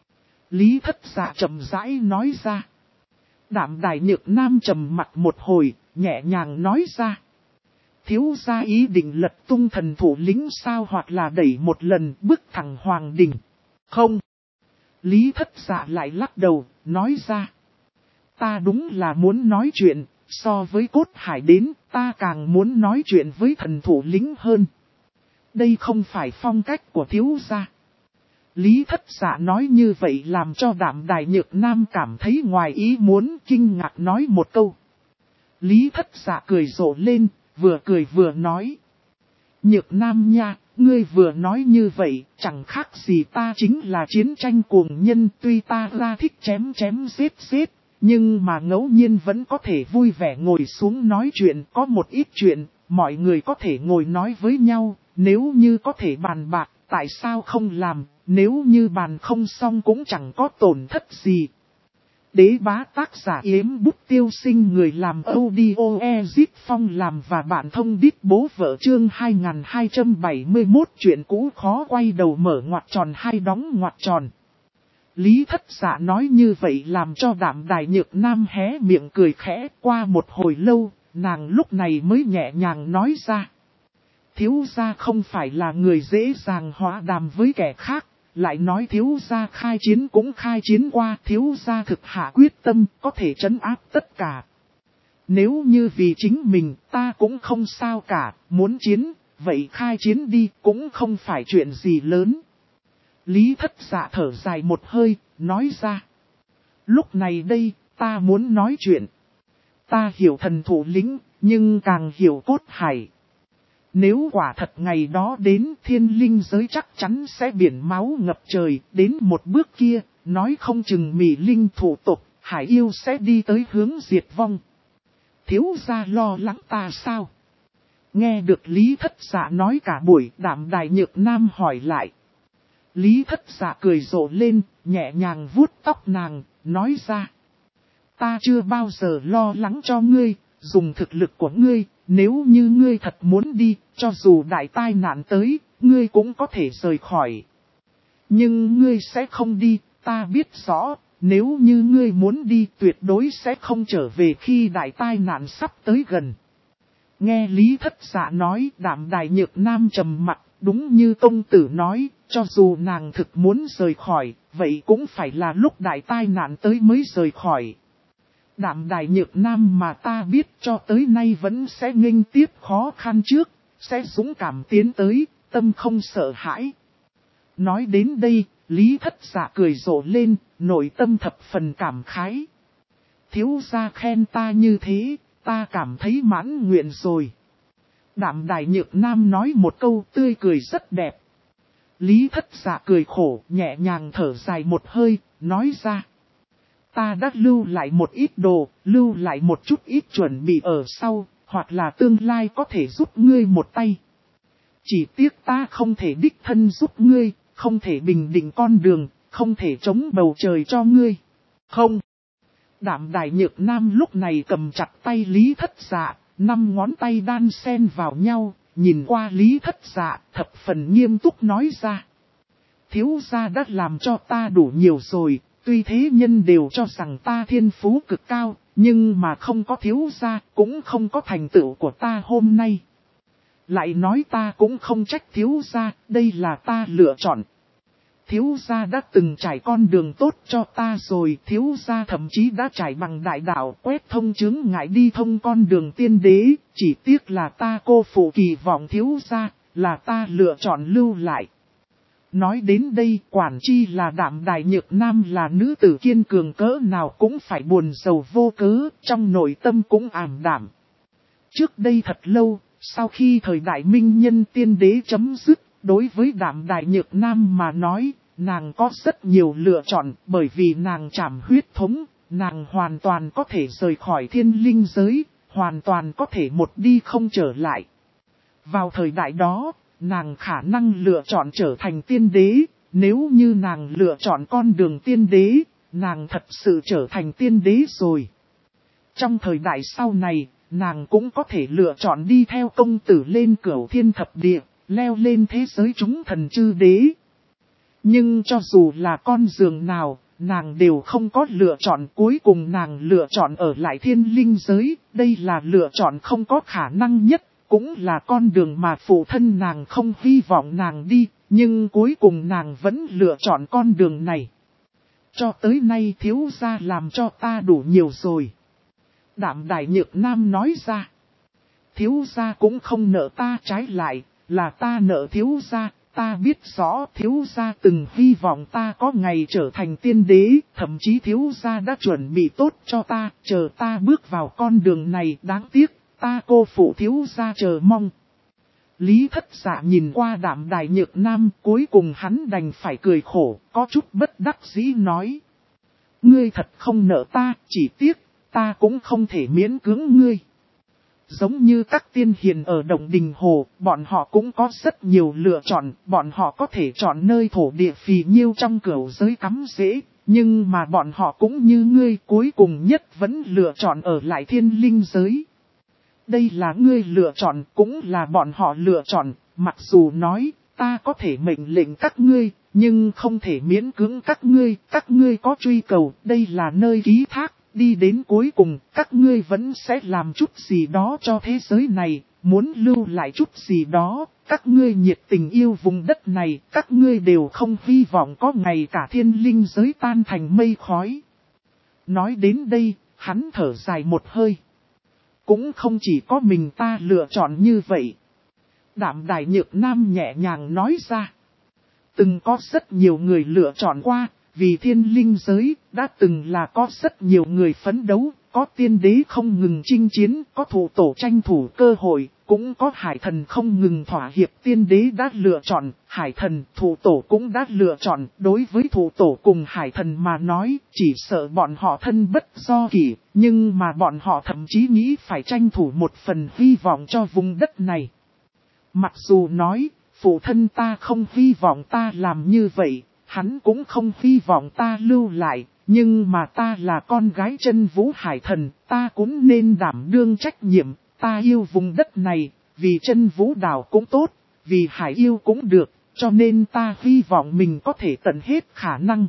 S1: Lý Thất Dạ chậm rãi nói ra. Đạm Đài Nhược Nam trầm mặt một hồi, nhẹ nhàng nói ra. Thiếu gia ý định lật tung thần thủ lĩnh sao, hoặc là đẩy một lần bước thẳng hoàng đỉnh. Không. Lý Thất Dạ lại lắc đầu, nói ra. Ta đúng là muốn nói chuyện, so với Cốt Hải đến, ta càng muốn nói chuyện với thần thủ lĩnh hơn. Đây không phải phong cách của thiếu gia. Lý Thất Dạ nói như vậy làm cho Đạm Đài Nhược Nam cảm thấy ngoài ý muốn, kinh ngạc nói một câu. Lý Thất Dạ cười rộ lên, vừa cười vừa nói. Nhược Nam nha, ngươi vừa nói như vậy, chẳng khác gì ta chính là chiến tranh cuồng nhân, tuy ta ra thích chém chém giết giết, nhưng mà ngẫu nhiên vẫn có thể vui vẻ ngồi xuống nói chuyện, có một ít chuyện, mọi người có thể ngồi nói với nhau, nếu như có thể bàn bạc, tại sao không làm, nếu như bàn không xong cũng chẳng có tổn thất gì. Đế bá tác giả Yếm Bút Tiêu Sinh, người làm audio Ezip Phong làm và bạn thông đít bố vợ chương 2271, chuyện cũ khó quay đầu mở ngoặc tròn hay đóng ngoặc tròn. Lý Thất Dạ nói như vậy làm cho Đạm Đài Nhược Nam hé miệng cười khẽ. Qua một hồi lâu, nàng lúc này mới nhẹ nhàng nói ra. Thiếu gia không phải là người dễ dàng hòa đàm với kẻ khác. Lại nói thiếu gia khai chiến cũng khai chiến qua, thiếu gia thực hạ quyết tâm có thể trấn áp tất cả. Nếu như vì chính mình ta cũng không sao cả, muốn chiến, vậy khai chiến đi cũng không phải chuyện gì lớn. Lý Thất Dạ thở dài một hơi, nói ra. Lúc này đây, ta muốn nói chuyện. Ta hiểu thần thủ lĩnh, nhưng càng hiểu Cốt Hải. Nếu quả thật ngày đó đến thiên linh giới chắc chắn sẽ biển máu ngập trời, đến một bước kia, nói không chừng Mị Linh thủ tộc, Hải yêu sẽ đi tới hướng diệt vong. Thiếu gia lo lắng ta sao? Nghe được Lý Thất Dạ nói cả buổi, Đạm Đài Nhược Nam hỏi lại. Lý Thất Dạ cười rộ lên, nhẹ nhàng vuốt tóc nàng, nói ra. Ta chưa bao giờ lo lắng cho ngươi, dùng thực lực của ngươi, nếu như ngươi thật muốn đi, cho dù đại tai nạn tới, ngươi cũng có thể rời khỏi. Nhưng ngươi sẽ không đi, ta biết rõ, nếu như ngươi muốn đi tuyệt đối sẽ không trở về khi đại tai nạn sắp tới gần. Nghe Lý Thất Dạ nói, Đạm Đài Nhược Nam trầm mặt, đúng như công tử nói, cho dù nàng thực muốn rời khỏi, vậy cũng phải là lúc đại tai nạn tới mới rời khỏi. Đạm Đài Nhược Nam mà ta biết cho tới nay vẫn sẽ nghênh tiếp khó khăn trước, sẽ dũng cảm tiến tới, tâm không sợ hãi. Nói đến đây, Lý Thất Dạ cười rộ lên, nội tâm thập phần cảm khái. Thiếu gia khen ta như thế, ta cảm thấy mãn nguyện rồi. Đạm Đài Nhược Nam nói một câu tươi cười rất đẹp. Lý Thất Dạ cười khổ, nhẹ nhàng thở dài một hơi, nói ra. ta đã lưu lại một ít đồ, lưu lại một chút ít chuẩn bị ở sau, hoặc là tương lai có thể giúp ngươi một tay. Chỉ tiếc ta không thể đích thân giúp ngươi, không thể bình định con đường, không thể chống bầu trời cho ngươi. Không. Đạm Đài Nhược Nam lúc này cầm chặt tay Lý Thất Dạ, 5 ngón tay đan xen vào nhau, nhìn qua Lý Thất Dạ, thập phần nghiêm túc nói ra. Thiếu gia đã làm cho ta đủ nhiều rồi, tuy thế nhân đều cho rằng ta thiên phú cực cao, nhưng mà không có thiếu gia, cũng không có thành tựu của ta hôm nay. Lại nói ta cũng không trách thiếu gia, đây là ta lựa chọn. Thiếu gia đã từng trải con đường tốt cho ta rồi, thiếu gia thậm chí đã trải bằng đại đạo quét thông chướng ngại đi thông con đường tiên đế, chỉ tiếc là ta cô phụ kỳ vọng thiếu gia, là ta lựa chọn lưu lại. Nói đến đây, quản chi là Đạm Đài Nhược Nam là nữ tử kiên cường cỡ nào cũng phải buồn rầu vô cớ, trong nội tâm cũng ảm đạm. Trước đây thật lâu, sau khi thời đại minh nhân tiên đế chấm dứt, đối với Đạm Đài Nhược Nam mà nói, nàng có rất nhiều lựa chọn, bởi vì nàng trảm huyết thống, nàng hoàn toàn có thể rời khỏi thiên linh giới, hoàn toàn có thể một đi không trở lại. Vào thời đại đó, nàng khả năng lựa chọn trở thành tiên đế, nếu như nàng lựa chọn con đường tiên đế, nàng thật sự trở thành tiên đế rồi. Trong thời đại sau này, nàng cũng có thể lựa chọn đi theo công tử lên cửu thiên thập địa, leo lên thế giới chúng thần chư đế. Nhưng cho dù là con giường nào, nàng đều không có lựa chọn, cuối cùng nàng lựa chọn ở lại thiên linh giới, đây là lựa chọn không có khả năng nhất, cũng là con đường mà phụ thân nàng không hy vọng nàng đi, nhưng cuối cùng nàng vẫn lựa chọn con đường này. Cho tới nay thiếu gia làm cho ta đủ nhiều rồi. Đạm Đài Nhược Nam nói ra. Thiếu gia cũng không nợ ta, trái lại, là ta nợ thiếu gia. Ta biết rõ thiếu gia từng hy vọng ta có ngày trở thành tiên đế, thậm chí thiếu gia đã chuẩn bị tốt cho ta, chờ ta bước vào con đường này, đáng tiếc, ta cô phụ thiếu gia chờ mong. Lý Thất Dạ nhìn qua Đạm Đài Nhược Nam, cuối cùng hắn đành phải cười khổ, có chút bất đắc dĩ nói. Ngươi thật không nợ ta, chỉ tiếc, ta cũng không thể miễn cưỡng ngươi. Giống như các tiên hiền ở Động Đình Hồ, bọn họ cũng có rất nhiều lựa chọn, bọn họ có thể chọn nơi thổ địa phì nhiêu trong cửu giới cắm rễ, nhưng mà bọn họ cũng như ngươi cuối cùng nhất vẫn lựa chọn ở lại thiên linh giới. Đây là ngươi lựa chọn, cũng là bọn họ lựa chọn, mặc dù nói, ta có thể mệnh lệnh các ngươi, nhưng không thể miễn cưỡng các ngươi có truy cầu, đây là nơi ký thác. Đi đến cuối cùng, các ngươi vẫn sẽ làm chút gì đó cho thế giới này, muốn lưu lại chút gì đó, các ngươi nhiệt tình yêu vùng đất này, các ngươi đều không hy vọng có ngày cả thiên linh giới tan thành mây khói. Nói đến đây, hắn thở dài một hơi. Cũng không chỉ có mình ta lựa chọn như vậy. Đạm Đài Nhược Nam nhẹ nhàng nói ra. Từng có rất nhiều người lựa chọn qua. Vì thiên linh giới, đã từng là có rất nhiều người phấn đấu, có tiên đế không ngừng chinh chiến, có thủ tổ tranh thủ cơ hội, cũng có hải thần không ngừng thỏa hiệp. Tiên đế đã lựa chọn, hải thần, thủ tổ cũng đã lựa chọn. Đối với thủ tổ cùng hải thần mà nói, chỉ sợ bọn họ thân bất do kỷ, nhưng mà bọn họ thậm chí nghĩ phải tranh thủ một phần hy vọng cho vùng đất này. Mặc dù nói, phụ thân ta không hy vọng ta làm như vậy. Hắn cũng không hy vọng ta lưu lại, nhưng mà ta là con gái Chân Vũ Hải Thần, ta cũng nên đảm đương trách nhiệm, ta yêu vùng đất này, vì Chân Vũ Đảo cũng tốt, vì Hải yêu cũng được, cho nên ta hy vọng mình có thể tận hết khả năng.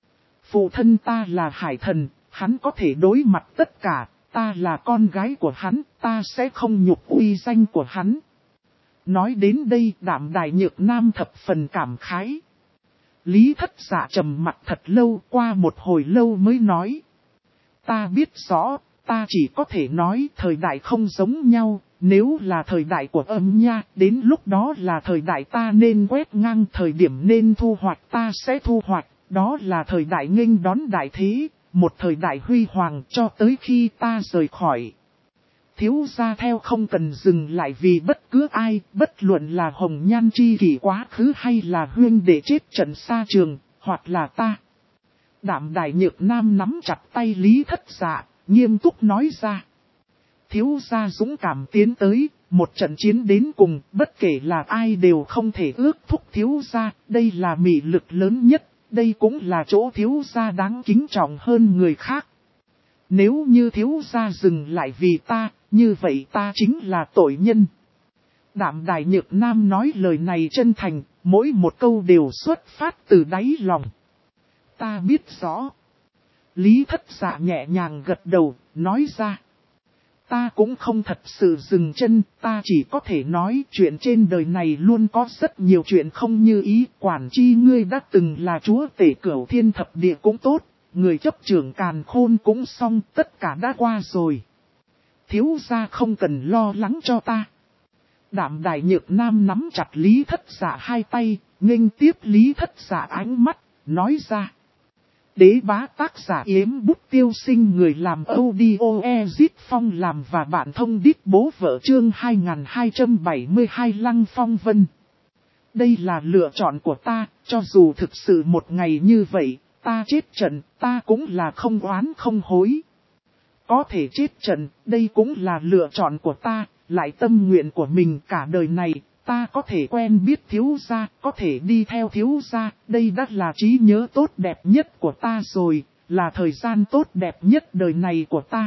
S1: Phụ thân ta là Hải Thần, hắn có thể đối mặt tất cả, ta là con gái của hắn, ta sẽ không nhục uy danh của hắn. Nói đến đây Đạm Đài Nhược Nam thập phần cảm khái. Lý Thất Dạ trầm mặt thật lâu, qua một hồi lâu mới nói. Ta biết rõ, ta chỉ có thể nói thời đại không giống nhau, nếu là thời đại của Âm Nha, đến lúc đó là thời đại ta nên quét ngang, thời điểm nên thu hoạch ta sẽ thu hoạch, đó là thời đại nghênh đón đại thế, một thời đại huy hoàng cho tới khi ta rời khỏi. Thiếu gia theo không cần dừng lại vì bất cứ ai, bất luận là hồng nhan chi kỷ quá khứ hay là huyên để chết trận xa trường, hoặc là ta. Đạm Đài Nhược Nam nắm chặt tay Lý Thất Dạ, nghiêm túc nói ra. Thiếu gia dũng cảm tiến tới, một trận chiến đến cùng, bất kể là ai đều không thể ước thúc thiếu gia, đây là mị lực lớn nhất, đây cũng là chỗ thiếu gia đáng kính trọng hơn người khác. Nếu như thiếu gia dừng lại vì ta, như vậy ta chính là tội nhân. Đạm Đài Nhược Nam nói lời này chân thành, mỗi một câu đều xuất phát từ đáy lòng. Ta biết rõ. Lý Thất Dạ nhẹ nhàng gật đầu, nói ra. Ta cũng không thật sự dừng chân, ta chỉ có thể nói chuyện trên đời này luôn có rất nhiều chuyện không như ý. Quản chi ngươi đã từng là chúa tể Cửu Thiên Thập Địa cũng tốt, người chấp trưởng Càn Khôn cũng xong, tất cả đã qua rồi. Thiếu gia không cần lo lắng cho ta. Đạm Đài Nhược Nam nắm chặt Lý Thất Dạ hai tay, nghênh tiếp Lý Thất Dạ ánh mắt, nói ra. Đế bá tác giả Yếm Bút Tiêu Sinh, người làm audio Ezit Phong làm và bạn thông đít bố vợ chương 2272 Lăng Phong Vân. Đây là lựa chọn của ta, cho dù thực sự một ngày như vậy, ta chết trận, ta cũng là không oán không hối. Có thể chết trận, đây cũng là lựa chọn của ta, lại tâm nguyện của mình cả đời này. Ta có thể quen biết thiếu gia, có thể đi theo thiếu gia, đây đã là trí nhớ tốt đẹp nhất của ta rồi, là thời gian tốt đẹp nhất đời này của ta.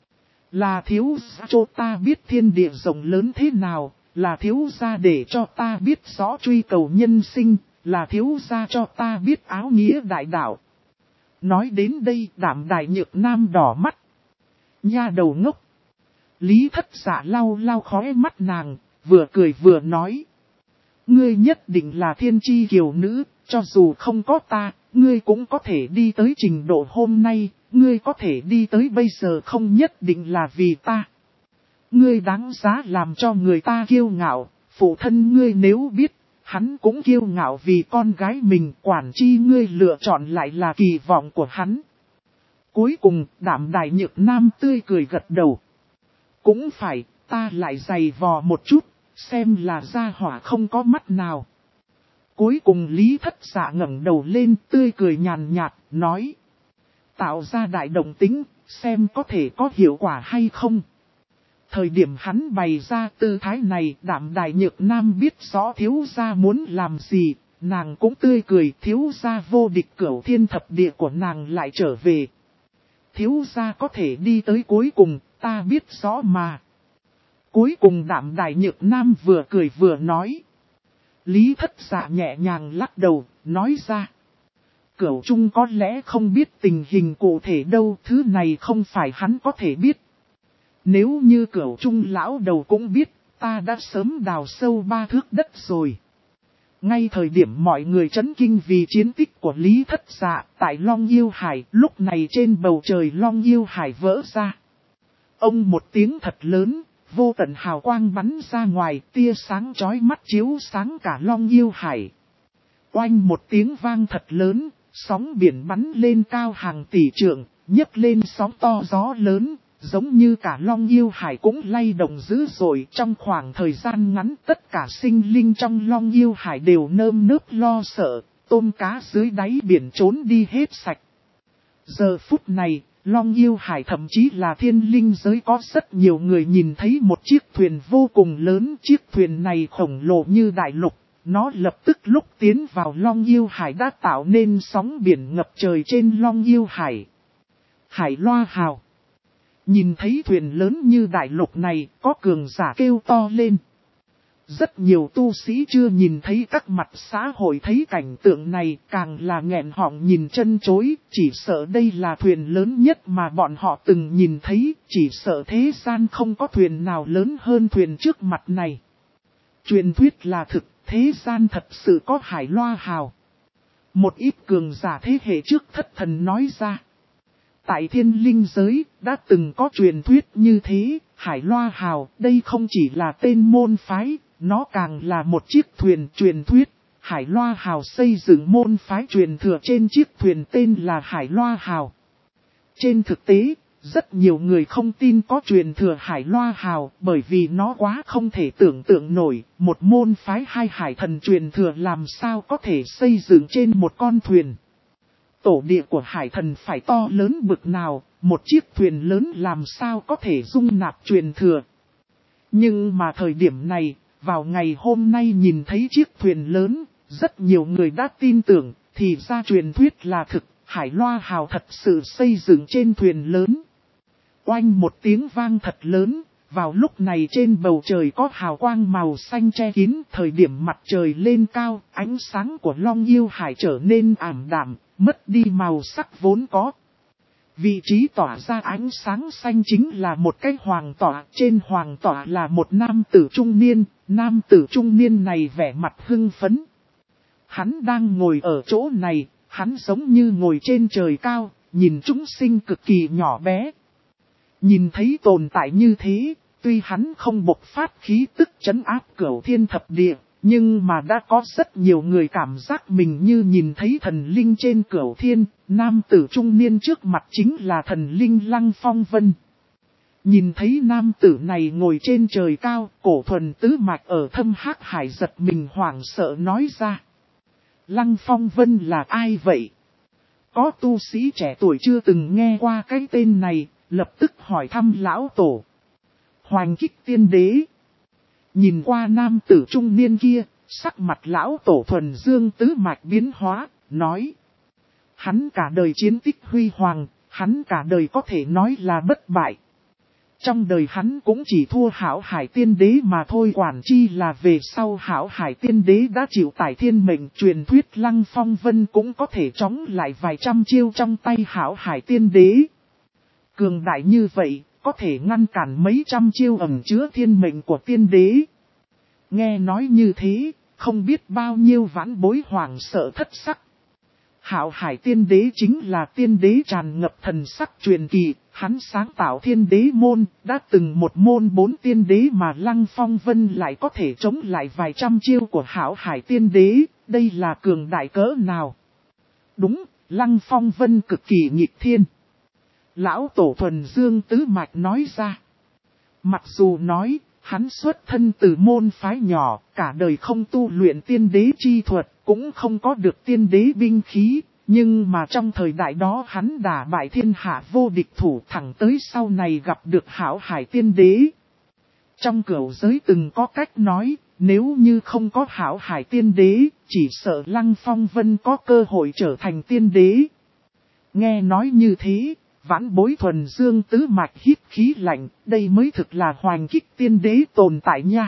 S1: Là thiếu gia cho ta biết thiên địa rộng lớn thế nào, là thiếu gia để cho ta biết rõ truy cầu nhân sinh, là thiếu gia cho ta biết áo nghĩa đại đạo. Nói đến đây Đạm Đài Nhược Nam đỏ mắt. Nha đầu ngốc. Lý Thất Dạ lau lau khóe mắt nàng. Vừa cười vừa nói. Ngươi nhất định là thiên chi kiều nữ, cho dù không có ta, ngươi cũng có thể đi tới trình độ hôm nay, ngươi có thể đi tới bây giờ không nhất định là vì ta. Ngươi đáng giá làm cho người ta kiêu ngạo, phụ thân ngươi nếu biết, hắn cũng kiêu ngạo vì con gái mình, quản chi ngươi lựa chọn lại là kỳ vọng của hắn. Cuối cùng, Đạm Đài Nhược Nam tươi cười gật đầu. Cũng phải, ta lại giày vò một chút. Xem là gia hỏa không có mắt nào. Cuối cùng Lý Thất Dạ ngẩng đầu lên tươi cười nhàn nhạt, nói. Tạo ra đại động tính, xem có thể có hiệu quả hay không. Thời điểm hắn bày ra tư thái này, Đạm Đài Nhược Nam biết rõ thiếu gia muốn làm gì, nàng cũng tươi cười, thiếu gia vô địch Cửu Thiên Thập Địa của nàng lại trở về. Thiếu gia có thể đi tới cuối cùng, ta biết rõ mà. Cuối cùng Đạm Đài Nhược Nam vừa cười vừa nói. Lý Thất Dạ nhẹ nhàng lắc đầu, nói ra. Cửu Trung có lẽ không biết tình hình cụ thể đâu, thứ này không phải hắn có thể biết. Nếu như Cửu Trung lão đầu cũng biết, ta đã sớm đào sâu 3 thước đất rồi. Ngay thời điểm mọi người chấn kinh vì chiến tích của Lý Thất Dạ tại Long Yêu Hải, lúc này trên bầu trời Long Yêu Hải vỡ ra. Ông một tiếng thật lớn. Vô tận hào quang bắn ra ngoài, tia sáng chói mắt chiếu sáng cả Long Yêu Hải. Oanh một tiếng vang thật lớn, sóng biển bắn lên cao hàng tỷ trượng, nhấc lên sóng to gió lớn, giống như cả Long Yêu Hải cũng lay động dữ dội. Trong khoảng thời gian ngắn tất cả sinh linh trong Long Yêu Hải đều nơm nớp lo sợ, tôm cá dưới đáy biển trốn đi hết sạch. Giờ phút này, Long Yêu Hải thậm chí là thiên linh giới có rất nhiều người nhìn thấy một chiếc thuyền vô cùng lớn. Chiếc thuyền này khổng lồ như đại lục, nó lập tức lúc tiến vào Long Yêu Hải đã tạo nên sóng biển ngập trời trên Long Yêu Hải. Hải Loa Hào. Nhìn thấy thuyền lớn như đại lục này, có cường giả kêu to lên. Rất nhiều tu sĩ chưa nhìn thấy các mặt xã hội thấy cảnh tượng này càng là nghẹn họng nhìn chân chối, chỉ sợ đây là thuyền lớn nhất mà bọn họ từng nhìn thấy, chỉ sợ thế gian không có thuyền nào lớn hơn thuyền trước mặt này. Truyền thuyết là thực, thế gian thật sự có Hải Loa Hào. Một ít cường giả thế hệ trước thất thần nói ra. Tại thiên linh giới, đã từng có truyền thuyết như thế, Hải Loa Hào, đây không chỉ là tên môn phái, nó càng là một chiếc thuyền truyền thuyết. Hải Loa Hào xây dựng môn phái truyền thừa trên chiếc thuyền tên là Hải Loa Hào. Trên thực tế, rất nhiều người không tin có truyền thừa Hải Loa Hào bởi vì nó quá không thể tưởng tượng nổi. Một môn phái hai hải thần truyền thừa làm sao có thể xây dựng trên một con thuyền. tổ địa của hải thần phải to lớn bực nào, một chiếc thuyền lớn làm sao có thể dung nạp truyền thừa. Nhưng mà thời điểm này, vào ngày hôm nay nhìn thấy chiếc thuyền lớn, rất nhiều người đã tin tưởng, thì ra truyền thuyết là thực, Hải Loa Hào thật sự xây dựng trên thuyền lớn. Oanh một tiếng vang thật lớn, vào lúc này trên bầu trời có hào quang màu xanh che kín, thời điểm mặt trời lên cao, ánh sáng của Long Yêu Hải trở nên ảm đạm, mất đi màu sắc vốn có. Vị trí tỏa ra ánh sáng xanh chính là một cái hoàng tọa, trên hoàng tọa là một nam tử trung niên này vẻ mặt hưng phấn. Hắn đang ngồi ở chỗ này, hắn giống như ngồi trên trời cao, nhìn chúng sinh cực kỳ nhỏ bé. Nhìn thấy tồn tại như thế, tuy hắn không bộc phát khí tức trấn áp cửu thiên thập địa, nhưng mà đã có rất nhiều người cảm giác mình như nhìn thấy thần linh trên cửu thiên, nam tử trung niên trước mặt chính là thần linh Lăng Phong Vân. Nhìn thấy nam tử này ngồi trên trời cao, cổ thuần tứ mạch ở thâm hắc hải giật mình hoảng sợ nói ra. Lăng Phong Vân là ai vậy? Có tu sĩ trẻ tuổi chưa từng nghe qua cái tên này, lập tức hỏi thăm lão tổ. Hoành Kích Tiên Đế. Nhìn qua nam tử trung niên kia, sắc mặt lão tổ thuần dương tứ mạch biến hóa, nói. Hắn cả đời chiến tích huy hoàng, hắn cả đời có thể nói là bất bại. Trong đời hắn cũng chỉ thua Hảo Hải Tiên Đế mà thôi, quản chi là về sau Hảo Hải Tiên Đế đã chịu tải thiên mệnh, truyền thuyết Lăng Phong Vân cũng có thể chống lại vài trăm chiêu trong tay Hảo Hải Tiên Đế. Cường đại như vậy, có thể ngăn cản mấy trăm chiêu ẩn chứa thiên mệnh của tiên đế. Nghe nói như thế, không biết bao nhiêu vãn bối hoảng sợ thất sắc. Hạo Hải Tiên Đế chính là tiên đế tràn ngập thần sắc truyền kỳ, hắn sáng tạo thiên đế môn, đã từng một môn 4 tiên đế mà Lăng Phong Vân lại có thể chống lại vài trăm chiêu của Hạo Hải Tiên Đế, đây là cường đại cỡ nào? Đúng, Lăng Phong Vân cực kỳ nghịch thiên. Lão Tổ Thuần Dương Tứ Mạch nói ra. Mặc dù nói, hắn xuất thân từ môn phái nhỏ, cả đời không tu luyện tiên đế chi thuật, cũng không có được tiên đế binh khí, nhưng mà trong thời đại đó hắn đả bại thiên hạ vô địch thủ, thẳng tới sau này gặp được Hạo Hải Tiên Đế. Trong cửu giới từng có cách nói, nếu như không có Hạo Hải Tiên Đế, chỉ sợ Lăng Phong Vân có cơ hội trở thành tiên đế. Nghe nói như thế, vãn bối Thuần Dương Tứ Mạch hít khí lạnh, đây mới thực là Hoành Kích Tiên Đế tồn tại nha.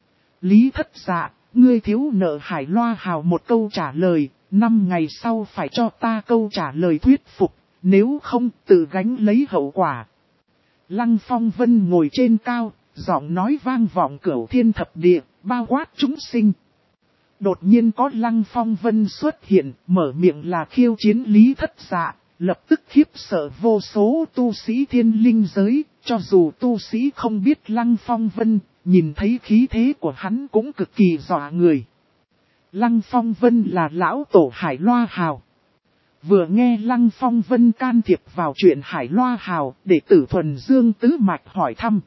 S1: Lý Thất Dạ, ngươi thiếu nợ Hải Loa Hào một câu trả lời, 5 ngày sau phải cho ta câu trả lời thuyết phục, nếu không tự gánh lấy hậu quả. Lăng Phong Vân ngồi trên cao, giọng nói vang vọng cửu thiên thập địa, bao quát chúng sinh. Đột nhiên có Lăng Phong Vân xuất hiện, mở miệng là khiêu chiến Lý Thất Dạ. Lập tức khiếp sợ vô số tu sĩ thiên linh giới, cho dù tu sĩ không biết Lăng Phong Vân, nhìn thấy khí thế của hắn cũng cực kỳ dọa người. Lăng Phong Vân là lão tổ Hải Loa Hào. Vừa nghe Lăng Phong Vân can thiệp vào chuyện Hải Loa Hào, đệ tử Thuần Dương Tứ Mạch hỏi thăm.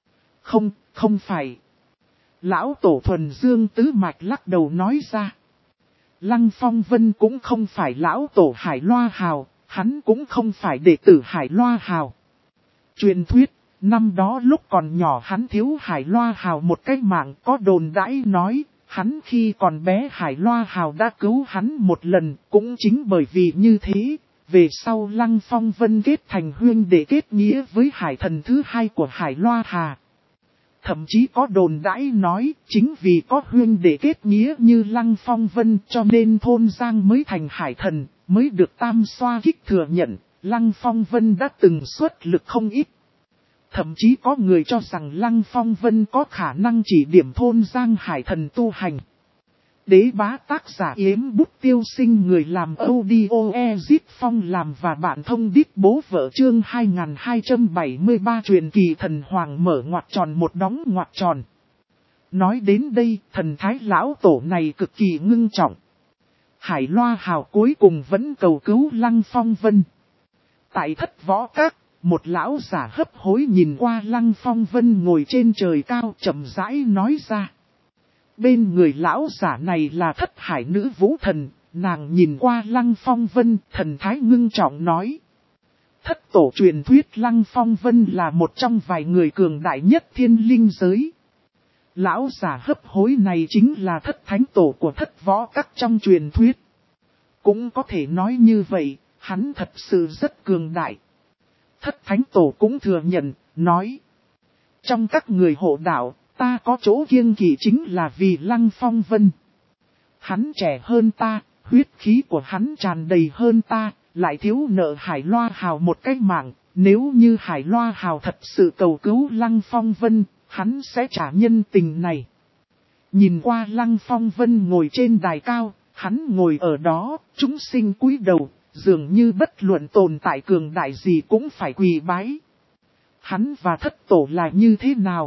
S1: Không phải. Lão tổ Thuần Dương Tứ Mạch lắc đầu nói ra. Lăng Phong Vân cũng không phải lão tổ Hải Loa Hào. Hắn cũng không phải đệ tử Hải Loa Hào. Truyền thuyết, năm đó lúc còn nhỏ hắn thiếu Hải Loa Hào một cái mạng, có đồn đãi nói, hắn khi còn bé Hải Loa Hào đã cứu hắn một lần, cũng chính bởi vì như thế, về sau Lăng Phong Vân kết thành huynh đệ kết nghĩa với hải thần thứ hai của Hải Loa Hà. Thậm chí có đồn đãi nói, chính vì có huynh đệ kết nghĩa như Lăng Phong Vân cho nên thôn Giang mới thành hải thần, mới được Tam Xoa Kích thừa nhận, Lăng Phong Vân đã từng xuất lực không ít. Thậm chí có người cho rằng Lăng Phong Vân có khả năng chỉ điểm thôn Giang hải thần tu hành. Đế bá tác giả Yếm Bút Tiêu Sinh, người làm audio Ezit Phong làm và bạn thông đít bố vợ chương 2273 truyền kỳ thần hoàng mở ngoặc tròn một đóng ngoặc tròn. Nói đến đây, thần thái lão tổ này cực kỳ ngưng trọng. Hải Loa Hào cuối cùng vẫn cầu cứu Lăng Phong Vân. Tại Thất Võ Các, một lão giả hấp hối nhìn qua Lăng Phong Vân ngồi trên trời cao chậm rãi nói ra. Bên người lão giả này là Thất Hải Nữ Vũ Thần, nàng nhìn qua Lăng Phong Vân, thần thái ngưng trọng nói. Thất tổ truyền thuyết Lăng Phong Vân là một trong vài người cường đại nhất thiên linh giới. Lão giả hấp hối này chính là thất thánh tổ của thất võ các trong truyền thuyết. Cũng có thể nói như vậy, hắn thật sự rất cường đại. Thất thánh tổ cũng thừa nhận, nói. Trong các người hộ đạo, ta có chỗ kiêng kỵ chính là vì Lăng Phong Vân. Hắn trẻ hơn ta, huyết khí của hắn tràn đầy hơn ta, lại thiếu nợ Hải Loa Hào một cái mạng. Nếu như Hải Loa Hào thật sự cầu cứu Lăng Phong Vân, hắn sẽ trả nhân tình này. Nhìn qua Lăng Phong Vân ngồi trên đài cao, hắn ngồi ở đó, chúng sinh cúi đầu, dường như bất luận tồn tại cường đại gì cũng phải quỳ bái. Hắn và thất tổ là như thế nào?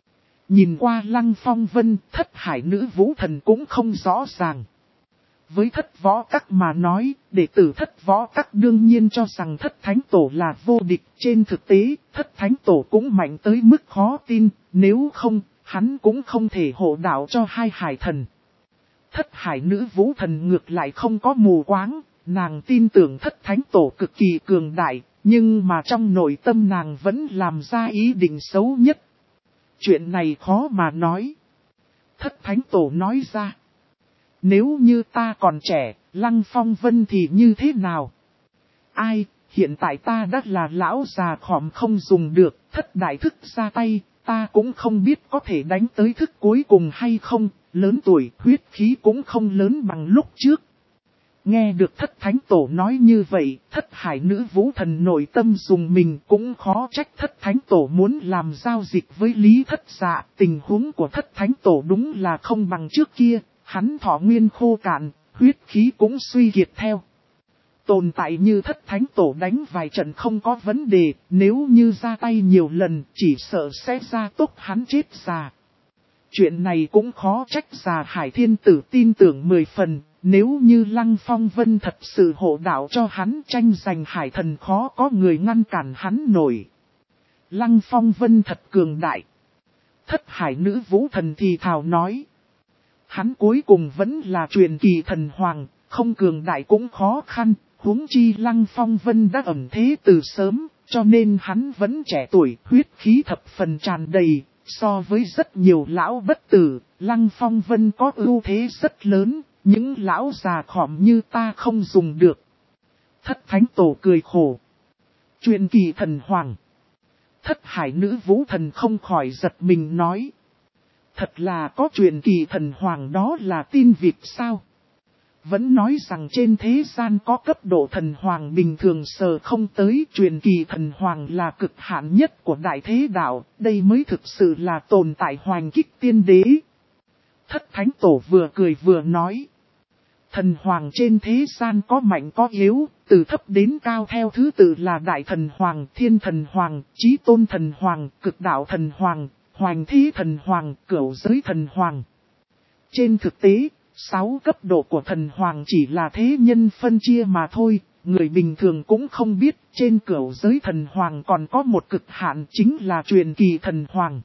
S1: Nhìn qua Lăng Phong Vân, thất hải nữ vũ thần cũng không rõ ràng. Với thất võ các mà nói, đệ tử thất võ các đương nhiên cho rằng thất thánh tổ là vô địch. Trên thực tế, thất thánh tổ cũng mạnh tới mức khó tin, nếu không, hắn cũng không thể hộ đạo cho hai hải thần. Thất hải nữ vũ thần ngược lại không có mù quáng, nàng tin tưởng thất thánh tổ cực kỳ cường đại, nhưng mà trong nội tâm nàng vẫn làm ra ý định xấu nhất. Chuyện này khó mà nói. Thất thánh tổ nói ra. Nếu như ta còn trẻ, Lăng Phong Vân thì như thế nào? Ai, hiện tại ta đã là lão già khòm không dùng được, thất đại thức ra tay, ta cũng không biết có thể đánh tới thức cuối cùng hay không, lớn tuổi, huyết khí cũng không lớn bằng lúc trước. Nghe được thất thánh tổ nói như vậy, thất hải nữ vũ thần nội tâm dùng mình cũng khó trách thất thánh tổ muốn làm giao dịch với Lý Thất Dạ. Tình huống của thất thánh tổ đúng là không bằng trước kia, hắn thọ nguyên khô cạn, huyết khí cũng suy kiệt theo. Tồn tại như thất thánh tổ đánh vài trận không có vấn đề, nếu như ra tay nhiều lần chỉ sợ sẽ ra tốc hắn chết già. Chuyện này cũng khó trách già Hải Thiên Tử tin tưởng 10 phần. Nếu như Lăng Phong Vân thật sự hộ đạo cho hắn tranh giành hải thần khó có người ngăn cản hắn nổi. Lăng Phong Vân thật cường đại. Thất hải nữ vũ thần thì thào nói. Hắn cuối cùng vẫn là truyền kỳ thần hoàng, không cường đại cũng khó khăn, huống chi Lăng Phong Vân đã ẩn thế từ sớm, cho nên hắn vẫn trẻ tuổi, huyết khí thập phần tràn đầy. So với rất nhiều lão bất tử, Lăng Phong Vân có ưu thế rất lớn. Những lão già khòm như ta không dùng được. Thất thánh tổ cười khổ. Truyền kỳ thần hoàng. Thất hải nữ vũ thần không khỏi giật mình nói. Thật là có truyền kỳ thần hoàng đó là tin vịt sao? Vẫn nói rằng trên thế gian có cấp độ thần hoàng bình thường sờ không tới. Truyền kỳ thần hoàng là cực hạn nhất của đại thế đạo. Đây mới thực sự là tồn tại hoành kích tiên đế. Thất thánh tổ vừa cười vừa nói. Thần hoàng trên thế gian có mạnh có yếu, từ thấp đến cao theo thứ tự là đại thần hoàng, thiên thần hoàng, chí tôn thần hoàng, cực đạo thần hoàng, hoành thế thần hoàng, cửu giới thần hoàng. Trên thực tế, 6 cấp độ của thần hoàng chỉ là thế nhân phân chia mà thôi, người bình thường cũng không biết trên cửu giới thần hoàng còn có một cực hạn chính là truyền kỳ thần hoàng.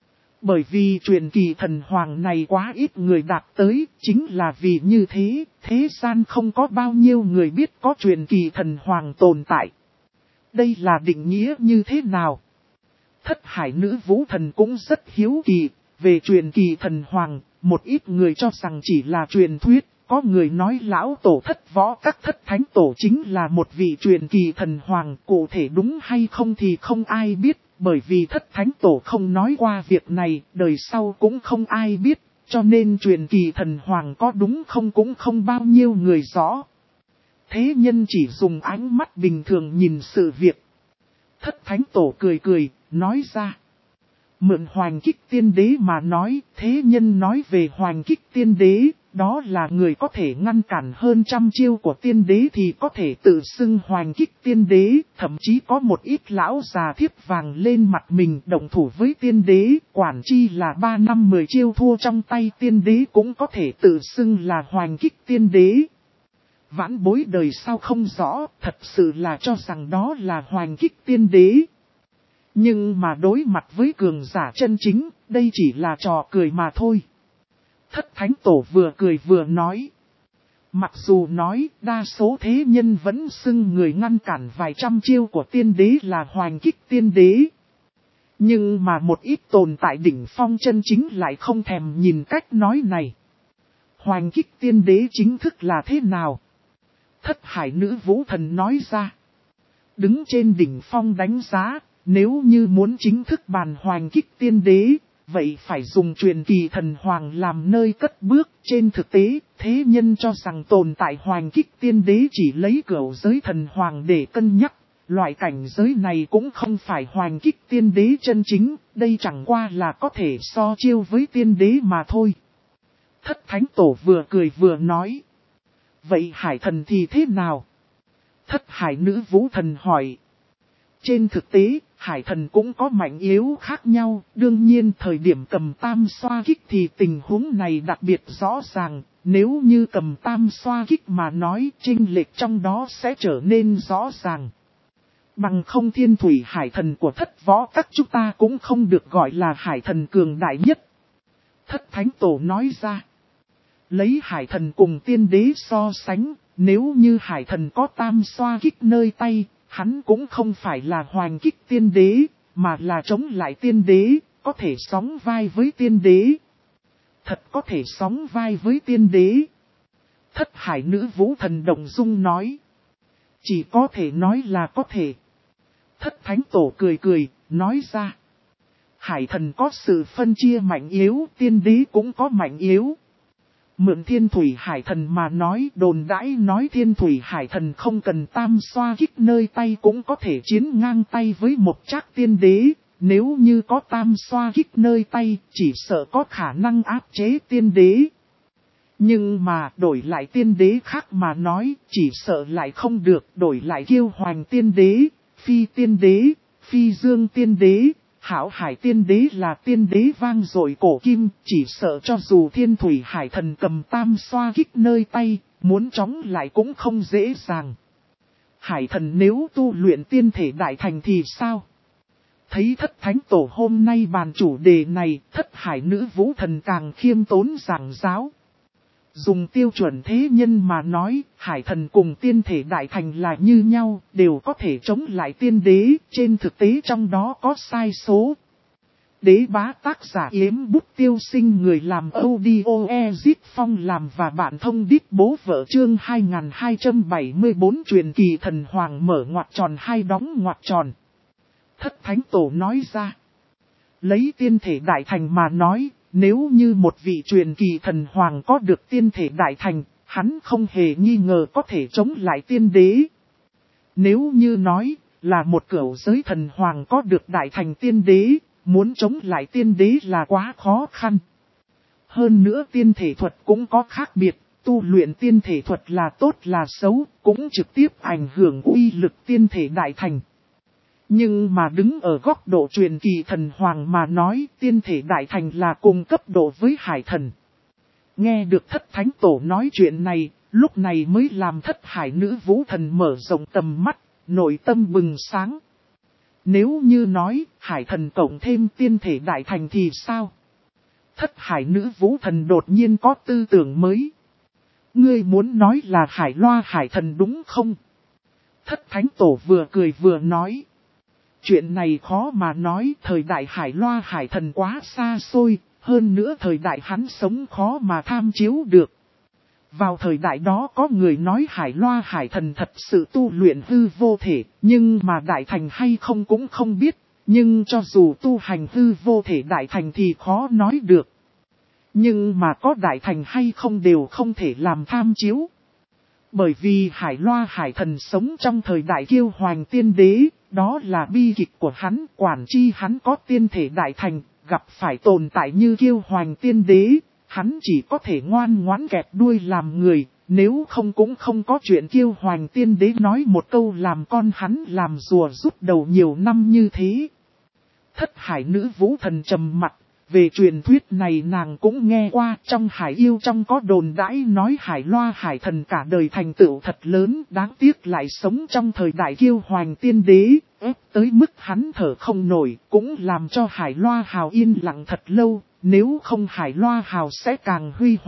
S1: Bởi vì truyền kỳ thần hoàng này quá ít người đạt tới, chính là vì như thế, thế gian không có bao nhiêu người biết có truyền kỳ thần hoàng tồn tại. Đây là định nghĩa như thế nào? Thất hải nữ vũ thần cũng rất hiếu kỳ, về truyền kỳ thần hoàng, một ít người cho rằng chỉ là truyền thuyết, có người nói lão tổ thất võ các thất thánh tổ chính là một vị truyền kỳ thần hoàng, cụ thể đúng hay không thì không ai biết. Bởi vì thất thánh tổ không nói qua việc này, đời sau cũng không ai biết, cho nên truyền kỳ thần hoàng có đúng không cũng không bao nhiêu người rõ. Thế nhân chỉ dùng ánh mắt bình thường nhìn sự việc. Thất thánh tổ cười cười, nói ra. Mượn hoành kích tiên đế mà nói, thế nhân nói về hoành kích tiên đế, đó là người có thể ngăn cản hơn trăm chiêu của tiên đế thì có thể tự xưng hoành kích tiên đế, thậm chí có một ít lão già thiếp vàng lên mặt mình động thủ với tiên đế, quản chi là 3 năm 10 chiêu thua trong tay tiên đế cũng có thể tự xưng là hoành kích tiên đế. Vãn bối đời sau không rõ, thật sự là cho rằng đó là hoành kích tiên đế. Nhưng mà đối mặt với cường giả chân chính, đây chỉ là trò cười mà thôi. Thất thánh tổ vừa cười vừa nói. Mặc dù nói đa số thế nhân vẫn xưng người ngăn cản vài trăm chiêu của tiên đế là hoành kích tiên đế. Nhưng mà một ít tồn tại đỉnh phong chân chính lại không thèm nhìn cách nói này. Hoành kích tiên đế chính thức là thế nào? Thất hải nữ vũ thần nói ra. Đứng trên đỉnh phong đánh giá, nếu như muốn chính thức bàn hoành kích tiên đế, vậy phải dùng truyền kỳ thần hoàng làm nơi cất bước. Trên thực tế, thế nhân cho rằng tồn tại hoành kích tiên đế chỉ lấy cửu giới thần hoàng để cân nhắc. Loại cảnh giới này cũng không phải hoành kích tiên đế chân chính, đây chẳng qua là có thể so chiêu với tiên đế mà thôi. Thất thánh tổ vừa cười vừa nói. Vậy hải thần thì thế nào? Thất hải nữ vũ thần hỏi. Trên thực tế, hải thần cũng có mạnh yếu khác nhau, đương nhiên thời điểm cầm tam xoa kích thì tình huống này đặc biệt rõ ràng, nếu như cầm tam xoa kích mà nói chênh lệch trong đó sẽ trở nên rõ ràng. Bằng không thiên thủy hải thần của thất võ các chúng ta cũng không được gọi là hải thần cường đại nhất. Thất thánh tổ nói ra. Lấy hải thần cùng tiên đế so sánh, nếu như hải thần có tam xoa kích nơi tay, hắn cũng không phải là hoành kích tiên đế, mà là chống lại tiên đế, có thể sóng vai với tiên đế. Thật có thể sóng vai với tiên đế. Thất hải nữ vũ thần động dung nói. Chỉ có thể nói là có thể. Thất thánh tổ cười cười, nói ra. Hải thần có sự phân chia mạnh yếu, tiên đế cũng có mạnh yếu. Mượn thiên thủy hải thần mà nói đồn đãi nói thiên thủy hải thần không cần tam xoa kích nơi tay cũng có thể chiến ngang tay với một trác tiên đế. Nếu như có tam xoa kích nơi tay chỉ sợ có khả năng áp chế tiên đế. Nhưng mà đổi lại tiên đế khác mà nói chỉ sợ lại không được, đổi lại Kiêu Hoành tiên đế, Phi tiên đế, Phi Dương tiên đế. Hảo hải tiên đế là tiên đế vang dội cổ kim, chỉ sợ cho dù thiên thủy hải thần cầm tam xoa kích nơi tay, muốn chống lại cũng không dễ dàng. Hải thần nếu tu luyện tiên thể đại thành thì sao? Thấy thất thánh tổ hôm nay bàn chủ đề này, thất hải nữ vũ thần càng khiêm tốn giảng giáo. Dùng tiêu chuẩn thế nhân mà nói, hải thần cùng tiên thể đại thành là như nhau, đều có thể chống lại tiên đế, trên thực tế trong đó có sai số. Đế bá tác giả Yếm Bút Tiêu Sinh, người làm audio Ezit Phong làm và bạn thông đít bố vợ, chương 2274 truyền kỳ thần hoàng mở ngoặc tròn hai đóng ngoặc tròn. Thất thánh tổ nói ra. Lấy tiên thể đại thành mà nói, nếu như một vị truyền kỳ thần hoàng có được tiên thể đại thành, hắn không hề nghi ngờ có thể chống lại tiên đế. Nếu như nói là một cửu giới thần hoàng có được đại thành tiên đế, muốn chống lại tiên đế là quá khó khăn. Hơn nữa tiên thể thuật cũng có khác biệt, tu luyện tiên thể thuật là tốt là xấu, cũng trực tiếp ảnh hưởng uy lực tiên thể đại thành. Nhưng mà đứng ở góc độ truyền kỳ thần hoàng mà nói tiên thể đại thành là cùng cấp độ với hải thần. Nghe được thất thánh tổ nói chuyện này, lúc này mới làm thất hải nữ vũ thần mở rộng tầm mắt, nội tâm bừng sáng. Nếu như nói hải thần cộng thêm tiên thể đại thành thì sao? Thất hải nữ vũ thần đột nhiên có tư tưởng mới. Ngươi muốn nói là hải loa hải thần đúng không? Thất thánh tổ vừa cười vừa nói. Chuyện này khó mà nói, thời đại hải loa hải thần quá xa xôi, hơn nữa thời đại hắn sống khó mà tham chiếu được. Vào thời đại đó có người nói hải loa hải thần thật sự tu luyện hư vô thể, nhưng mà đại thành hay không cũng không biết, nhưng cho dù tu hành hư vô thể đại thành thì khó nói được. Nhưng mà có đại thành hay không đều không thể làm tham chiếu. Bởi vì hải loa hải thần sống trong thời đại Kiêu Hoành tiên đế, đó là bi kịch của hắn, quản chi hắn có tiên thể đại thành, gặp phải tồn tại như Kiêu Hoành tiên đế, hắn chỉ có thể ngoan ngoãn kẹp đuôi làm người, nếu không cũng không có chuyện Kiêu Hoành tiên đế nói một câu làm con hắn làm rùa rút đầu nhiều năm như thế. Thất hải nữ vũ thần trầm mặt. Về truyền thuyết này nàng cũng nghe qua, trong hải yêu trong có đồn đãi nói hải loa hải thần cả đời thành tựu thật lớn, đáng tiếc lại sống trong thời đại Kiêu Hoành tiên đế, ép tới mức hắn thở không nổi, cũng làm cho hải loa hào yên lặng thật lâu, nếu không hải loa hào sẽ càng huy hoàng,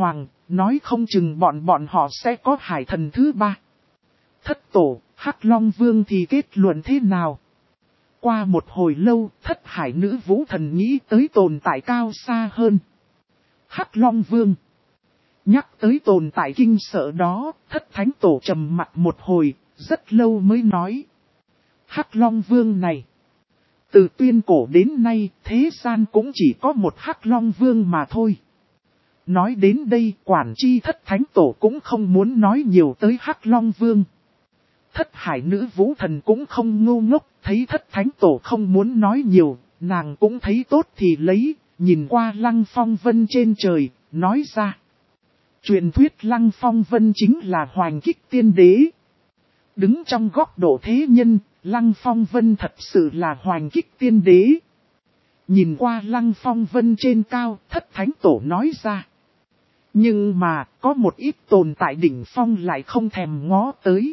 S1: nói không chừng bọn họ sẽ có hải thần thứ ba. Thất tổ, Hắc Long Vương thì kết luận thế nào? Qua một hồi lâu, thất hải nữ vũ thần nghĩ tới tồn tại cao xa hơn. Hắc Long Vương. Nhắc tới tồn tại kinh sợ đó, thất thánh tổ trầm mặt một hồi, rất lâu mới nói. Hắc Long Vương này. Từ tuyên cổ đến nay, thế gian cũng chỉ có một Hắc Long Vương mà thôi. Nói đến đây, quản chi thất thánh tổ cũng không muốn nói nhiều tới Hắc Long Vương. Thất hải nữ vũ thần cũng không ngu ngốc, thấy thất thánh tổ không muốn nói nhiều, nàng cũng thấy tốt thì lấy, nhìn qua Lăng Phong Vân trên trời, nói ra. Truyền thuyết Lăng Phong Vân chính là Hoành Kích Tiên Đế. Đứng trong góc độ thế nhân, Lăng Phong Vân thật sự là Hoành Kích Tiên Đế. Nhìn qua Lăng Phong Vân trên cao, thất thánh tổ nói ra. Nhưng mà, có một ít tồn tại đỉnh phong lại không thèm ngó tới.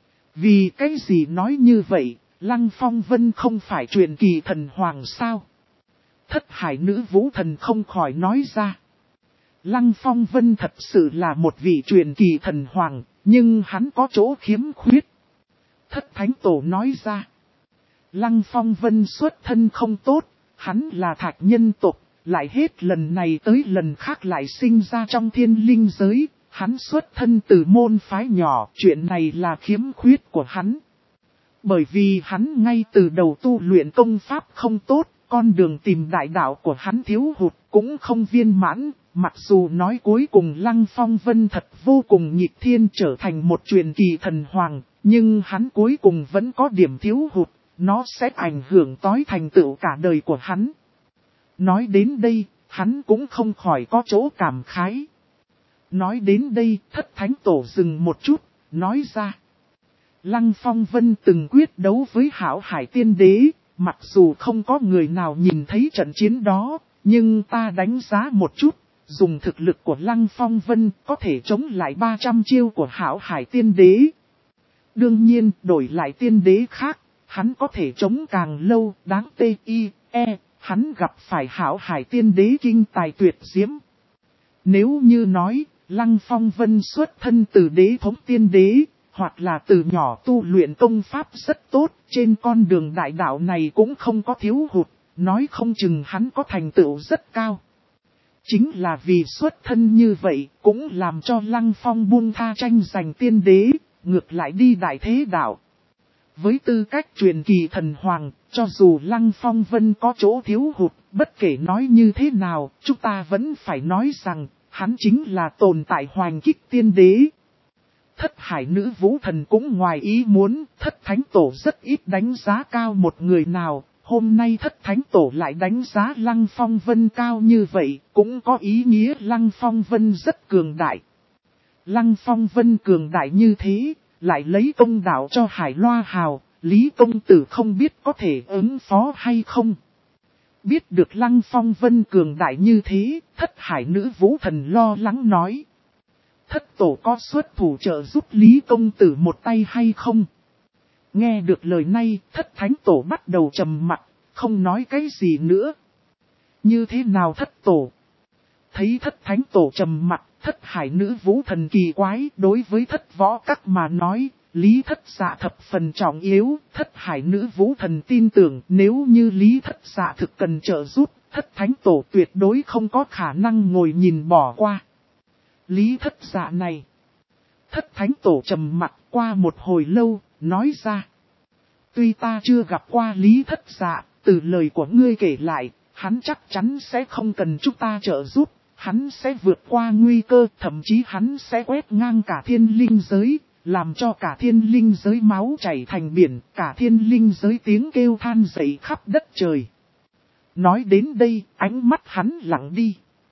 S1: Vì cái gì nói như vậy, Lăng Phong Vân không phải truyền kỳ thần hoàng sao? Thất hải nữ vũ thần không khỏi nói ra. Lăng Phong Vân thật sự là một vị truyền kỳ thần hoàng, nhưng hắn có chỗ khiếm khuyết. Thất thánh tổ nói ra. Lăng Phong Vân xuất thân không tốt, hắn là thạch nhân tộc, lại hết lần này tới lần khác lại sinh ra trong thiên linh giới. Hắn xuất thân từ môn phái nhỏ, chuyện này là khiếm khuyết của hắn. Bởi vì hắn ngay từ đầu tu luyện công pháp không tốt, con đường tìm đại đạo của hắn thiếu hụt cũng không viên mãn. Mặc dù nói cuối cùng Lăng Phong Vân thật vô cùng nghịch thiên trở thành một truyền kỳ thần hoàng, nhưng hắn cuối cùng vẫn có điểm thiếu hụt, nó sẽ ảnh hưởng tới thành tựu cả đời của hắn. Nói đến đây, hắn cũng không khỏi có chỗ cảm khái. Nói đến đây, thất thánh tổ dừng một chút, nói ra. Lăng Phong Vân từng quyết đấu với Hảo Hải Tiên Đế, mặc dù không có người nào nhìn thấy trận chiến đó, nhưng ta đánh giá một chút, dùng thực lực của Lăng Phong Vân có thể chống lại 300 chiêu của Hảo Hải Tiên Đế. Đương nhiên, đổi lại tiên đế khác, hắn có thể chống càng lâu, đáng T.I.E. Hắn gặp phải Hảo Hải Tiên Đế kinh tài tuyệt diễm. Nếu như nói, Lăng Phong Vân xuất thân từ đế thống tiên đế, hoặc là từ nhỏ tu luyện công pháp rất tốt, trên con đường đại đạo này cũng không có thiếu hụt, nói không chừng hắn có thành tựu rất cao. Chính là vì xuất thân như vậy, cũng làm cho Lăng Phong buông tha tranh giành tiên đế, ngược lại đi đại thế đạo. Với tư cách truyền kỳ thần hoàng, cho dù Lăng Phong Vân có chỗ thiếu hụt, bất kể nói như thế nào, chúng ta vẫn phải nói rằng, hắn chính là tồn tại Hoành Kích Tiên Đế. Thất hải nữ vũ thần cũng ngoài ý muốn, thất thánh tổ rất ít đánh giá cao một người nào, hôm nay thất thánh tổ lại đánh giá Lăng Phong Vân cao như vậy, cũng có ý nghĩa Lăng Phong Vân rất cường đại. Lăng Phong Vân cường đại như thế, lại lấy công đạo cho Hải Loa Hào, Lý công tử không biết có thể ứng phó hay không. Biết được Lăng Phong Vân cường đại như thế, thất hải nữ vũ thần lo lắng nói. Thất tổ có xuất thủ trợ giúp Lý công tử một tay hay không? Nghe được lời này, thất thánh tổ bắt đầu trầm mặt, không nói cái gì nữa. Như thế nào thất tổ? Thấy thất thánh tổ trầm mặt, thất hải nữ vũ thần kỳ quái đối với thất võ các mà nói. Lý thất dạ thập phần trọng yếu, thất hải nữ vũ thần tin tưởng nếu như Lý thất dạ thực cần trợ giúp, thất thánh tổ tuyệt đối không có khả năng ngồi nhìn bỏ qua. Lý thất dạ này. Thất thánh tổ trầm mặt qua một hồi lâu, nói ra. Tuy ta chưa gặp qua Lý thất dạ, từ lời của ngươi kể lại, hắn chắc chắn sẽ không cần chúng ta trợ giúp, hắn sẽ vượt qua nguy cơ, thậm chí hắn sẽ quét ngang cả thiên linh giới. Làm cho cả thiên linh giới máu chảy thành biển, cả thiên linh giới tiếng kêu than dậy khắp đất trời. Nói đến đây, ánh mắt hắn lặng đi.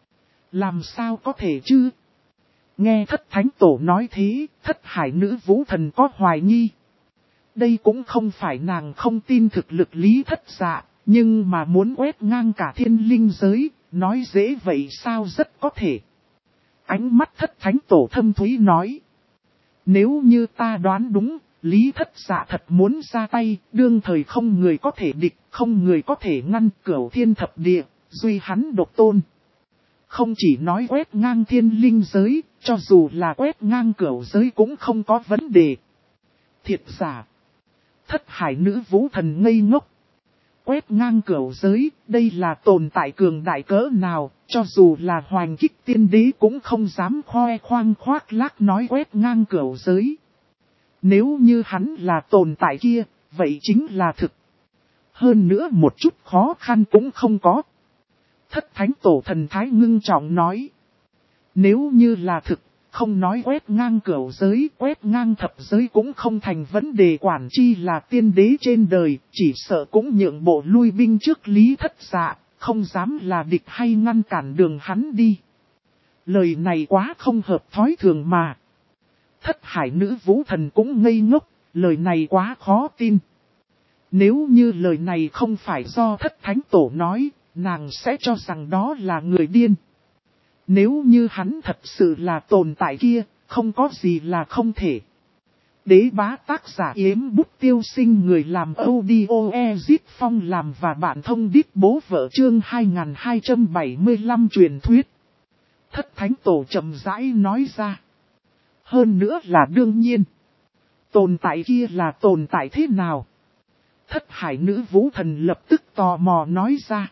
S1: Làm sao có thể chứ? Nghe thất thánh tổ nói thế, thất hải nữ vũ thần có hoài nghi. Đây cũng không phải nàng không tin thực lực Lý thất dạ, nhưng mà muốn quét ngang cả thiên linh giới, nói dễ vậy sao rất có thể. Ánh mắt thất thánh tổ thâm thúy nói. Nếu như ta đoán đúng, Lý thất dạ thật muốn ra tay, đương thời không người có thể địch, không người có thể ngăn, cửu thiên thập địa, duy hắn độc tôn. Không chỉ nói quét ngang thiên linh giới, cho dù là quét ngang cửu giới cũng không có vấn đề. Thiệt giả. Thất hải nữ vũ thần ngây ngốc. Quét ngang cửu giới, đây là tồn tại cường đại cỡ nào, cho dù là hoành kích tiên đế cũng không dám khoe khoang khoác lác nói quét ngang cửu giới. Nếu như hắn là tồn tại kia, vậy chính là thực. Hơn nữa một chút khó khăn cũng không có. Thất thánh tổ thần thái ngưng trọng nói. Nếu như là thực, không nói quét ngang cửu giới, quét ngang thập giới cũng không thành vấn đề, quản chi là tiên đế trên đời, chỉ sợ cũng nhượng bộ lui binh trước Lý Thất Dạ, không dám là địch hay ngăn cản đường hắn đi. Lời này quá không hợp thói thường mà. Thất hải nữ vũ thần cũng ngây ngốc, lời này quá khó tin. Nếu như lời này không phải do thất thánh tổ nói, nàng sẽ cho rằng đó là người điên. Nếu như hắn thật sự là tồn tại kia, không có gì là không thể. Đế bá tác giả Yếm Bút Tiêu Sinh, người làm audio Ezit Phong làm và bạn thông đít bố vợ chương 2275 truyền thuyết. Thất thánh tổ chậm rãi nói ra. Hơn nữa là đương nhiên. Tồn tại kia là tồn tại thế nào? Thất hải nữ vũ thần lập tức tò mò nói ra.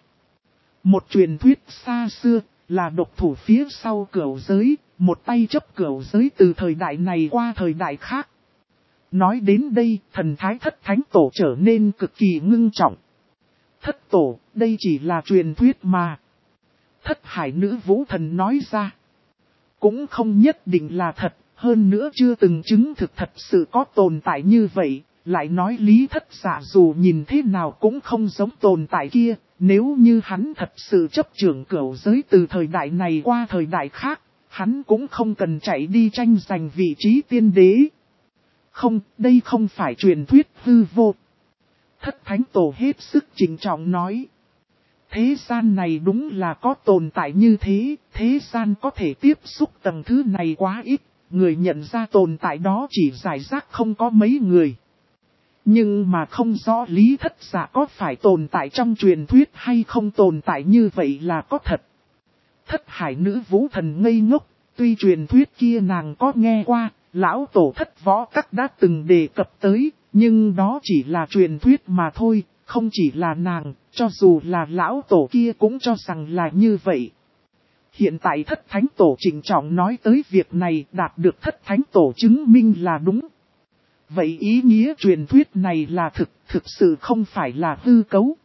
S1: Một truyền thuyết xa xưa, là độc thủ phía sau cửu giới, một tay chấp cửu giới từ thời đại này qua thời đại khác. Nói đến đây, thần thái thất thánh tổ trở nên cực kỳ ngưng trọng. Thất tổ, đây chỉ là truyền thuyết mà. Thất hải nữ vũ thần nói ra. Cũng không nhất định là thật, hơn nữa chưa từng chứng thực thật sự có tồn tại như vậy. Lại nói Lý Thất Dạ dù nhìn thế nào cũng không giống tồn tại kia, nếu như hắn thật sự chấp trưởng cửu giới từ thời đại này qua thời đại khác, hắn cũng không cần chạy đi tranh giành vị trí tiên đế. Không, đây không phải truyền thuyết hư vô. Thất thánh tổ hết sức trịnh trọng nói. Thế gian này đúng là có tồn tại như thế, thế gian có thể tiếp xúc tầng thứ này quá ít, người nhận ra tồn tại đó chỉ giải rác không có mấy người. Nhưng mà không rõ Lý Thất Dạ có phải tồn tại trong truyền thuyết hay không tồn tại như vậy là có thật. Thất hải nữ vũ thần ngây ngốc, tuy truyền thuyết kia nàng có nghe qua, lão tổ Thất Võ Các đã từng đề cập tới, nhưng đó chỉ là truyền thuyết mà thôi, không chỉ là nàng, cho dù là lão tổ kia cũng cho rằng là như vậy. Hiện tại thất thánh tổ trịnh trọng nói tới việc này, đạt được thất thánh tổ chứng minh là đúng. Vậy ý nghĩa truyền thuyết này là thực sự không phải là hư cấu.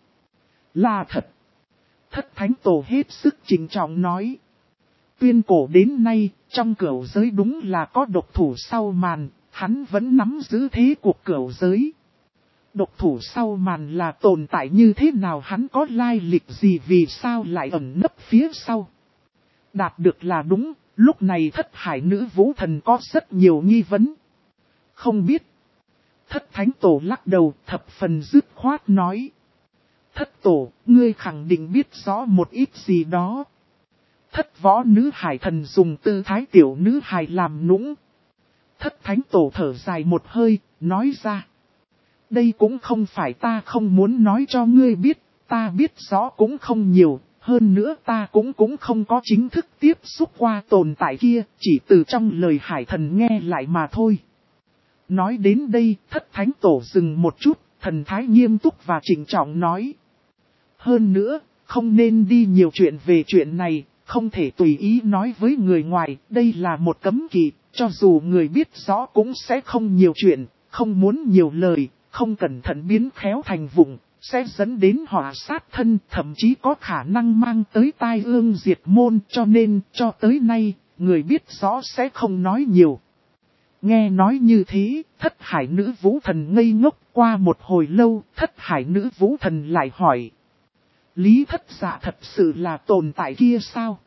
S1: Là thật. Thất thánh tổ hết sức trịnh trọng nói. Tuyên cổ đến nay, trong cửu giới đúng là có độc thủ sau màn, hắn vẫn nắm giữ thế cuộc cửu giới. Độc thủ sau màn là tồn tại như thế nào, hắn có lai lịch gì, vì sao lại ẩn nấp phía sau. Đạt được là đúng, lúc này thất hải nữ vũ thần có rất nhiều nghi vấn. Không biết. Thất thánh tổ lắc đầu, thập phần dứt khoát nói. Thất tổ, ngươi khẳng định biết rõ một ít gì đó. Thất võ nữ hải thần dùng tư thái tiểu nữ hải làm nũng. Thất thánh tổ thở dài một hơi, nói ra. Đây cũng không phải ta không muốn nói cho ngươi biết, ta biết rõ cũng không nhiều, hơn nữa ta cũng không có chính thức tiếp xúc qua tồn tại kia, chỉ từ trong lời hải thần nghe lại mà thôi. Nói đến đây, thất thánh tổ dừng một chút, thần thái nghiêm túc và trịnh trọng nói. Hơn nữa, không nên đi nhiều chuyện về chuyện này, không thể tùy ý nói với người ngoài, đây là một cấm kỵ, cho dù người biết rõ cũng sẽ không nhiều chuyện, không muốn nhiều lời, không cẩn thận biến khéo thành vụng, sẽ dẫn đến họa sát thân, thậm chí có khả năng mang tới tai ương diệt môn, cho nên, cho tới nay, người biết rõ sẽ không nói nhiều. Nghe nói như thế, thất hải nữ vũ thần ngây ngốc, qua một hồi lâu, thất hải nữ vũ thần lại hỏi. Lý Thất Dạ thật sự là tồn tại kia sao?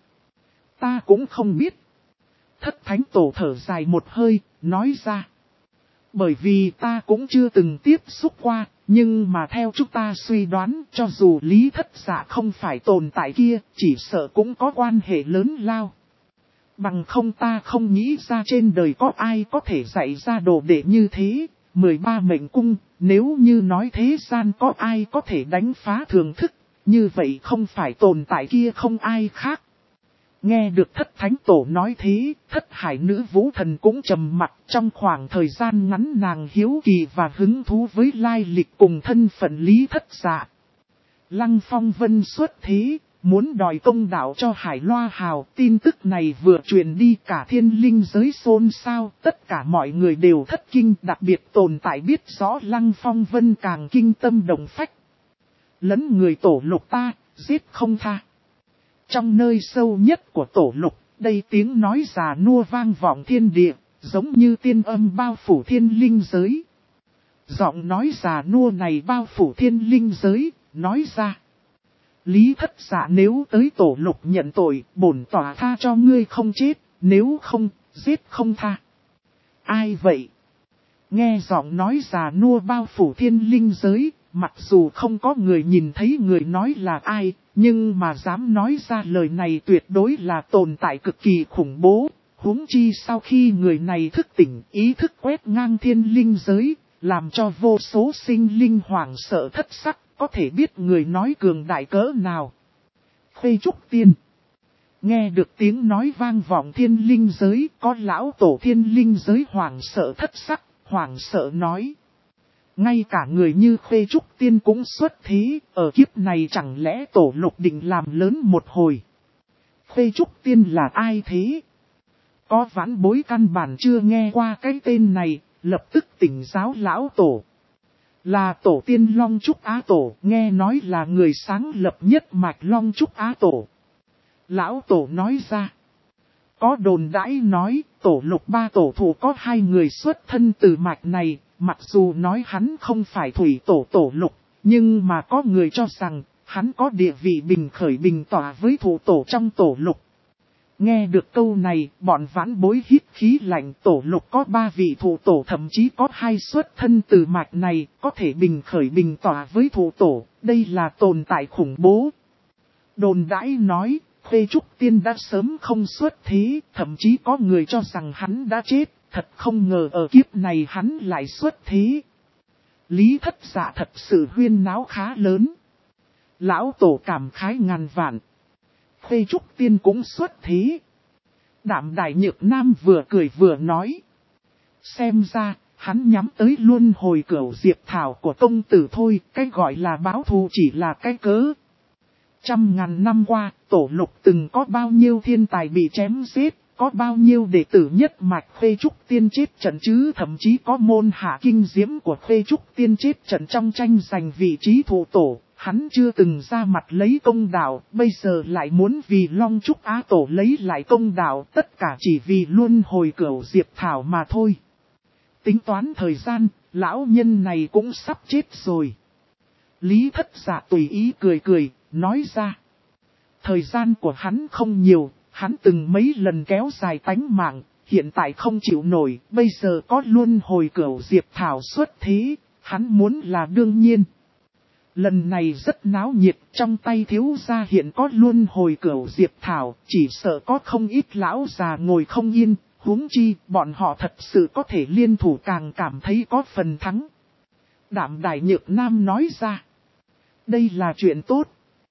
S1: Ta cũng không biết. Thất thánh tổ thở dài một hơi, nói ra. Bởi vì ta cũng chưa từng tiếp xúc qua, nhưng mà theo chúng ta suy đoán, cho dù Lý Thất Dạ không phải tồn tại kia, chỉ sợ cũng có quan hệ lớn lao. Bằng không ta không nghĩ ra trên đời có ai có thể dạy ra đồ đệ như thế, 13 mệnh cung, nếu như nói thế gian có ai có thể đánh phá thường thức, như vậy không phải tồn tại kia không ai khác. Nghe được thất thánh tổ nói thế, thất hải nữ vũ thần cũng trầm mặc. Trong khoảng thời gian ngắn nàng hiếu kỳ và hứng thú với lai lịch cùng thân phận Lý Thất Dạ. Lăng Phong Vân xuất thế, muốn đòi công đạo cho Hải Loa Hào. Tin tức này vừa truyền đi cả thiên linh giới xôn xao, tất cả mọi người đều thất kinh. Đặc biệt tồn tại biết rõ Lăng Phong Vân càng kinh tâm động phách. Lấn người tổ lục ta, giết không tha. Trong nơi sâu nhất của tổ lục, đây tiếng nói già nua vang vọng thiên địa, giống như tiên âm bao phủ thiên linh giới. Giọng nói già nua này bao phủ thiên linh giới, nói ra. Lý Thất Dạ nếu tới tổ lục nhận tội, bổn tỏa tha cho ngươi không chết, nếu không, giết không tha. Ai vậy? Nghe giọng nói già nua bao phủ thiên linh giới, mặc dù không có người nhìn thấy người nói là ai, nhưng mà dám nói ra lời này tuyệt đối là tồn tại cực kỳ khủng bố. Huống chi sau khi người này thức tỉnh, ý thức quét ngang thiên linh giới, làm cho vô số sinh linh hoảng sợ thất sắc, có thể biết người nói cường đại cỡ nào. Khuê Trúc Tiên. Nghe được tiếng nói vang vọng thiên linh giới, có lão tổ thiên linh giới hoảng sợ thất sắc, hoảng sợ nói. Ngay cả người như Khuê Trúc Tiên cũng xuất thế, ở kiếp này chẳng lẽ tổ lục định làm lớn một hồi. Khuê Trúc Tiên là ai thế? Có vãn bối căn bản chưa nghe qua cái tên này, lập tức tỉnh giáo lão tổ. Là tổ tiên Long Trúc Á Tổ, nghe nói là người sáng lập nhất mạch Long Trúc Á Tổ. Lão tổ nói ra. Có đồn đãi nói, tổ lục ba tổ thủ có 2 người xuất thân từ mạch này, mặc dù nói hắn không phải thủy tổ lục, nhưng mà có người cho rằng, hắn có địa vị bình khởi bình tỏa với thủ tổ trong tổ lục. Nghe được câu này, bọn vãn bối hít khí lạnh, tổ lục có 3 vị thủ tổ, thậm chí có 2 xuất thân từ mạch này, có thể bình khởi bình tỏa với thủ tổ, đây là tồn tại khủng bố. Đồn đãi nói, Khuê Trúc Tiên đã sớm không xuất thế, thậm chí có người cho rằng hắn đã chết, thật không ngờ ở kiếp này hắn lại xuất thế. Lý Thất Dạ thật sự huyên náo khá lớn. Lão tổ cảm khái ngàn vạn. Khuê Trúc Tiên cũng xuất thế. Đạm Đài Nhược Nam vừa cười vừa nói. Xem ra, hắn nhắm tới luân hồi cửu diệp thảo của công tử thôi, cái gọi là báo thù chỉ là cái cớ. 100.000 năm qua, tổ lục từng có bao nhiêu thiên tài bị chém giết, có bao nhiêu đệ tử nhất mạch Khuê Trúc Tiên chết trận chứ, thậm chí có môn hạ kinh diễm của Khuê Trúc Tiên chết trận trong tranh giành vị trí thủ tổ. Hắn chưa từng ra mặt lấy công đạo, bây giờ lại muốn vì Long Trúc Á Tổ lấy lại công đạo, tất cả chỉ vì luân hồi cửu diệp thảo mà thôi. Tính toán thời gian, lão nhân này cũng sắp chết rồi. Lý Thất Dạ tùy ý cười cười, nói ra. Thời gian của hắn không nhiều, hắn từng mấy lần kéo dài tánh mạng, hiện tại không chịu nổi, bây giờ có luân hồi cửu diệp thảo xuất thế, hắn muốn là đương nhiên. Lần này rất náo nhiệt, trong tay thiếu gia hiện có luân hồi cửu diệp thảo, chỉ sợ có không ít lão già ngồi không yên, huống chi bọn họ thật sự có thể liên thủ càng cảm thấy có phần thắng. Đạm Đài Nhược Nam nói ra. Đây là chuyện tốt.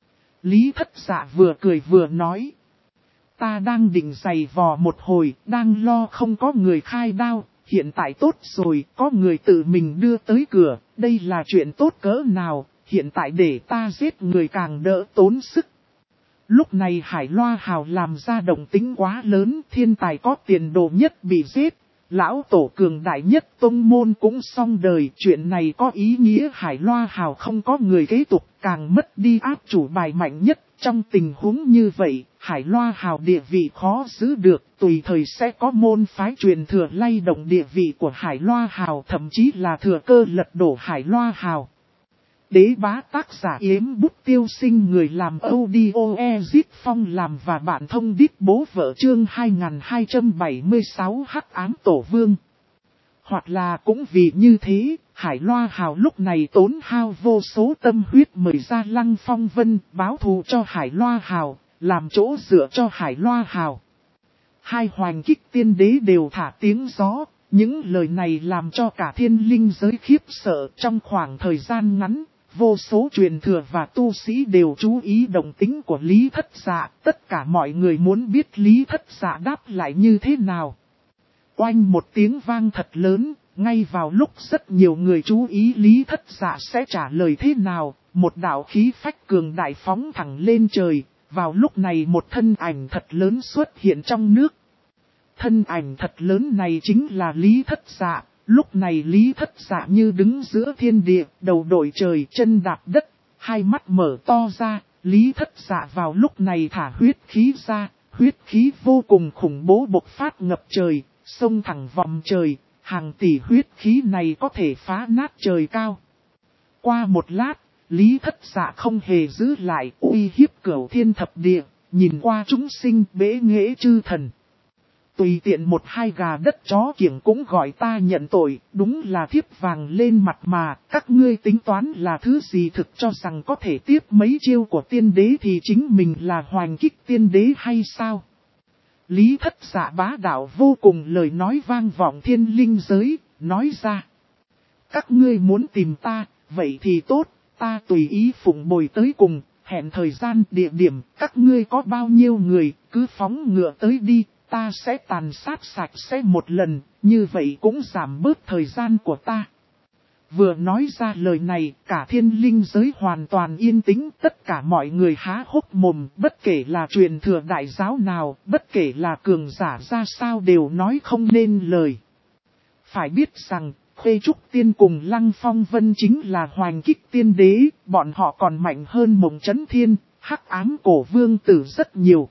S1: Lý Thất Dạ vừa cười vừa nói. Ta đang định giày vò một hồi, đang lo không có người khai đao, hiện tại tốt rồi, có người tự mình đưa tới cửa, đây là chuyện tốt cỡ nào, hiện tại để ta giết người càng đỡ tốn sức. Lúc này Hải Loa Hào làm ra động tính quá lớn, thiên tài có tiền đồ nhất bị giết, lão tổ cường đại nhất tông môn cũng xong đời. Chuyện này có ý nghĩa Hải Loa Hào không có người kế tục, càng mất đi áp chủ bài mạnh nhất. Trong tình huống như vậy, Hải Loa Hào địa vị khó giữ được, tùy thời sẽ có môn phái truyền thừa lay động địa vị của Hải Loa Hào, thậm chí là thừa cơ lật đổ Hải Loa Hào. Đế bá tác giả Yếm Bút Tiêu Sinh, người làm audio Ezit Phong làm và bạn thông đít bố vợ chương 2276 Hắc Ám Tổ Vương. Hoặc là cũng vì như thế, Hải Loa Hào lúc này tốn hao vô số tâm huyết mời ra Lăng Phong Vân báo thù cho Hải Loa Hào, làm chỗ dựa cho Hải Loa Hào. 2 hoành kích tiên đế đều thả tiếng gió. Những lời này làm cho cả thiên linh giới khiếp sợ. Trong khoảng thời gian ngắn, vô số truyền thừa và tu sĩ đều chú ý động tính của Lý Thất Dạ, tất cả mọi người muốn biết Lý Thất Dạ đáp lại như thế nào. Oanh một tiếng vang thật lớn, ngay vào lúc rất nhiều người chú ý Lý Thất Dạ sẽ trả lời thế nào, một đạo khí phách cường đại phóng thẳng lên trời, vào lúc này một thân ảnh thật lớn xuất hiện trong nước. Thân ảnh thật lớn này chính là Lý Thất Dạ, lúc này Lý Thất Dạ như đứng giữa thiên địa, đầu đội trời chân đạp đất, hai mắt mở to ra, Lý Thất Dạ vào lúc này thả huyết khí ra, huyết khí vô cùng khủng bố bộc phát ngập trời, xông thẳng vòng trời, hàng tỷ huyết khí này có thể phá nát trời cao. Qua một lát, Lý Thất Dạ không hề giữ lại uy hiếp cửu thiên thập địa, nhìn qua chúng sinh bế nghệ chư thần. Tùy tiện một hai gà đất chó kiểng cũng gọi ta nhận tội, đúng là thiếp vàng lên mặt mà, các ngươi tính toán là thứ gì thực cho rằng có thể tiếp mấy chiêu của tiên đế thì chính mình là hoành kích tiên đế hay sao? Lý Thất Dạ bá đạo vô cùng, lời nói vang vọng thiên linh giới, nói ra. Các ngươi muốn tìm ta, vậy thì tốt, ta tùy ý phụng bồi tới cùng, hẹn thời gian địa điểm, các ngươi có bao nhiêu người, cứ phóng ngựa tới đi, ta sẽ tàn sát sạch sẽ một lần, như vậy cũng giảm bớt thời gian của ta. Vừa nói ra lời này, cả thiên linh giới hoàn toàn yên tĩnh, tất cả mọi người há hốc mồm, bất kể là truyền thừa đại giáo nào, bất kể là cường giả ra sao đều nói không nên lời. Phải biết rằng, Khuê Trúc Tiên cùng Lăng Phong Vân chính là hoành kích tiên đế, bọn họ còn mạnh hơn Mộng Chấn Thiên, Hắc Ám Cổ Vương Tử rất nhiều.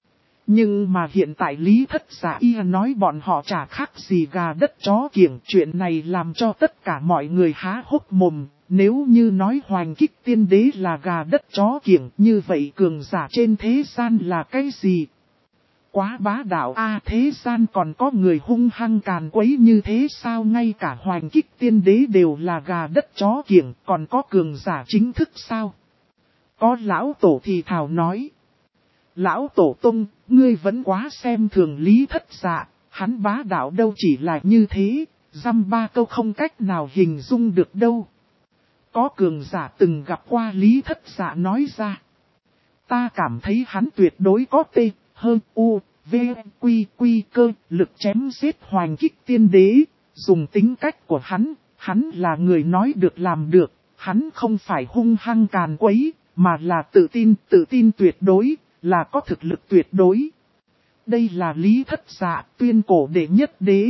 S1: Nhưng mà hiện tại Lý Thất Dạ nói bọn họ chả khác gì gà đất chó kiểng, chuyện này làm cho tất cả mọi người há hốc mồm. Nếu như nói hoành kích tiên đế là gà đất chó kiểng, như vậy cường giả trên thế gian là cái gì? Quá bá đạo thế gian còn có người hung hăng càn quấy như thế sao? Ngay cả hoành kích tiên đế đều là gà đất chó kiểng, còn có cường giả chính thức sao? Có lão tổ thì thào nói. Lão tổ tung, ngươi vẫn quá xem thường Lý Thất Dạ, hắn bá đạo đâu chỉ là như thế, dăm ba câu không cách nào hình dung được đâu. Có cường giả từng gặp qua Lý Thất Dạ nói ra. Ta cảm thấy hắn tuyệt đối có T, hơn U, V, Quy cơ, lực chém giết hoành kích tiên đế, dùng tính cách của hắn là người nói được làm được, hắn không phải hung hăng càn quấy, mà là tự tin tuyệt đối. Là có thực lực tuyệt đối. Đây là Lý Thất Dạ, tuyên cổ đệ nhất đế.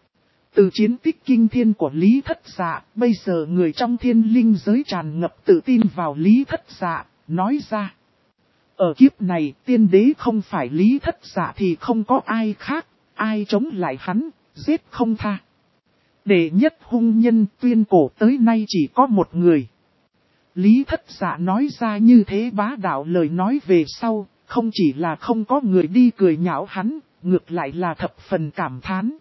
S1: Từ chiến tích kinh thiên của Lý Thất Dạ, bây giờ người trong thiên linh giới tràn ngập tự tin vào Lý Thất Dạ, nói ra. Ở kiếp này, tiên đế không phải Lý Thất Dạ thì không có ai khác, ai chống lại hắn, giết không tha. Đệ nhất hung nhân tuyên cổ tới nay chỉ có một người. Lý Thất Dạ nói ra như thế bá đạo lời nói về sau, không chỉ là không có người đi cười nhạo hắn, ngược lại là thập phần cảm thán.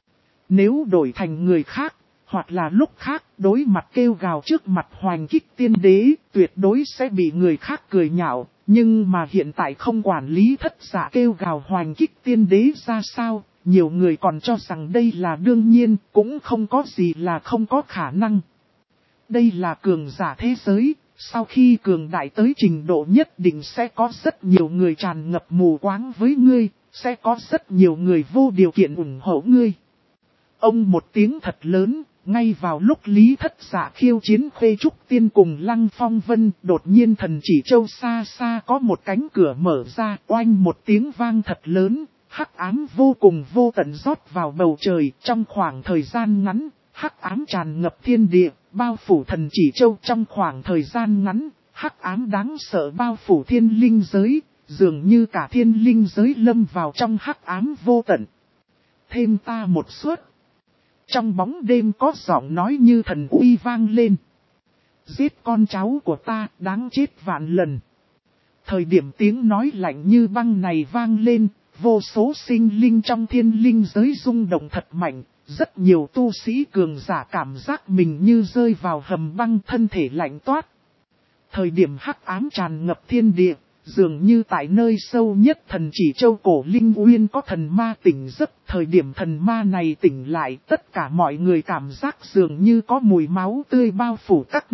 S1: Nếu đổi thành người khác, hoặc là lúc khác đối mặt kêu gào trước mặt hoành kích tiên đế, tuyệt đối sẽ bị người khác cười nhạo. Nhưng mà hiện tại không quản Lý Thất Dạ kêu gào hoành kích tiên đế ra sao, nhiều người còn cho rằng đây là đương nhiên, cũng không có gì là không có khả năng. Đây là cường giả thế giới, sau khi cường đại tới trình độ nhất định sẽ có rất nhiều người tràn ngập mù quáng với ngươi, sẽ có rất nhiều người vô điều kiện ủng hộ ngươi. Ông một tiếng thật lớn, ngay vào lúc Lý Thất Dạ khiêu chiến Khuê Trúc Tiên cùng Lăng Phong Vân, đột nhiên thần chỉ châu xa xa có một cánh cửa mở ra, oanh một tiếng vang thật lớn, hắc ám vô cùng vô tận rót vào bầu trời, trong khoảng thời gian ngắn, hắc ám tràn ngập thiên địa, bao phủ thần chỉ châu trong khoảng thời gian ngắn, hắc ám đáng sợ bao phủ thiên linh giới, dường như cả thiên linh giới lâm vào trong hắc ám vô tận. Thêm ta một suất. Trong bóng đêm có giọng nói như thần uy vang lên. Giết con cháu của ta, đáng chết vạn lần. Thời điểm tiếng nói lạnh như băng này vang lên, vô số sinh linh trong thiên linh giới rung động thật mạnh. Rất nhiều tu sĩ cường giả cảm giác mình như rơi vào hầm băng, thân thể lạnh toát. Thời điểm hắc ám tràn ngập thiên địa, dường như tại nơi sâu nhất thần chỉ châu cổ linh uyên có thần ma tỉnh giấc. Thời điểm thần ma này tỉnh lại, tất cả mọi người cảm giác dường như có mùi máu tươi bao phủ các nơi,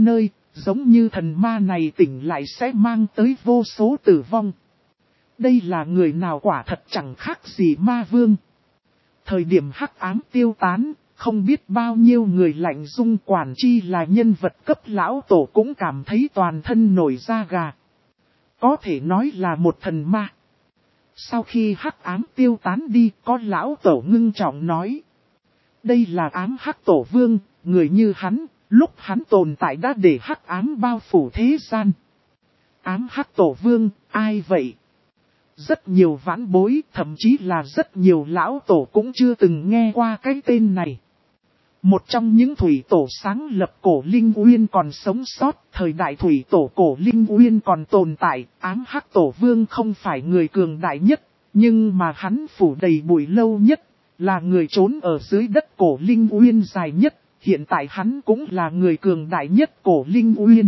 S1: Giống như thần ma này tỉnh lại sẽ mang tới vô số tử vong. Đây là người nào quả thật chẳng khác gì ma vương. Thời điểm hắc ám tiêu tán, không biết bao nhiêu người lạnh run, quản chi là nhân vật cấp lão tổ cũng cảm thấy toàn thân nổi da gà. Có thể nói là một thần ma. Sau khi hắc ám tiêu tán đi, có lão tổ ngưng trọng nói. Đây là ám hắc tổ vương, người như hắn, lúc hắn tồn tại đã để hắc ám bao phủ thế gian. Ám hắc tổ vương, ai vậy? Rất nhiều vãn bối, thậm chí là rất nhiều lão tổ cũng chưa từng nghe qua cái tên này. Một trong những thủy tổ sáng lập cổ Linh Uyên còn sống sót, thời đại thủy tổ cổ Linh Uyên còn tồn tại, ám hắc tổ vương không phải người cường đại nhất, nhưng mà hắn phủ đầy bụi lâu nhất, là người trốn ở dưới đất cổ Linh Uyên dài nhất, hiện tại hắn cũng là người cường đại nhất cổ Linh Uyên.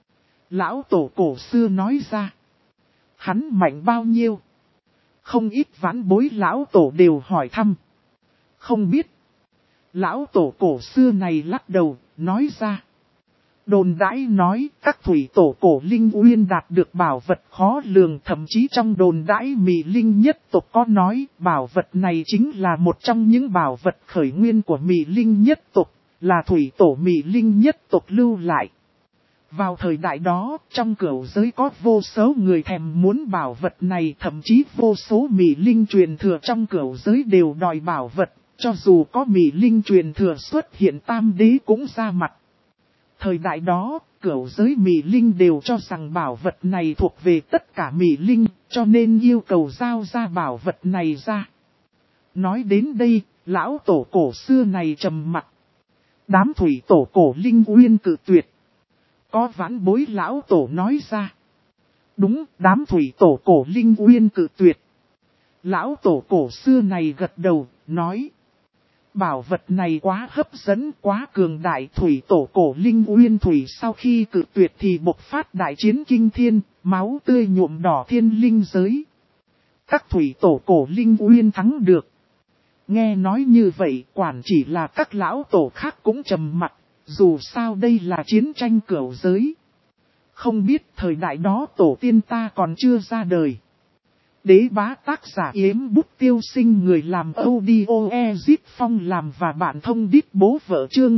S1: Lão tổ cổ xưa nói ra, hắn mạnh bao nhiêu? Không ít vãn bối lão tổ đều hỏi thăm. Không biết. Lão tổ cổ xưa này lắc đầu, nói ra. Đồn đãi nói các thủy tổ cổ Linh Uyên đạt được bảo vật khó lường, thậm chí trong đồn đãi Mị Linh nhất tộc có nói bảo vật này chính là một trong những bảo vật khởi nguyên của Mị Linh nhất tộc, là thủy tổ Mị Linh nhất tộc lưu lại. Vào thời đại đó, trong cửu giới có vô số người thèm muốn bảo vật này, thậm chí vô số Mị Linh truyền thừa trong cửu giới đều đòi bảo vật, cho dù có Mị Linh truyền thừa xuất hiện tam đế cũng ra mặt. Thời đại đó, cửu giới Mị Linh đều cho rằng bảo vật này thuộc về tất cả Mị Linh, cho nên yêu cầu giao ra bảo vật này ra. Nói đến đây, lão tổ cổ xưa này trầm mặt. Đám thủy tổ cổ Linh Uyên cự tuyệt. Có vãn bối lão tổ nói ra. Đúng, đám thủy tổ cổ Linh Uyên cự tuyệt. Lão tổ cổ xưa này gật đầu, nói. Bảo vật này quá hấp dẫn, quá cường đại. Thủy tổ cổ Linh Uyên thủy sau khi cự tuyệt thì bộc phát đại chiến kinh thiên, máu tươi nhuộm đỏ thiên linh giới. Các thủy tổ cổ Linh Uyên thắng được. Nghe nói như vậy, quản chỉ là các lão tổ khác cũng trầm mặt. Dù sao đây là chiến tranh cửu giới. Không biết thời đại đó tổ tiên ta còn chưa ra đời. Đế bá tác giả Yếm Bút Tiêu Sinh, người làm audio Ezip Phong làm và bạn thông đít bố vợ chương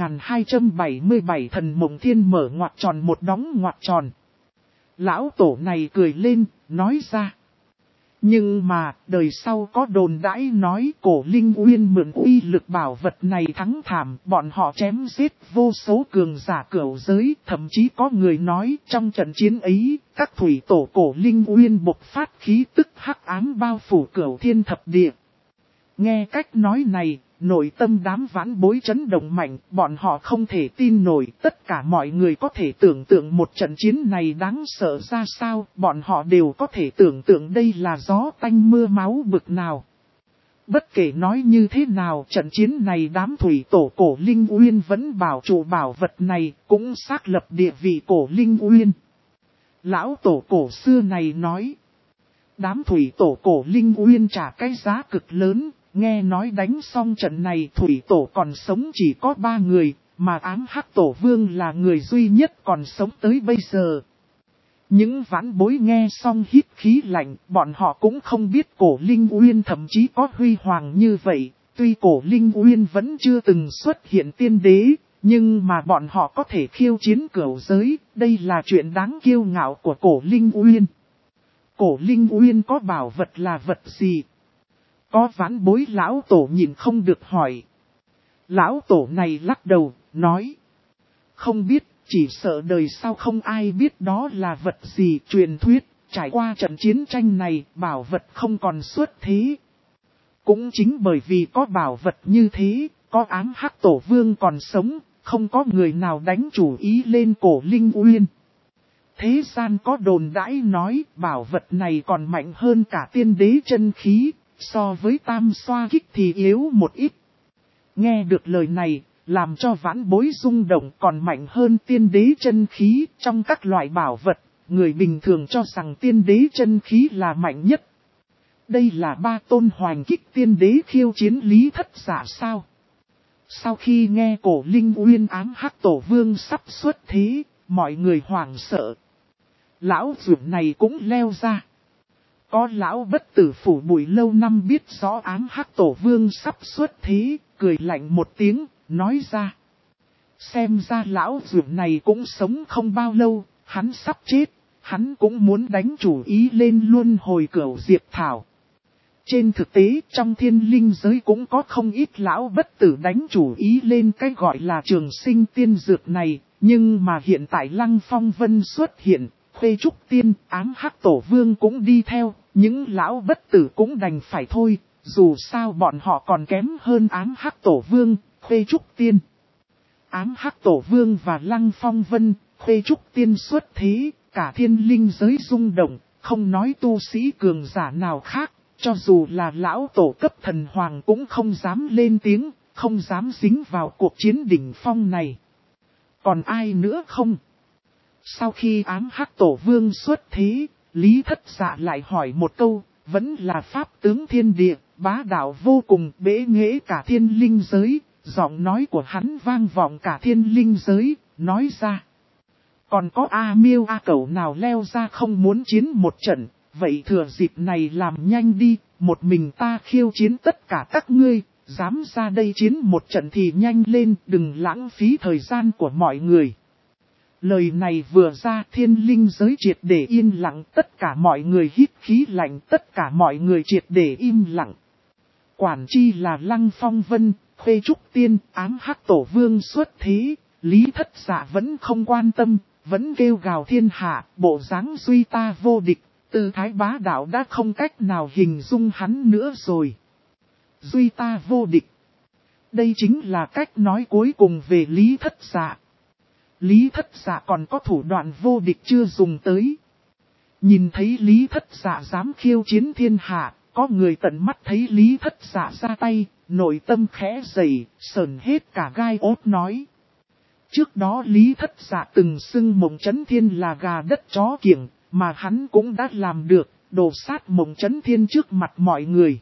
S1: 2277 thần mộng thiên mở ngoặc tròn một đóng ngoặc tròn. Lão tổ này cười lên, nói ra. Nhưng mà, đời sau có đồn đãi nói cổ Linh Uyên mượn uy lực bảo vật này thắng thảm, bọn họ chém giết vô số cường giả cửu giới, thậm chí có người nói trong trận chiến ấy, các thủy tổ cổ Linh Uyên bộc phát khí tức hắc ám bao phủ cửu thiên thập địa. Nghe cách nói này, nội tâm đám vãn bối chấn động mạnh, bọn họ không thể tin nổi, tất cả mọi người có thể tưởng tượng một trận chiến này đáng sợ ra sao, bọn họ đều có thể tưởng tượng đây là gió tanh mưa máu bực nào. Bất kể nói như thế nào, trận chiến này đám thủy tổ cổ Linh Uyên vẫn bảo trụ bảo vật này, cũng xác lập địa vị cổ Linh Uyên. Lão tổ cổ xưa này nói, đám thủy tổ cổ Linh Uyên trả cái giá cực lớn. Nghe nói đánh xong trận này thủy tổ còn sống chỉ có 3 người, mà ám hắc tổ vương là người duy nhất còn sống tới bây giờ. Những vãn bối nghe xong hít khí lạnh, bọn họ cũng không biết cổ Linh Uyên thậm chí có huy hoàng như vậy. Tuy cổ Linh Uyên vẫn chưa từng xuất hiện tiên đế, nhưng mà bọn họ có thể khiêu chiến cửu giới, đây là chuyện đáng kiêu ngạo của cổ Linh Uyên. Cổ Linh Uyên có bảo vật là vật gì? Có vãn bối lão tổ nhìn không được hỏi. Lão tổ này lắc đầu, nói. Không biết, chỉ sợ đời sau không ai biết đó là vật gì. Truyền thuyết, trải qua trận chiến tranh này, bảo vật không còn xuất thế. Cũng chính bởi vì có bảo vật như thế, có ám hắc tổ vương còn sống, không có người nào đánh chủ ý lên cổ Linh Uyên. Thế gian có đồn đãi nói, bảo vật này còn mạnh hơn cả tiên đế chân khí. So với tam xoa kích thì yếu một ít. Nghe được lời này, làm cho vãn bối rung động, còn mạnh hơn tiên đế chân khí. Trong các loại bảo vật, người bình thường cho rằng tiên đế chân khí là mạnh nhất. Đây là 3 tôn hoành kích tiên đế khiêu chiến Lý Thất Giả sao? Sau khi nghe cổ Linh Uyên ám hắc tổ vương sắp xuất thế, mọi người hoảng sợ. Lão dược này cũng leo ra. Có lão bất tử phủ bụi lâu năm biết rõ ám hắc tổ vương sắp xuất thế, cười lạnh một tiếng, nói ra. Xem ra lão dược này cũng sống không bao lâu, hắn sắp chết, hắn cũng muốn đánh chủ ý lên luân hồi cửu diệp thảo. Trên thực tế trong thiên linh giới cũng có không ít lão bất tử đánh chủ ý lên cái gọi là trường sinh tiên dược này, nhưng mà hiện tại Lăng Phong Vân xuất hiện, Khuê Trúc Tiên, ám hắc tổ vương cũng đi theo, những lão bất tử cũng đành phải thôi, dù sao bọn họ còn kém hơn ám hắc tổ vương, Khuê Trúc Tiên. Ám hắc tổ vương và Lăng Phong Vân, Khuê Trúc Tiên xuất thế, cả thiên linh giới rung động, không nói tu sĩ cường giả nào khác, cho dù là lão tổ cấp thần hoàng cũng không dám lên tiếng, không dám dính vào cuộc chiến đỉnh phong này. Còn ai nữa không? Sau khi ám hắc tổ vương xuất thế, Lý Thất Dạ lại hỏi một câu, vẫn là pháp tướng thiên địa, bá đạo vô cùng bế nghệ cả thiên linh giới, giọng nói của hắn vang vọng cả thiên linh giới, nói ra. Còn có A Miêu A Cẩu nào leo ra không muốn chiến một trận, vậy thừa dịp này làm nhanh đi, một mình ta khiêu chiến tất cả các ngươi, dám ra đây chiến một trận thì nhanh lên, đừng lãng phí thời gian của mọi người. Lời này vừa ra thiên linh giới triệt để yên lặng, tất cả mọi người hít khí lạnh, tất cả mọi người triệt để im lặng. Quản chi là Lăng Phong Vân, Khuê Trúc Tiên, ám hắc tổ vương xuất thế, Lý Thất Dạ vẫn không quan tâm, vẫn kêu gào thiên hạ, bộ dáng duy ta vô địch, tư thái bá đạo đã không cách nào hình dung hắn nữa rồi. Duy ta vô địch. Đây chính là cách nói cuối cùng về Lý Thất Dạ. Lý Thất Dạ còn có thủ đoạn vô địch chưa dùng tới. Nhìn thấy Lý Thất Dạ dám khiêu chiến thiên hạ, có người tận mắt thấy Lý Thất Dạ ra tay, nội tâm khẽ dày, sờn hết cả gai ốt nói. Trước đó Lý Thất Dạ từng xưng Mộng Chấn Thiên là gà đất chó kiểng, mà hắn cũng đã làm được, đổ sát Mộng Chấn Thiên trước mặt mọi người.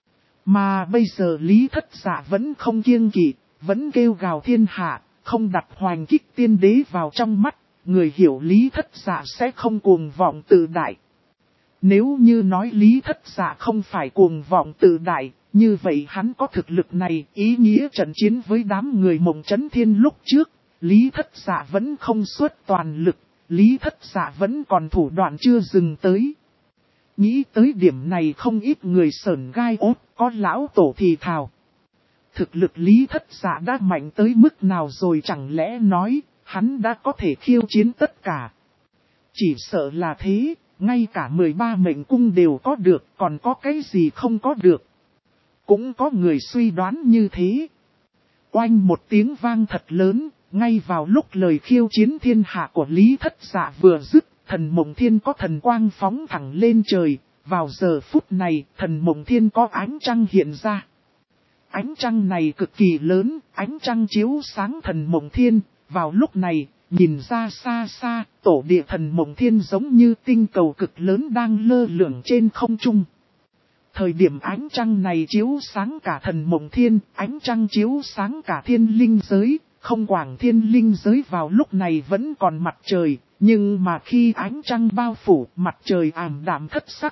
S1: Mà bây giờ Lý Thất Dạ vẫn không kiêng kỵ, vẫn kêu gào thiên hạ, không đặt Hoành Kích Tiên Đế vào trong mắt, người hiểu Lý Thất Dạ sẽ không cuồng vọng tự đại. Nếu như nói Lý Thất Dạ không phải cuồng vọng tự đại, như vậy hắn có thực lực này, ý nghĩa trận chiến với đám người Mộng Chấn Thiên lúc trước, Lý Thất Dạ vẫn không xuất toàn lực, Lý Thất Dạ vẫn còn thủ đoạn chưa dừng tới. Nghĩ tới điểm này không ít người sởn gai ốt, có lão tổ thì thào. Thực lực Lý Thất Dạ đã mạnh tới mức nào rồi, chẳng lẽ nói, hắn đã có thể khiêu chiến tất cả. Chỉ sợ là thế, ngay cả 13 mệnh cung đều có được, còn có cái gì không có được. Cũng có người suy đoán như thế. Oanh một tiếng vang thật lớn, ngay vào lúc lời khiêu chiến thiên hạ của Lý Thất Dạ vừa dứt, thần Mộng Thiên có thần quang phóng thẳng lên trời. Vào giờ phút này, thần Mộng Thiên có ánh trăng hiện ra. Ánh trăng này cực kỳ lớn, ánh trăng chiếu sáng thần Mộng Thiên. Vào lúc này, nhìn ra xa xa, tổ địa thần Mộng Thiên giống như tinh cầu cực lớn đang lơ lửng trên không trung. Thời điểm ánh trăng này chiếu sáng cả thần Mộng Thiên, ánh trăng chiếu sáng cả thiên linh giới, không quảng thiên linh giới vào lúc này vẫn còn mặt trời, nhưng mà khi ánh trăng bao phủ, mặt trời ảm đạm thất sắc.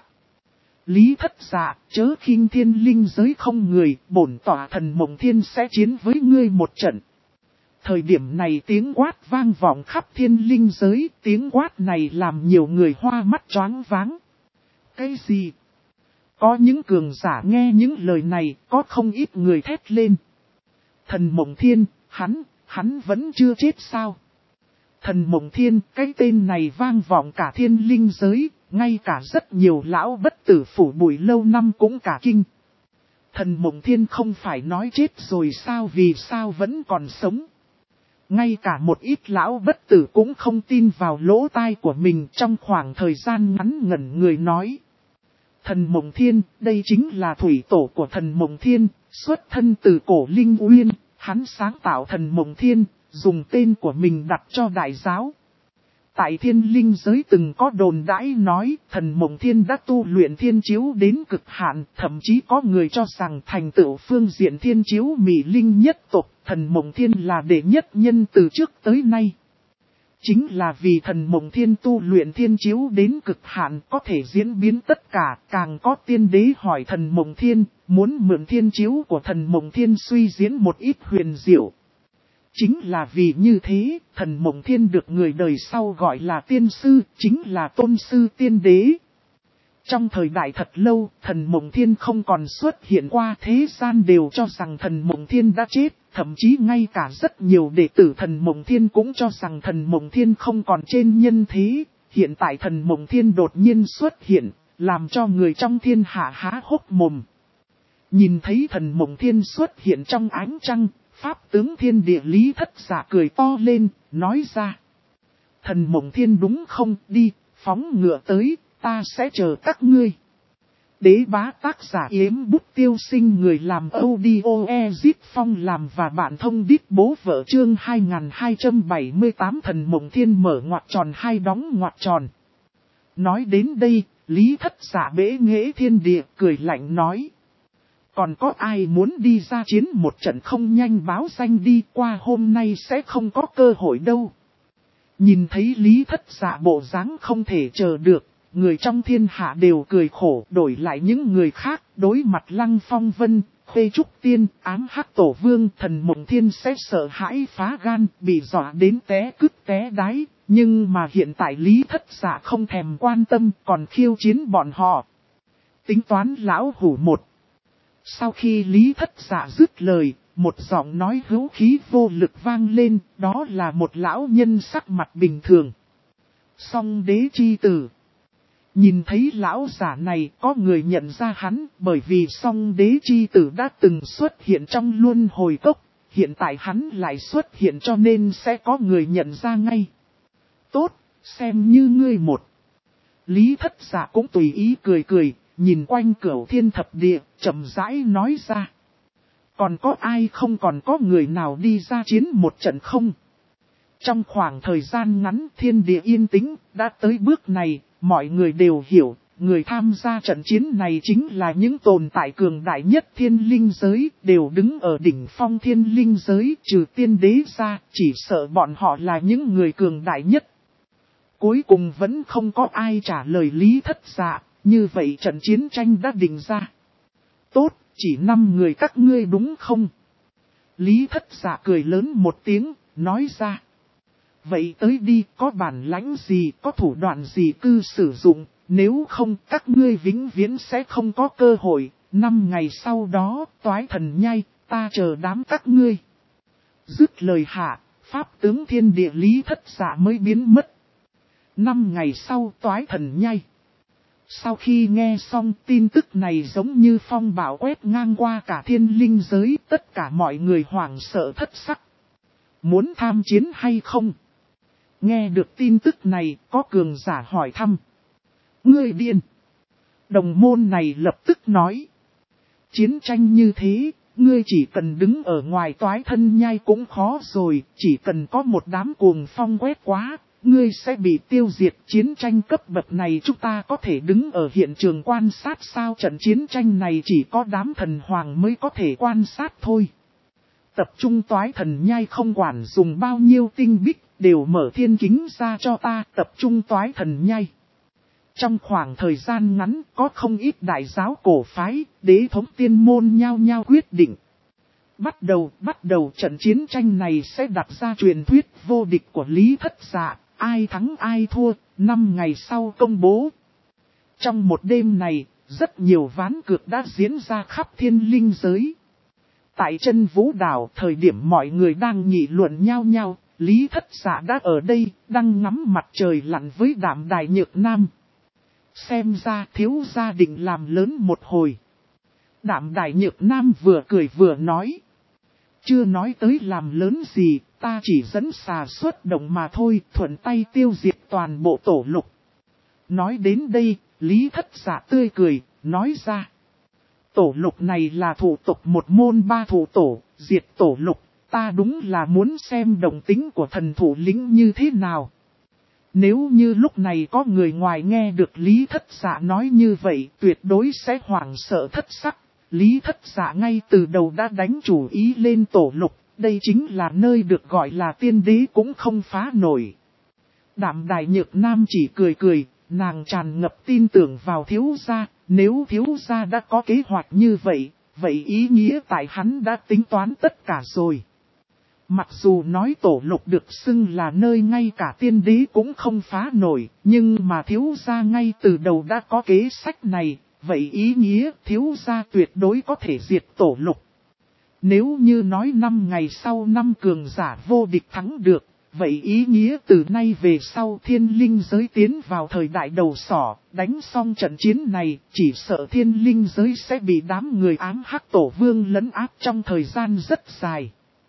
S1: Lý Thất Dạ, chớ khinh thiên linh giới không người, bổn tỏa thần Mộng Thiên sẽ chiến với ngươi một trận. Thời điểm này tiếng quát vang vọng khắp thiên linh giới, tiếng quát này làm nhiều người hoa mắt choáng váng. Cái gì? Có những cường giả nghe những lời này, có không ít người thét lên. Thần Mộng Thiên, hắn vẫn chưa chết sao? Thần Mộng Thiên, cái tên này vang vọng cả thiên linh giới, ngay cả rất nhiều lão bất tử phủ bụi lâu năm cũng cả kinh. Thần Mộng Thiên không phải nói chết rồi sao, vì sao vẫn còn sống? Ngay cả một ít lão bất tử cũng không tin vào lỗ tai của mình, trong khoảng thời gian ngắn ngẩn người nói. Thần Mộng Thiên, đây chính là thủy tổ của thần Mộng Thiên, xuất thân từ cổ Linh Uyên, hắn sáng tạo thần Mộng Thiên, dùng tên của mình đặt cho đại giáo. Tại thiên linh giới từng có đồn đãi nói, thần Mộng Thiên đã tu luyện thiên chiếu đến cực hạn, thậm chí có người cho rằng thành tựu phương diện thiên chiếu Mỹ Linh nhất tộc, thần Mộng Thiên là đệ nhất nhân từ trước tới nay. Chính là vì thần mộng thiên tu luyện thiên chiếu đến cực hạn có thể diễn biến tất cả, càng có tiên đế hỏi thần mộng thiên, muốn mượn thiên chiếu của thần mộng thiên suy diễn một ít huyền diệu. Chính là vì như thế, thần mộng thiên được người đời sau gọi là tiên sư, chính là tôn sư tiên đế. Trong thời đại thật lâu, thần mộng thiên không còn xuất hiện qua, thế gian đều cho rằng thần mộng thiên đã chết, thậm chí ngay cả rất nhiều đệ tử thần mộng thiên cũng cho rằng thần mộng thiên không còn trên nhân thế. Hiện tại thần mộng thiên đột nhiên xuất hiện, làm cho người trong thiên hạ há hốc mồm. Nhìn thấy thần mộng thiên xuất hiện trong ánh trăng, pháp tướng thiên địa Lý Thất Dạ cười to lên, nói ra. Thần mộng thiên đúng không, đi, phóng ngựa tới, ta sẽ chờ các ngươi. Đế bá tác giả Yếm Bút Tiêu Sinh, người làm audio Ezip Phong làm và bạn thông đít bố vợ chương 2278 thần mộng thiên mở ngoặc tròn hai đóng ngoặc tròn. Nói đến đây, Lý Thất Dạ bẽ nghễ thiên địa cười lạnh nói. Còn có ai muốn đi ra chiến một trận không, nhanh báo danh đi, qua hôm nay sẽ không có cơ hội đâu. Nhìn thấy Lý Thất Dạ bộ dáng không thể chờ được, người trong thiên hạ đều cười khổ, đổi lại những người khác, đối mặt Lăng Phong Vân, Khuê Trúc Tiên, Ám Hắc Tổ Vương, thần mộng thiên sẽ sợ hãi phá gan, bị dọa đến té cứt té đáy, nhưng mà hiện tại Lý Thất Dạ không thèm quan tâm, còn khiêu chiến bọn họ. Tính toán lão hủ một. Sau khi Lý Thất Dạ dứt lời, một giọng nói hữu khí vô lực vang lên, đó là một lão nhân sắc mặt bình thường. Song đế chi tử. Nhìn thấy lão giả này, có người nhận ra hắn, bởi vì song đế chi tử đã từng xuất hiện trong luân hồi cốc, hiện tại hắn lại xuất hiện cho nên sẽ có người nhận ra ngay. Tốt, xem như ngươi một. Lý Thất Dạ cũng tùy ý cười cười, nhìn quanh cửu thiên thập địa, chậm rãi nói ra. Còn có ai không, còn có người nào đi ra chiến một trận không? Trong khoảng thời gian ngắn thiên địa yên tĩnh, đã tới bước này, mọi người đều hiểu, người tham gia trận chiến này chính là những tồn tại cường đại nhất thiên linh giới, đều đứng ở đỉnh phong thiên linh giới, trừ tiên đế ra, chỉ sợ bọn họ là những người cường đại nhất. Cuối cùng vẫn không có ai trả lời Lý Thất Dạ, như vậy trận chiến tranh đã định ra. Tốt, chỉ 5 người các ngươi đúng không? Lý Thất Dạ cười lớn một tiếng, nói ra. Vậy tới đi, có bản lãnh gì, có thủ đoạn gì cứ sử dụng, nếu không các ngươi vĩnh viễn sẽ không có cơ hội. 5 ngày sau đó, toái thần nhai, ta chờ đám các ngươi. Dứt lời hạ, pháp tướng thiên địa Lý Thất Dạ mới biến mất. 5 ngày sau toái thần nhai. Sau khi nghe xong tin tức này giống như phong bão quét ngang qua cả thiên linh giới, tất cả mọi người hoảng sợ thất sắc. Muốn tham chiến hay không? Nghe được tin tức này, có cường giả hỏi thăm. Ngươi điên. Đồng môn này lập tức nói. Chiến tranh như thế, ngươi chỉ cần đứng ở ngoài toái thân nhai cũng khó rồi, chỉ cần có một đám cuồng phong quét quá, ngươi sẽ bị tiêu diệt. Chiến tranh cấp bậc này chúng ta có thể đứng ở hiện trường quan sát sao? Trận chiến tranh này chỉ có đám thần hoàng mới có thể quan sát thôi. Tập trung toái thần nhai không quản dùng bao nhiêu tinh bích, đều mở thiên kính ra cho ta, tập trung toái thần nhai. Trong khoảng thời gian ngắn có không ít đại giáo cổ phái, đế thống tiên môn nhao nhao quyết định. Bắt đầu trận chiến tranh này sẽ đặt ra truyền thuyết vô địch của Lý Thất Dạ, ai thắng ai thua, 5 ngày sau công bố. Trong một đêm này, rất nhiều ván cược đã diễn ra khắp thiên linh giới. Tại chân Vũ Đảo, thời điểm mọi người đang nghị luận nhau nhau, Lý Thất Dạ đã ở đây, đang ngắm mặt trời lặn với Đạm Đài Nhược Nam. Xem ra thiếu gia định làm lớn một hồi. Đạm Đài Nhược Nam vừa cười vừa nói. Chưa nói tới làm lớn gì, ta chỉ dẫn xà xuất động mà thôi, thuận tay tiêu diệt toàn bộ tổ lục. Nói đến đây, Lý Thất Dạ tươi cười, nói ra. Tổ lục này là thủ tộc một môn 3 thủ tổ, diệt tổ lục, ta đúng là muốn xem động tính của thần thủ lĩnh như thế nào. Nếu như lúc này có người ngoài nghe được Lý Thất Dạ nói như vậy, tuyệt đối sẽ hoảng sợ thất sắc. Lý Thất Dạ ngay từ đầu đã đánh chủ ý lên tổ lục, đây chính là nơi được gọi là tiên đế cũng không phá nổi. Đạm Đài Nhược Nam chỉ cười cười, nàng tràn ngập tin tưởng vào thiếu gia, nếu thiếu gia đã có kế hoạch như vậy, vậy ý nghĩa tại hắn đã tính toán tất cả rồi. Mặc dù nói Tổ Lục được xưng là nơi ngay cả tiên đế cũng không phá nổi, nhưng mà thiếu gia ngay từ đầu đã có kế sách này, vậy ý nghĩa thiếu gia tuyệt đối có thể diệt Tổ Lục. Nếu như nói 5 ngày sau 5 cường giả vô địch thắng được, vậy ý nghĩa từ nay về sau thiên linh giới tiến vào thời đại đầu sỏ, đánh xong trận chiến này, chỉ sợ thiên linh giới sẽ bị đám người ám hắc tổ vương lấn áp trong thời gian rất dài.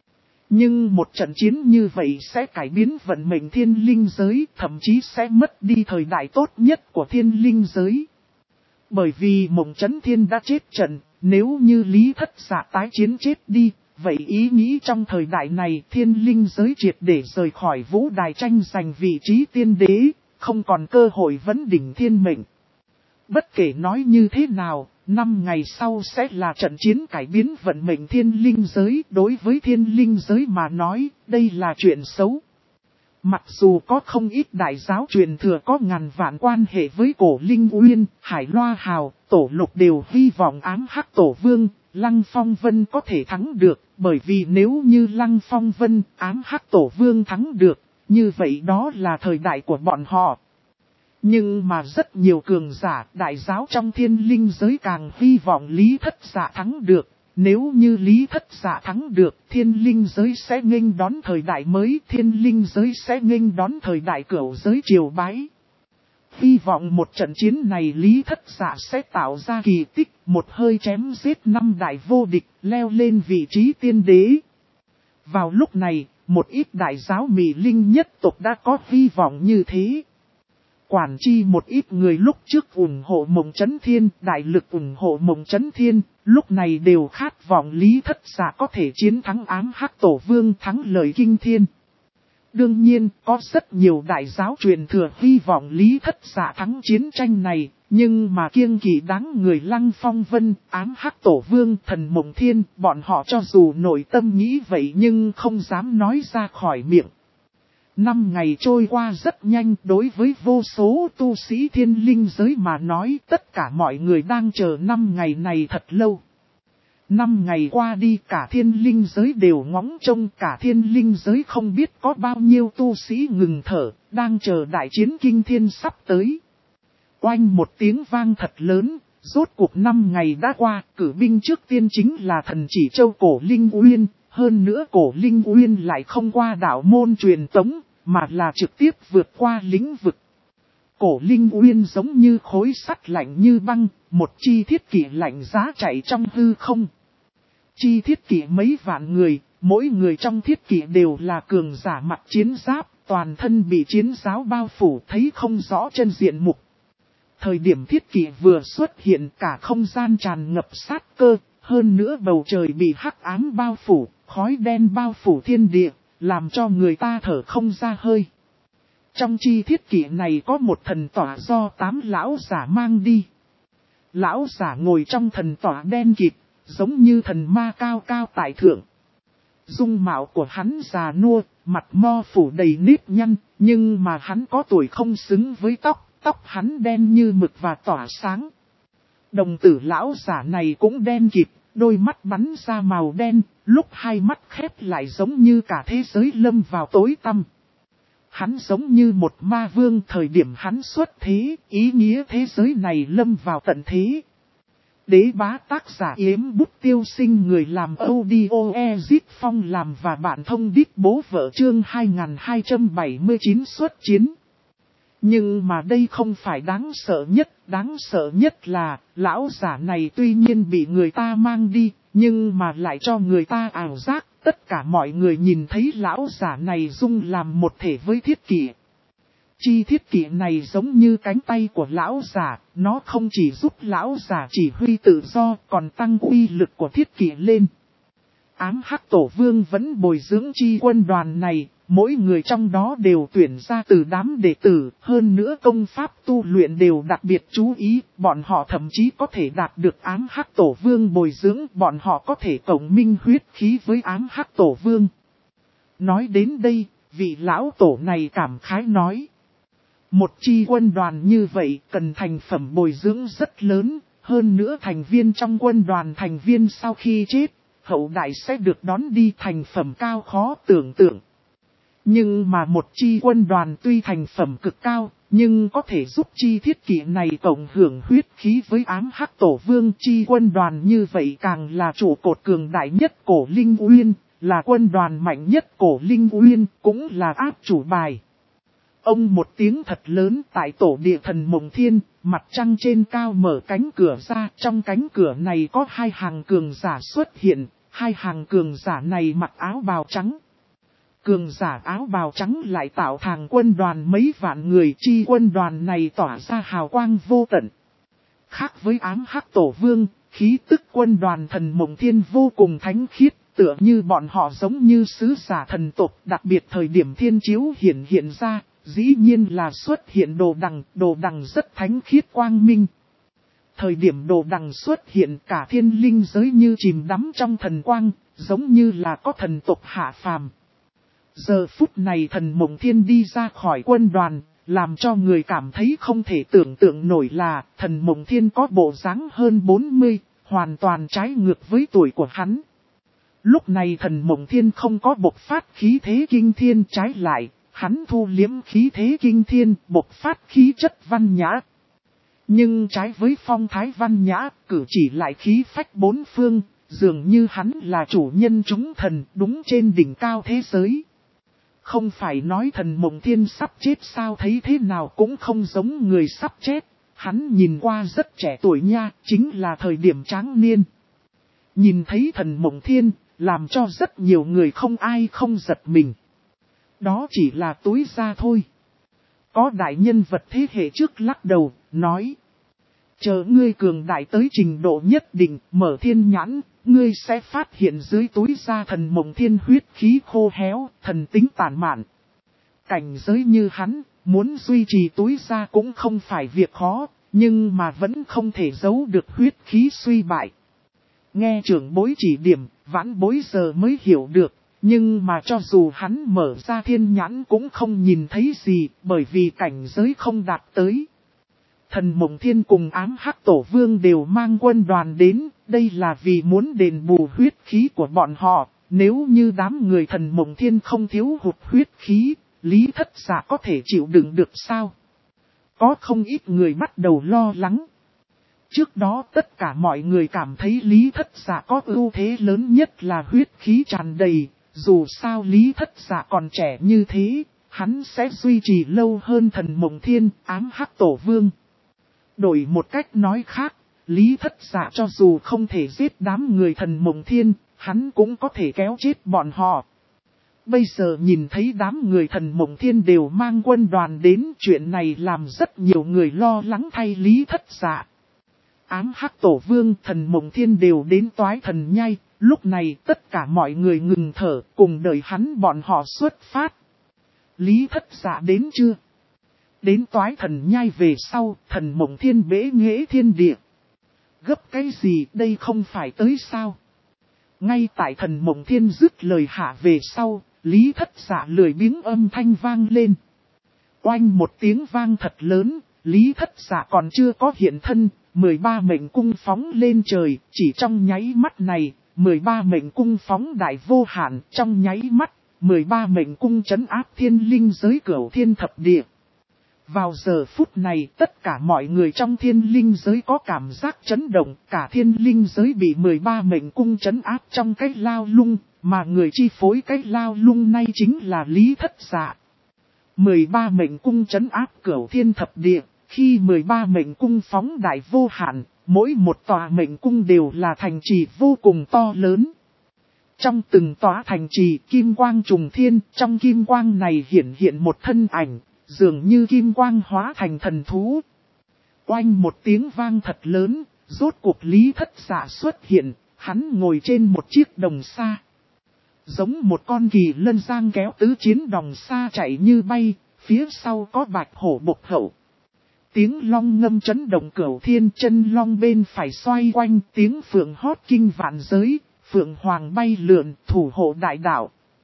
S1: Nhưng một trận chiến như vậy sẽ cải biến vận mệnh thiên linh giới, thậm chí sẽ mất đi thời đại tốt nhất của thiên linh giới. Bởi vì Mộng Chấn Thiên đã chết trận, nếu như Lý Thất Dạ tái chiến chết đi, vậy ý nghĩ trong thời đại này thiên linh giới triệt để rời khỏi vũ đài tranh giành vị trí tiên đế, không còn cơ hội vấn đỉnh thiên mệnh. Bất kể nói như thế nào, 5 ngày sau sẽ là trận chiến cải biến vận mệnh thiên linh giới. Đối với thiên linh giới mà nói, đây là chuyện xấu. Mặc dù có không ít đại giáo truyền thừa có ngàn vạn quan hệ với Cổ Linh Uyên, Hải Loa Hào, Tổ Lục đều hy vọng ám hắc tổ vương, Lăng Phong Vân có thể thắng được, bởi vì nếu như Lăng Phong Vân, ám hắc tổ vương thắng được, như vậy đó là thời đại của bọn họ. Nhưng mà rất nhiều cường giả đại giáo trong thiên linh giới càng hy vọng Lý Thất Dạ thắng được. Nếu như Lý Thất Dạ thắng được, thiên linh giới sẽ nghênh đón thời đại mới, thiên linh giới sẽ nghênh đón thời đại cửu giới triều bái. Hy vọng một trận chiến này Lý Thất Dạ sẽ tạo ra kỳ tích, một hơi chém giết 5 đại vô địch, leo lên vị trí tiên đế. Vào lúc này, một ít đại giáo Mị Linh nhất tộc đã có hy vọng như thế. Quản chi một ít người lúc trước ủng hộ Mộng Chấn Thiên, đại lực ủng hộ Mộng Chấn Thiên, lúc này đều khát vọng Lý Thất Dạ có thể chiến thắng ám hắc tổ vương, thắng lợi kinh thiên. Đương nhiên, có rất nhiều đại giáo truyền thừa hy vọng Lý Thất Dạ thắng chiến tranh này, nhưng mà kiêng kỵ đáng người Lăng Phong Vân, ám hắc tổ vương, thần Mộng Thiên, bọn họ cho dù nội tâm nghĩ vậy nhưng không dám nói ra khỏi miệng. 5 ngày trôi qua rất nhanh, đối với vô số tu sĩ thiên linh giới mà nói, tất cả mọi người đang chờ 5 ngày này thật lâu. 5 ngày qua đi, cả thiên linh giới đều ngóng trông, cả thiên linh giới không biết có bao nhiêu tu sĩ ngừng thở, đang chờ đại chiến kinh thiên sắp tới. Oanh một tiếng vang thật lớn, rốt cuộc 5 ngày đã qua, cử binh trước tiên chính là thần chỉ châu Cổ Linh Uyên. Hơn nữa Cổ Linh Uyên lại không qua đạo môn truyền tống, mà là trực tiếp vượt qua lĩnh vực. Cổ Linh Uyên giống như khối sắt lạnh như băng, một chi thiết kỷ lạnh giá chạy trong hư không. Chi thiết kỷ mấy vạn người, mỗi người trong thiết kỷ đều là cường giả mặc chiến giáp, toàn thân bị chiến giáo bao phủ thấy không rõ chân diện mục. Thời điểm thiết kỷ vừa xuất hiện cả không gian tràn ngập sát cơ, hơn nữa bầu trời bị hắc ám bao phủ, khói đen bao phủ thiên địa, làm cho người ta thở không ra hơi. Trong chi thiết kỷ này có một thần tỏa do 8 lão giả mang đi. Lão giả ngồi trong thần tỏa đen kịt, giống như thần ma cao cao tại thượng. Dung mạo của hắn già nua, mặt mo phủ đầy nếp nhăn, nhưng mà hắn có tuổi không xứng với tóc hắn đen như mực và tỏa sáng. Đồng tử lão giả này cũng đen kịt, đôi mắt bắn ra màu đen, lúc hai mắt khép lại giống như cả thế giới lâm vào tối tăm. Hắn giống như một ma vương, thời điểm hắn xuất thế, ý nghĩa thế giới này lâm vào tận thế. Đế bá tác giả Yếm Bút Tiêu Sinh, người làm audio Ezit Phong làm và bạn thông đít bố vợ chương 2279 xuất chiến. Nhưng mà đây không phải đáng sợ nhất là, lão giả này tuy nhiên bị người ta mang đi, nhưng mà lại cho người ta ảo giác, tất cả mọi người nhìn thấy lão giả này dung làm một thể với thiết kỷ. Chi thiết kỷ này giống như cánh tay của lão giả, nó không chỉ giúp lão giả chỉ huy tự do, còn tăng uy lực của thiết kỷ lên. Ám hắc tổ vương vẫn bồi dưỡng chi quân đoàn này, mỗi người trong đó đều tuyển ra từ đám đệ tử, hơn nữa công pháp tu luyện đều đặc biệt chú ý, bọn họ thậm chí có thể đạt được ám hắc tổ vương bồi dưỡng, bọn họ có thể cộng minh huyết khí với ám hắc tổ vương. Nói đến đây, vị lão tổ này cảm khái nói. Một chi quân đoàn như vậy cần thành phẩm bồi dưỡng rất lớn, hơn nữa thành viên trong quân đoàn thành viên sau khi chết, hậu đại sẽ được đón đi thành phẩm cao khó tưởng tượng. Nhưng mà một chi quân đoàn tuy thành phẩm cực cao, nhưng có thể giúp chi thiết kỷ này cộng hưởng huyết khí với ám hắc tổ vương. Chi quân đoàn như vậy càng là trụ cột cường đại nhất cổ Linh Uyên, là quân đoàn mạnh nhất cổ Linh Uyên, cũng là áp chủ bài. Ông một tiếng thật lớn tại tổ địa thần Mộng Thiên, mặt trăng trên cao mở cánh cửa ra, trong cánh cửa này có hai hàng cường giả xuất hiện, hai hàng cường giả này mặc áo bào trắng. Cường giả áo bào trắng lại tạo thành quân đoàn mấy vạn người, chi quân đoàn này tỏa ra hào quang vô tận. Khác với ám hắc tổ vương, khí tức quân đoàn thần Mộng Thiên vô cùng thánh khiết, tựa như bọn họ giống như sứ giả thần tộc, đặc biệt thời điểm thiên chiếu hiện ra, dĩ nhiên là xuất hiện đồ đằng rất thánh khiết quang minh. Thời điểm đồ đằng xuất hiện cả thiên linh giới như chìm đắm trong thần quang, giống như là có thần tộc hạ phàm. Giờ phút này thần Mộng Thiên đi ra khỏi quân đoàn, làm cho người cảm thấy không thể tưởng tượng nổi là thần Mộng Thiên có bộ dáng hơn 40, hoàn toàn trái ngược với tuổi của hắn. Lúc này thần Mộng Thiên không có bộc phát khí thế kinh thiên, trái lại, hắn thu liếm khí thế kinh thiên, bộc phát khí chất văn nhã. Nhưng trái với phong thái văn nhã, cử chỉ lại khí phách bốn phương, dường như hắn là chủ nhân chúng thần đúng trên đỉnh cao thế giới. Không phải nói thần Mộng Thiên sắp chết sao, thấy thế nào cũng không giống người sắp chết. Hắn nhìn qua rất trẻ tuổi nha, chính là thời điểm tráng niên. Nhìn thấy thần Mộng Thiên, làm cho rất nhiều người không ai không giật mình. Đó chỉ là túi ra thôi. Có đại nhân vật thế hệ trước lắc đầu, nói. Chờ ngươi cường đại tới trình độ nhất định, mở thiên nhãn, ngươi sẽ phát hiện dưới túi da thần Mộng Thiên huyết khí khô héo, thần tính tàn mạn. Cảnh giới như hắn, muốn duy trì túi da cũng không phải việc khó, nhưng mà vẫn không thể giấu được huyết khí suy bại. Nghe trưởng bối chỉ điểm, vãn bối giờ mới hiểu được, nhưng mà cho dù hắn mở ra thiên nhãn cũng không nhìn thấy gì, bởi vì cảnh giới không đạt tới. Thần Mộng Thiên cùng ám hắc tổ vương đều mang quân đoàn đến, đây là vì muốn đền bù huyết khí của bọn họ. Nếu như đám người thần Mộng Thiên không thiếu hụt huyết khí, Lý Thất Dạ có thể chịu đựng được sao? Có không ít người bắt đầu lo lắng. Trước đó tất cả mọi người cảm thấy Lý Thất Dạ có ưu thế lớn nhất là huyết khí tràn đầy, dù sao Lý Thất Dạ còn trẻ như thế, hắn sẽ duy trì lâu hơn thần Mộng Thiên, ám hắc tổ vương. Đổi một cách nói khác, Lý Thất Dạ cho dù không thể giết đám người thần Mộng Thiên, hắn cũng có thể kéo chết bọn họ. Bây giờ nhìn thấy đám người thần Mộng Thiên đều mang quân đoàn đến, chuyện này làm rất nhiều người lo lắng thay Lý Thất Dạ. Ám hắc tổ vương, thần Mộng Thiên đều đến Toái Thần Nhai, lúc này tất cả mọi người ngừng thở, cùng đợi hắn bọn họ xuất phát. Lý Thất Dạ đến chưa? Đến Toái Thần Nhai về sau, thần Mộng Thiên bế nghễ thiên địa. Gấp cái gì, đây không phải tới sao? Ngay tại thần Mộng Thiên dứt lời hạ về sau, Lý Thất Dạ lười biếng âm thanh vang lên. Oanh một tiếng vang thật lớn, Lý Thất Dạ còn chưa có hiện thân, 13 mệnh cung phóng lên trời, chỉ trong nháy mắt này, 13 mệnh cung phóng đại vô hạn, trong nháy mắt, 13 mệnh cung trấn áp thiên linh giới cửu thiên thập địa. Vào giờ phút này, tất cả mọi người trong thiên linh giới có cảm giác chấn động, cả thiên linh giới bị 13 mệnh cung trấn áp trong cái lao lung, mà người chi phối cái lao lung này chính là Lý Thất Dạ. 13 mệnh cung trấn áp cửu thiên thập địa, khi 13 mệnh cung phóng đại vô hạn, mỗi một tòa mệnh cung đều là thành trì vô cùng to lớn. Trong từng tòa thành trì kim quang trùng thiên, trong kim quang này hiện một thân ảnh, dường như kim quang hóa thành thần thú. Oanh một tiếng vang thật lớn, rốt cuộc Lý Thất Dạ xuất hiện, hắn ngồi trên một chiếc đồng xa. Giống một con kỳ lân giang kéo tứ chiến đồng xa chạy như bay, phía sau có bạch hổ bộc hậu. Tiếng long ngâm chấn động cửu thiên, chân long bên phải xoay quanh, tiếng phượng hót kinh vạn giới, phượng hoàng bay lượn, thủ hộ đại đạo.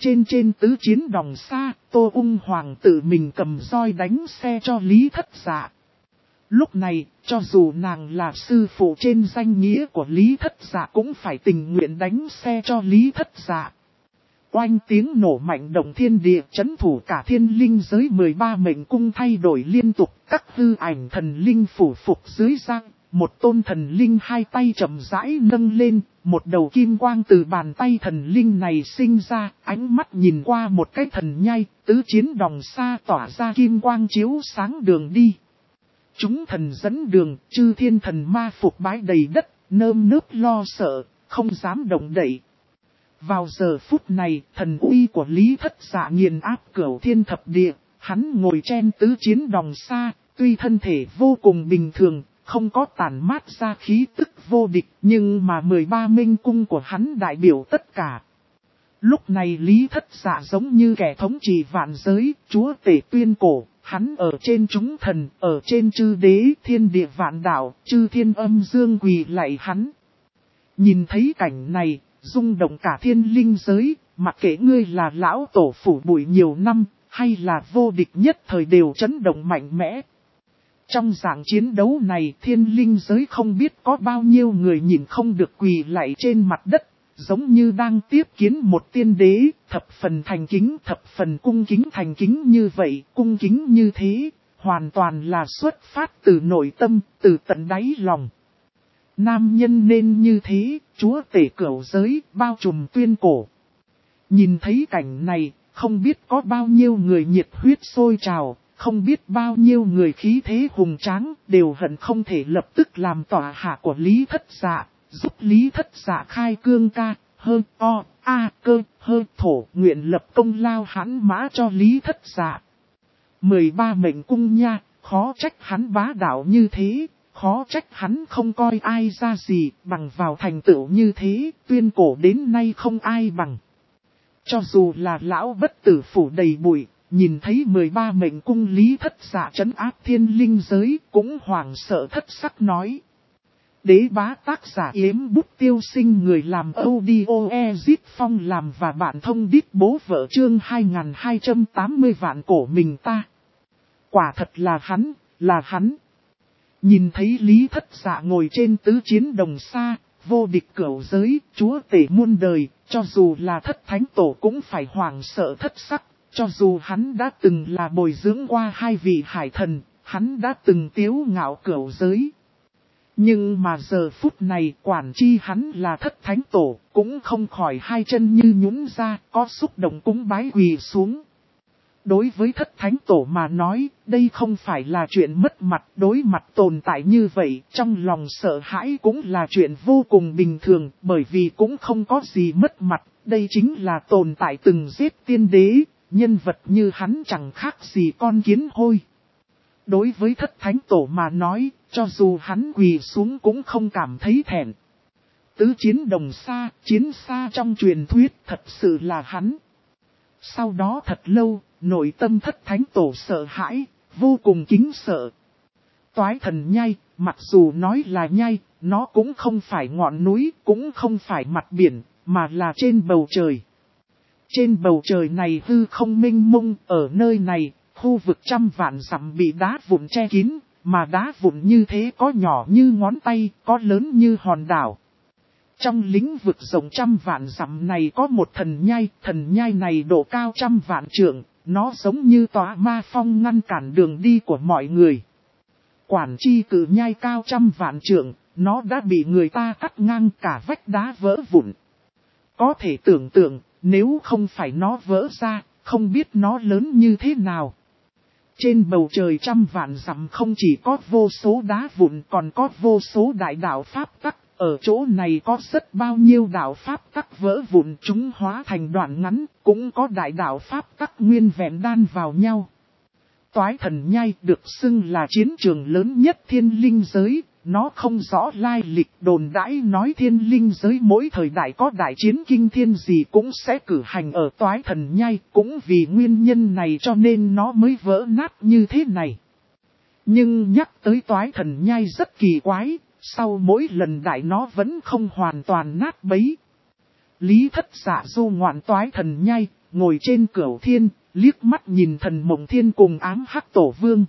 S1: Trên tứ chiến đồng xa, Tô Ung Hoàng tự mình cầm roi đánh xe cho Lý Thất Dạ. Lúc này, cho dù nàng là sư phụ trên danh nghĩa của Lý Thất Dạ cũng phải tình nguyện đánh xe cho Lý Thất Dạ. Oanh tiếng nổ mạnh động thiên địa, chấn thủ cả thiên linh giới 13 mệnh cung thay đổi liên tục, các hư ảnh thần linh phủ phục dưới giang. Một tôn thần linh hai tay chậm rãi nâng lên, một đầu kim quang từ bàn tay thần linh này sinh ra, ánh mắt nhìn qua một cái thần nhai, tứ chiến đồng xa tỏa ra kim quang chiếu sáng đường đi. Chúng thần dẫn đường, chư thiên thần ma phục bái đầy đất, nơm nớp lo sợ, không dám động đậy. Vào giờ phút này, thần uy của Lý Thất Dạ nghiền áp cửu thiên thập địa, hắn ngồi trên tứ chiến đồng xa, tuy thân thể vô cùng bình thường, không có tản mát ra khí tức vô địch, nhưng mà 13 minh cung của hắn đại biểu tất cả. Lúc này Lý Thất Dạ giống như kẻ thống trị vạn giới, chúa tể tuyên cổ, hắn ở trên chúng thần, ở trên chư đế, thiên địa vạn đạo, chư thiên âm dương quỳ lạy hắn. Nhìn thấy cảnh này, rung động cả thiên linh giới, mặc kệ ngươi là lão tổ phủ bụi nhiều năm, hay là vô địch nhất thời đều chấn động mạnh mẽ. Trong dạng chiến đấu này thiên linh giới không biết có bao nhiêu người nhìn không được quỳ lạy trên mặt đất, giống như đang tiếp kiến một tiên đế, thập phần thành kính, thập phần cung kính thành kính như vậy, cung kính như thế, hoàn toàn là xuất phát từ nội tâm, từ tận đáy lòng. Nam nhân nên như thế, chúa tể cửu giới, bao trùm tuyên cổ. Nhìn thấy cảnh này, không biết có bao nhiêu người nhiệt huyết sôi trào, không biết bao nhiêu người khí thế hùng tráng, đều hận không thể lập tức làm tọa hạ của Lý Thất Dạ, giúp Lý Thất Dạ khai cương ca, hơn o, a, cơ, hơi thổ, nguyện lập công lao hãn mã cho Lý Thất Dạ. 13 mệnh cung nha, khó trách hắn bá đạo như thế, khó trách hắn không coi ai ra gì, bằng vào thành tựu như thế, tuyên cổ đến nay không ai bằng. Cho dù là lão bất tử phủ đầy bụi, nhìn thấy 13 mệnh cung Lý Thất Dạ trấn áp thiên linh giới, cũng hoảng sợ thất sắc nói. Đế bá tác giả Yếm Bút Tiêu Sinh, người làm audio Ezit Phong làm và bạn thông đít bố vợ chương 2280 vạn cổ mình ta. Quả thật là hắn, là hắn. Nhìn thấy Lý Thất Dạ ngồi trên tứ chiến đồng xa, vô địch cửu giới, chúa tể muôn đời, cho dù là thất thánh tổ cũng phải hoảng sợ thất sắc, cho dù hắn đã từng là bồi dưỡng qua hai vị hải thần, hắn đã từng tiếu ngạo cửu giới. Nhưng mà giờ phút này quản chi hắn là thất thánh tổ, cũng không khỏi hai chân như nhũn ra, có xúc động cúng bái quỳ xuống. Đối với thất thánh tổ mà nói, đây không phải là chuyện mất mặt, đối mặt tồn tại như vậy, trong lòng sợ hãi cũng là chuyện vô cùng bình thường, bởi vì cũng không có gì mất mặt, đây chính là tồn tại từng giết tiên đế, nhân vật như hắn chẳng khác gì con kiến hôi. Đối với thất thánh tổ mà nói, cho dù hắn quỳ xuống cũng không cảm thấy thẹn. Tứ chiến đồng xa, chiến xa trong truyền thuyết thật sự là hắn. Sau đó thật lâu, nội tâm thất thánh tổ sợ hãi, vô cùng kính sợ. Toái thần nhai, mặc dù nói là nhai, nó cũng không phải ngọn núi, cũng không phải mặt biển, mà là trên bầu trời. Trên bầu trời này hư không mênh mông, ở nơi này, khu vực trăm vạn dặm bị đá vụn che kín, mà đá vụn như thế có nhỏ như ngón tay, có lớn như hòn đảo. Trong lĩnh vực rộng trăm vạn dặm này có một thần nhai này độ cao trăm vạn trượng, nó giống như tòa ma phong ngăn cản đường đi của mọi người. Quản chi cử nhai cao trăm vạn trượng, nó đã bị người ta cắt ngang cả vách đá vỡ vụn. Có thể tưởng tượng, nếu không phải nó vỡ ra, không biết nó lớn như thế nào. Trên bầu trời trăm vạn dặm không chỉ có vô số đá vụn còn có vô số đại đạo pháp tắc. Ở chỗ này có rất bao nhiêu đạo pháp tắc vỡ vụn chúng hóa thành đoạn ngắn, cũng có đại đạo pháp tắc nguyên vẹn đan vào nhau. Toái thần nhai được xưng là chiến trường lớn nhất thiên linh giới, nó không rõ lai lịch đồn đãi nói thiên linh giới mỗi thời đại có đại chiến kinh thiên gì cũng sẽ cử hành ở toái thần nhai, cũng vì nguyên nhân này cho nên nó mới vỡ nát như thế này. Nhưng nhắc tới toái thần nhai rất kỳ quái. Sau mỗi lần đại nó vẫn không hoàn toàn nát bấy. Lý Thất Dạ du ngoạn toái thần nhai, ngồi trên cửu thiên, liếc mắt nhìn Thần Mộng Thiên cùng Ám Hắc Tổ Vương.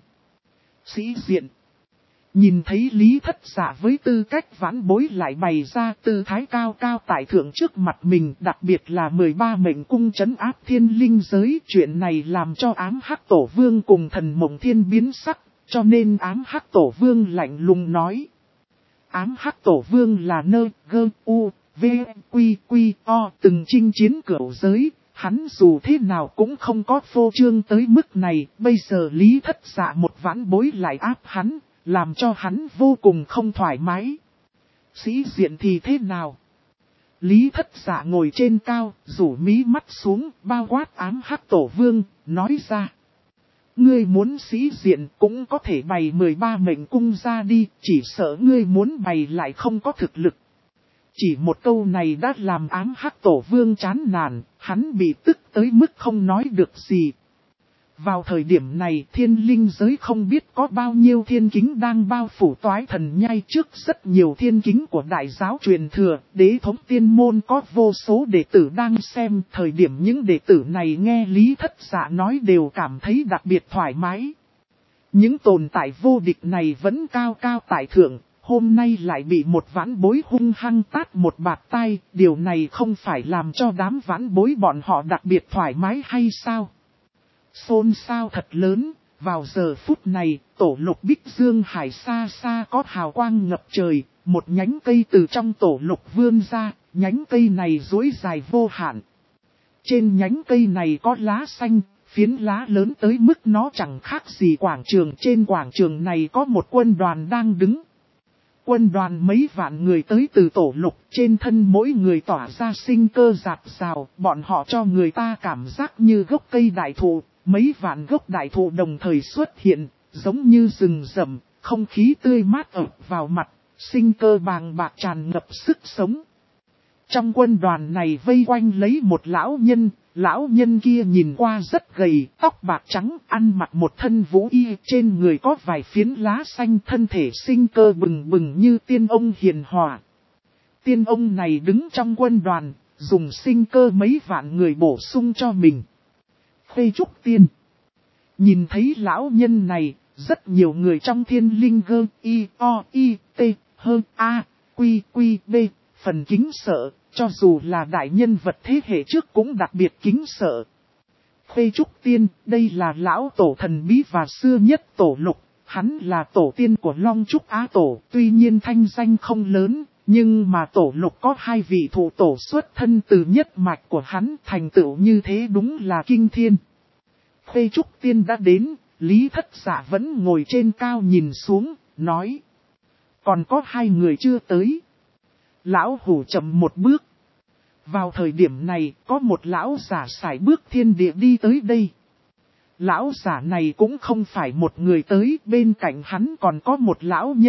S1: Sĩ diện. Nhìn thấy Lý Thất Dạ với tư cách vãn bối lại bày ra tư thái cao cao tại thượng trước mặt mình, đặc biệt là 13 mệnh cung trấn áp thiên linh giới. Chuyện này làm cho Ám Hắc Tổ Vương cùng Thần Mộng Thiên biến sắc, cho nên Ám Hắc Tổ Vương lạnh lùng nói. Ám Hắc Tổ Vương là nơ gơ u v quy quy o từng chinh chiến cửu giới, hắn dù thế nào cũng không có phô trương tới mức này. Bây giờ Lý Thất Dạ một vãn bối lại áp hắn, làm cho hắn vô cùng không thoải mái. Sĩ diện thì thế nào? Lý Thất Dạ ngồi trên cao, rủ mí mắt xuống, bao quát Ám Hắc Tổ Vương, nói ra. Ngươi muốn sĩ diện cũng có thể bày 13 mệnh cung ra đi, chỉ sợ ngươi muốn bày lại không có thực lực. Chỉ một câu này đã làm Ám Hắc Tổ Vương chán nản, hắn bị tức tới mức không nói được gì. Vào thời điểm này thiên linh giới không biết có bao nhiêu thiên kính đang bao phủ Toái Thần Nhai trước rất nhiều thiên kính của đại giáo truyền thừa, đế thống tiên môn có vô số đệ tử đang xem. Thời điểm những đệ tử này nghe Lý Thất Dạ nói đều cảm thấy đặc biệt thoải mái. Những tồn tại vô địch này vẫn cao cao tại thượng, hôm nay lại bị một vãn bối hung hăng tát một bạt tai, điều này không phải làm cho đám vãn bối bọn họ đặc biệt thoải mái hay sao? Xôn xao thật lớn, vào giờ phút này, tổ lục Bích Dương Hải xa xa có hào quang ngập trời, một nhánh cây từ trong tổ lục vươn ra, nhánh cây này duỗi dài vô hạn. Trên nhánh cây này có lá xanh, phiến lá lớn tới mức nó chẳng khác gì quảng trường. Trên quảng trường này có một quân đoàn đang đứng. Quân đoàn mấy vạn người tới từ tổ lục, trên thân mỗi người tỏa ra sinh cơ rạt rào, bọn họ cho người ta cảm giác như gốc cây đại thụ. Mấy vạn gốc đại thụ đồng thời xuất hiện, giống như rừng rậm, không khí tươi mát ập vào mặt, sinh cơ bàng bạc tràn ngập sức sống. Trong quân đoàn này vây quanh lấy một lão nhân kia nhìn qua rất gầy, tóc bạc trắng, ăn mặc một thân vũ y, trên người có vài phiến lá xanh, thân thể sinh cơ bừng bừng như tiên ông hiền hòa. Tiên ông này đứng trong quân đoàn, dùng sinh cơ mấy vạn người bổ sung cho mình. Khuê Trúc Tiên. Nhìn thấy lão nhân này, rất nhiều người trong thiên linh gơ, y, o, y, t, hơ, a, quy, quy, b, phần kính sợ, cho dù là đại nhân vật thế hệ trước cũng đặc biệt kính sợ. Khuê Trúc Tiên, đây là lão tổ thần bí và xưa nhất tổ lục, hắn là tổ tiên của Long Trúc Á Tổ, tuy nhiên thanh danh không lớn. Nhưng mà tổ lục có hai vị thủ tổ xuất thân từ nhất mạch của hắn, thành tựu như thế đúng là kinh thiên. Khuê Trúc Tiên đã đến, Lý Thất Dạ vẫn ngồi trên cao nhìn xuống, nói. Còn có hai người chưa tới. Lão hủ chậm một bước. Vào thời điểm này, có một lão giả sải bước thiên địa đi tới đây. Lão giả này cũng không phải một người tới, bên cạnh hắn còn có một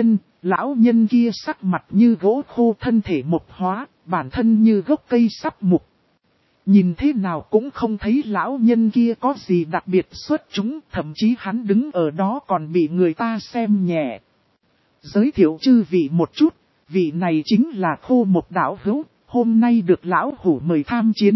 S1: lão nhân kia sắc mặt như gỗ khô, thân thể mục hóa, bản thân như gốc cây sắp mục. Nhìn thế nào cũng không thấy lão nhân kia có gì đặc biệt xuất chúng, thậm chí hắn đứng ở đó còn bị người ta xem nhẹ. Giới thiệu chư vị một chút, vị này chính là Khô Một Đạo Hữu, hôm nay được lão hủ mời tham chiến.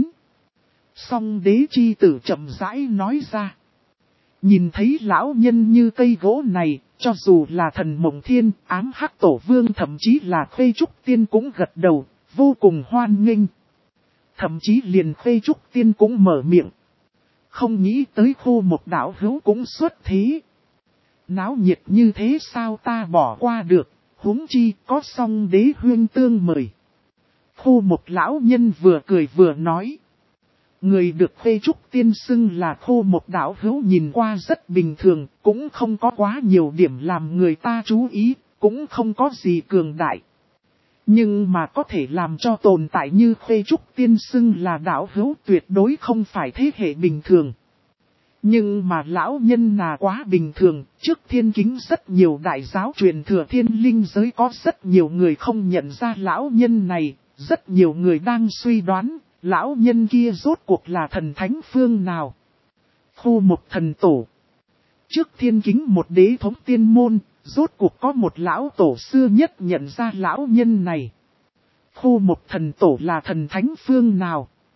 S1: Song đế chi tử chậm rãi nói ra. Nhìn thấy lão nhân như cây gỗ này, cho dù là Thần Mộng Thiên, Ám Hắc Tổ Vương, thậm chí là Khuê Trúc Tiên cũng gật đầu, vô cùng hoan nghênh. Thậm chí liền Khuê Trúc Tiên cũng mở miệng. Không nghĩ tới Khô Một Đạo Hữu cũng xuất thế. Náo nhiệt như thế sao ta bỏ qua được, huống chi có song đế huyên tương mời. Khô Một lão nhân vừa cười vừa nói. Người được Khuê Trúc Tiên xưng là Khô Một Đạo Hữu nhìn qua rất bình thường, cũng không có quá nhiều điểm làm người ta chú ý, cũng không có gì cường đại. Nhưng mà có thể làm cho tồn tại như Khuê Trúc Tiên xưng là đạo hữu tuyệt đối không phải thế hệ bình thường. Nhưng mà lão nhân là quá bình thường, trước thiên kính rất nhiều đại giáo truyền thừa thiên linh giới có rất nhiều người không nhận ra lão nhân này, rất nhiều người đang suy đoán. Lão nhân kia rốt cuộc là thần thánh phương nào? Khu một thần tổ. Trước thiên kính một đế thống tiên môn, rốt cuộc có một lão tổ xưa nhất nhận ra lão nhân này. Khu một thần tổ là thần thánh phương nào?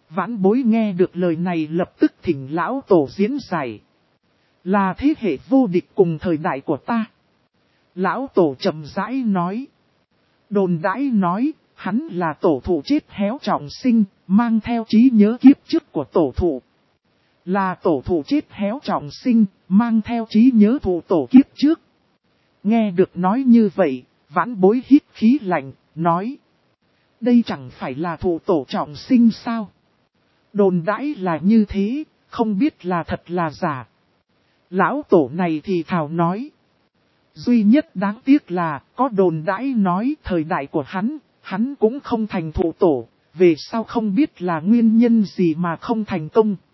S1: Vãn bối nghe được lời này lập tức thỉnh lão tổ diễn giải. Là thế hệ vô địch cùng thời đại của ta. Lão tổ chậm rãi nói. Đồn đãi nói, hắn là tổ thụ chết héo trọng sinh, mang theo trí nhớ kiếp trước của tổ thụ. Là tổ thụ chết héo trọng sinh, mang theo trí nhớ thụ tổ kiếp trước. Nghe được nói như vậy, vãn bối hít khí lạnh, nói. Đây chẳng phải là thụ tổ trọng sinh sao? Đồn đãi là như thế, không biết là thật là giả. Lão tổ này thì thào nói. Duy nhất đáng tiếc là, có đồn đãi nói thời đại của hắn cũng không thành thụ tổ, về sau không biết là nguyên nhân gì mà không thành công.